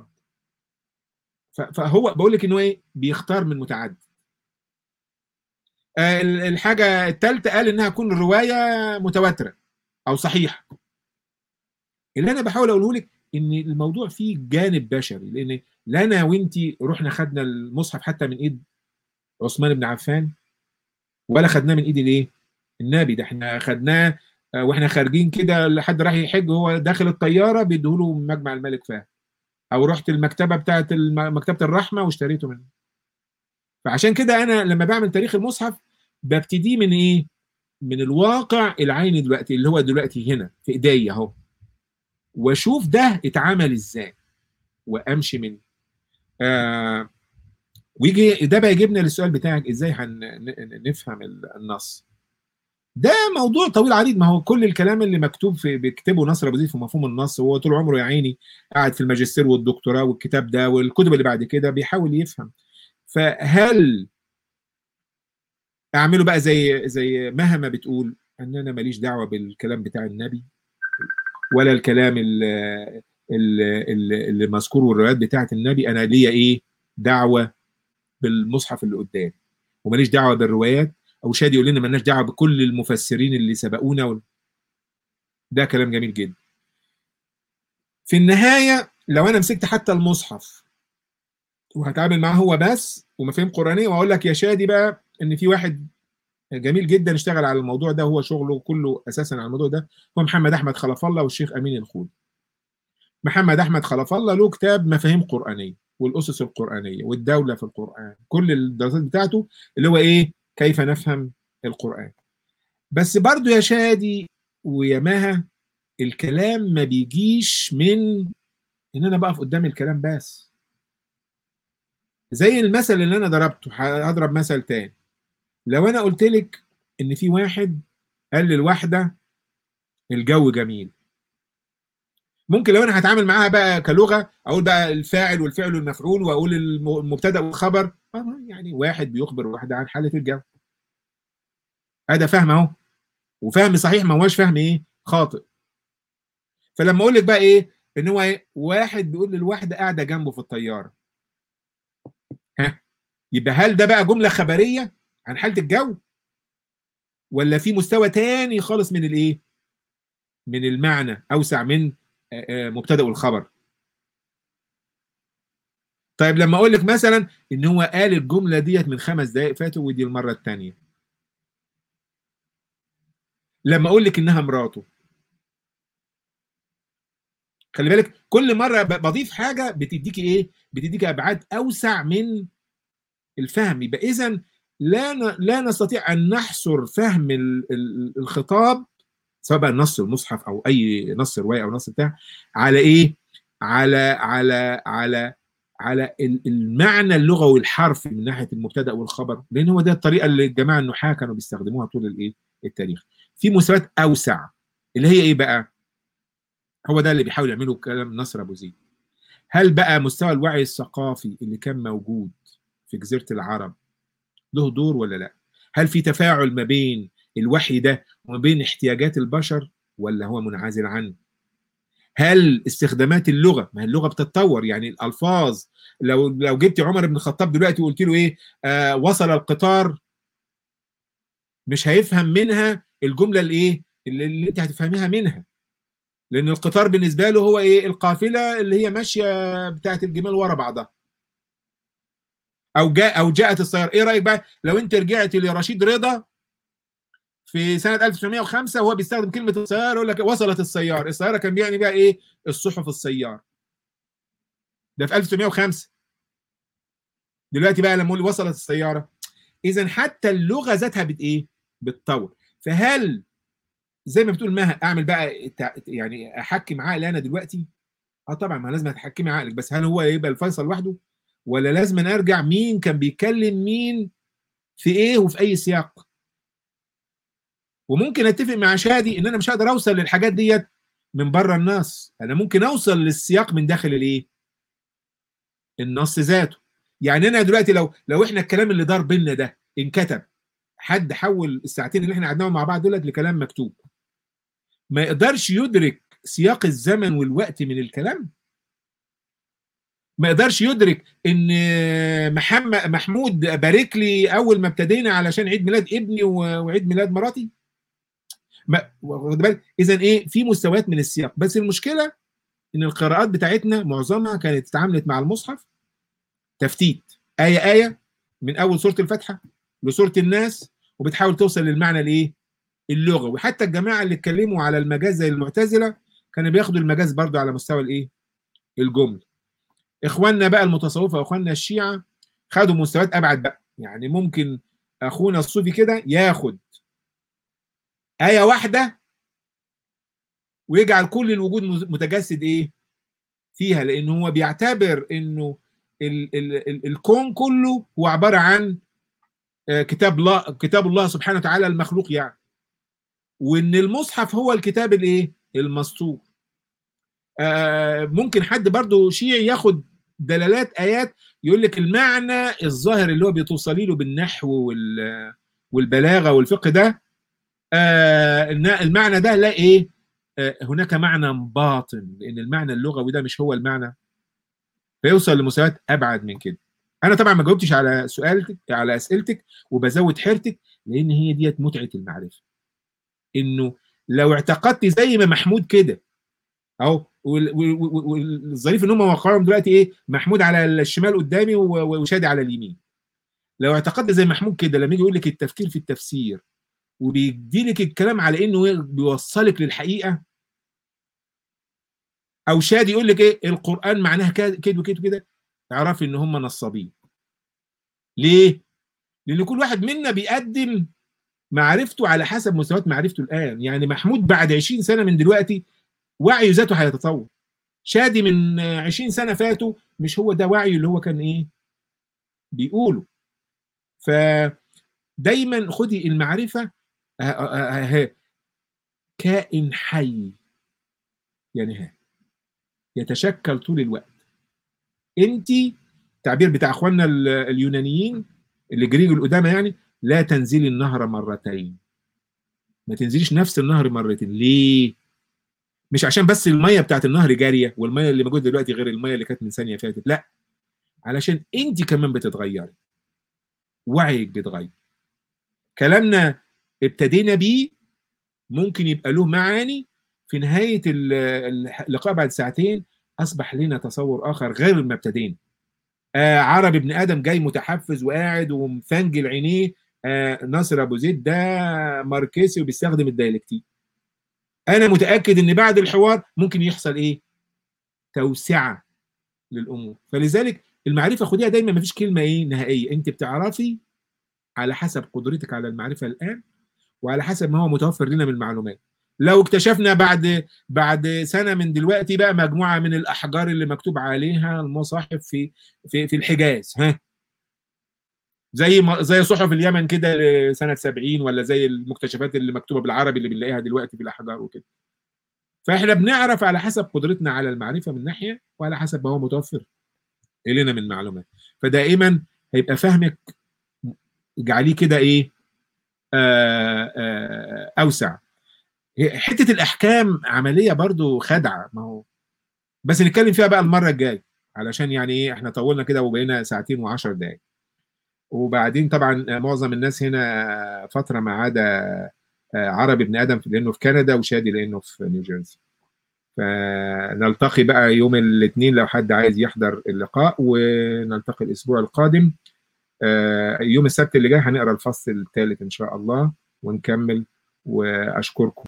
فهو بقول لك انه ايه، بيختار من متعدد. الحاجه الثالثه قال انها تكون الروايه متواتره او صحيحه. اللي انا بحاول اقوله لك ان الموضوع فيه جانب بشري، لان لا انا وانتي رحنا خدنا المصحف حتى من ايد عثمان بن عفان ولا خدناه من ايد الايه؟ النبي. ده احنا خدناه واحنا خارجين كده، لحد راح يحج وهو داخل الطياره بيديهوله من مجمع الملك فهد، او رحت المكتبه بتاعه مكتبه الرحمه واشتريته منه. فعشان كده انا لما بعمل تاريخ المصحف ببتدي من ايه؟ من الواقع العيني دلوقتي، اللي هو دلوقتي هنا في ايديا اهو، واشوف ده اتعمل ازاي وامشي منه. ويجي ده بقى يجيبنا للسؤال بتاعك، ازاي نفهم النص؟ ده موضوع طويل عريض. ما هو كل الكلام اللي مكتوب بيكتبه نصر ابو زيد في مفهوم النص، هو طول عمره يا عيني قاعد في الماجستير والدكتوراه والكتاب ده والكتب اللي بعد كده بيحاول يفهم. فهل اعمله بقى زي مهما بتقول ان انا ماليش دعوه بالكلام بتاع النبي ولا الكلام اللي مذكور والروايات بتاعه النبي، انا ليا ايه دعوه بالمصحف اللي قدامي وماليش دعوه بالروايات؟ او شادي يقول لنا مالناش دعوه بكل المفسرين اللي سبقونا ده كلام جميل جدا. في النهايه لو انا مسكت حتى المصحف وهتعامل معاه هو بس ومفاهيم قرآنية، واقول لك يا شادي بقى ان في واحد جميل جدا اشتغل على الموضوع ده، هو شغله كله اساسا على الموضوع ده، هو محمد احمد خلف الله والشيخ امين الخولي. محمد احمد خلف الله له كتاب مفاهيم قرآنية والاسس القرآنية والدولة في القرآن، كل الدراسات بتاعته اللي هو ايه، كيف نفهم القرآن. بس برضو يا شادي ويا مها، الكلام ما بيجيش من ان انا بقف قدام الكلام بس. زي المثل اللي انا ضربته، هضرب مثل تاني. لو انا قلت لك ان في واحد قال للواحده الجو جميل، ممكن لو انا هتعامل معاها بقى كلغه اقول بقى الفاعل والفعل والمفعول واقول المبتدا والخبر، يعني واحد بيخبر واحده عن حاله الجو، هذا فهم اهو، وفهم صحيح، ما هوش فهم ايه خاطئ. فلما اقول لك بقى ايه، ان هو ايه، واحد بيقول للواحده قاعده جنبه في الطياره، ها، يبقى هل ده بقى جمله خبريه عن حاله الجو ولا في مستوى تاني خالص من الايه، من المعنى اوسع من مبتدا والخبر؟ طيب لما اقول لك مثلا ان هو قال الجمله ديت من 5 دقائق فاتوا ودي المره الثانيه، لما اقول لك انها مراته، خلي بالك كل مره بضيف حاجه بتديكي ايه، بتديكي ابعاد اوسع من الفهم. يبقى اذا لا نستطيع ان نحصر فهم الخطاب سواء بقى النص المصحف او اي نص روايه او نص بتاع على ايه، على المعنى اللغوي الحرفي من ناحيه المبتدا والخبر، لان هو ده الطريقه اللي الجماعه النحاة كانوا بيستخدموها طول الايه التاريخ. في مستويات اوسع اللي هي ايه بقى، هو ده اللي بيحاول يعمله كلام نصر ابو زيد. هل بقى مستوى الوعي الثقافي اللي كان موجود في جزيره العرب له دور ولا لا؟ هل في تفاعل ما بين الوحي ده وما بين احتياجات البشر ولا هو منعزل عنه؟ هل استخدامات اللغه، ما هي اللغه بتتطور، يعني الالفاظ لو جبت عمر بن الخطاب دلوقتي وقلت له ايه، وصل القطار، مش هيفهم منها الجمله الايه اللي انت هتفهميها منها، لان القطار بالنسبه له هو ايه، القافله اللي هي ماشيه بتاعت الجمال ورا بعضها. او جاءت السياره. ايه رايك بقى لو انت رجعت لرشيد رضا في سنه 1905 وهو بيستخدم كلمه السياره، يقول لك وصلت السياره. السياره كان بيعني بقى ايه، الصحف السيار، ده في 1905. دلوقتي بقى لما اقول وصلت السياره، اذا حتى اللغه ذاتها ايه، بتطور. فهل زي ما بتقول مها اعمل بقى يعني احكم عقلي انا دلوقتي؟ طبعا ما لازم تحكمي عقلك، بس هل هو يبقى الفيصل لوحده ولا لازم ارجع مين كان بيتكلم مين في ايه وفي اي سياق؟ وممكن اتفق مع شادي ان انا مش هقدر اوصل للحاجات ديت من بره النص، انا ممكن اوصل للسياق من داخل الايه، النص ذاته. يعني انا دلوقتي لو احنا الكلام اللي دار بينا ده انكتب، حد حول الساعتين اللي احنا قعدناهم مع بعض دولت لكلام مكتوب، ما يقدرش يدرك سياق الزمن والوقت من الكلام، ما يقدرش يدرك ان محمود بارك لي اول ما ابتدينا علشان عيد ميلاد ابني وعيد ميلاد مراتي. واخد بالك؟ اذا ايه، في مستويات من السياق. بس المشكله ان القراءات بتاعتنا معظمها كانت اتعاملت مع المصحف تفتيت، ايه ايه من اول سوره الفاتحه لسوره الناس، وبتحاول توصل للمعنى الايه، اللغوي. وحتى الجماعه اللي اتكلموا على المجاز زي المعتزله كانوا بياخدوا المجاز برضو على مستوى الايه، الجمله. اخواننا بقى المتصوفه واخواننا الشيعه خدوا مستويات ابعد بقى، يعني ممكن اخونا الصوفي كده ياخد ايه واحده ويجعل كل الوجود متجسد ايه فيها، لان هو بيعتبر انه الكون كله هو عباره عن كتاب الله سبحانه وتعالى المخلوق يعني، وان المصحف هو الكتاب الايه، المسطور. ممكن حد برضو شيعي ياخد دلالات ايات يقول لك المعنى الظاهر اللي هو بتوصلي له بالنحو والبلاغه والفقه ده، المعنى ده لا ايه، هناك معنى باطن، لان المعنى اللغوي ده مش هو المعنى، فيوصل لمستويات ابعد من كده. انا طبعا ما جاوبتش على سؤالك، على اسئلتك، وبزود حيرتك، لان هي ديت متعه المعرفه. انه لو اعتقدت زي ما محمود كده اهو، والظريف ان هم موقعهم دلوقتي ايه، محمود على الشمال قدامي وشادي على اليمين. لو اعتقدت زي محمود كده، لما يجي يقول لك التفكير في التفسير وبيدي لك الكلام على انه بيوصلك للحقيقه، او شادي يقول لك ايه القران معناها كده وكده وكده، اعرفي ان هم نصابين. ليه؟ لان كل واحد منا بيقدم معرفته على حسب مستويات معرفته الان. يعني محمود بعد 20 سنه من دلوقتي وعيه ذاته هيتطور، شادي من 20 سنه فاتوا مش هو ده وعيه اللي هو كان ايه بيقوله. فدايما خدي المعرفه كائن حي، يعني يتشكل طول الوقت. انت التعبير بتاع اخواننا اليونانيين الجريج القدامى يعني، لا تنزلي النهر مرتين، ما تنزليش نفس النهر مرتين. ليه؟ مش عشان بس الميه بتاعت النهر جاريه والميه اللي موجوده دلوقتي غير الميه اللي كانت من ثانيه فاتت، لا، علشان انت كمان بتتغيري، وعيك بيتغير. كلامنا ابتدينا بيه ممكن يبقى له معاني، في نهايه اللقاء بعد ساعتين اصبح لنا تصور اخر غير ما ابتدينا. عربي ابن ادم جاي متحفز وقاعد ومفنجل عينيه، ناصر ابو زيد ده ماركسي وبيستخدم الديالكتيك. انا متاكد ان بعد الحوار ممكن يحصل ايه، توسعه للامور. فلذلك المعرفه خديها دايما، ما فيش كلمه ايه نهائيه، انت بتعرفي على حسب قدرتك على المعرفه الان، وعلى حسب ما هو متوفر لنا من المعلومات. لو اكتشفنا بعد سنه من دلوقتي بقى مجموعه من الاحجار اللي مكتوب عليها المصاحف في الحجاز، زي صحف اليمن كده سنه 70، ولا زي المكتشفات اللي مكتوبه بالعربي اللي بنلاقيها دلوقتي في الاحجار وكده. فاحنا بنعرف على حسب قدرتنا على المعرفه من ناحيه، وعلى حسب ما هو متوفر الينا من معلومات. فدائما هيبقى فهمك اجعليه كده ايه، اوسع. حته الاحكام عمليه برضو خدعه، ما هو بس نتكلم فيها بقى المره الجايه، علشان يعني ايه احنا طولنا كده وبقينا ساعتين و10 دقائق. وبعدين طبعا معظم الناس هنا فتره ما عدا عربي ابن ادم لانه في كندا، وشادي لانه في نيوجيرسي. فنلتقي بقى يوم الاثنين لو حد عايز يحضر اللقاء، ونلتقي الاسبوع القادم. يوم السبت اللي جاي هنقرا الفصل الثالث ان شاء الله ونكمل. واشكركم.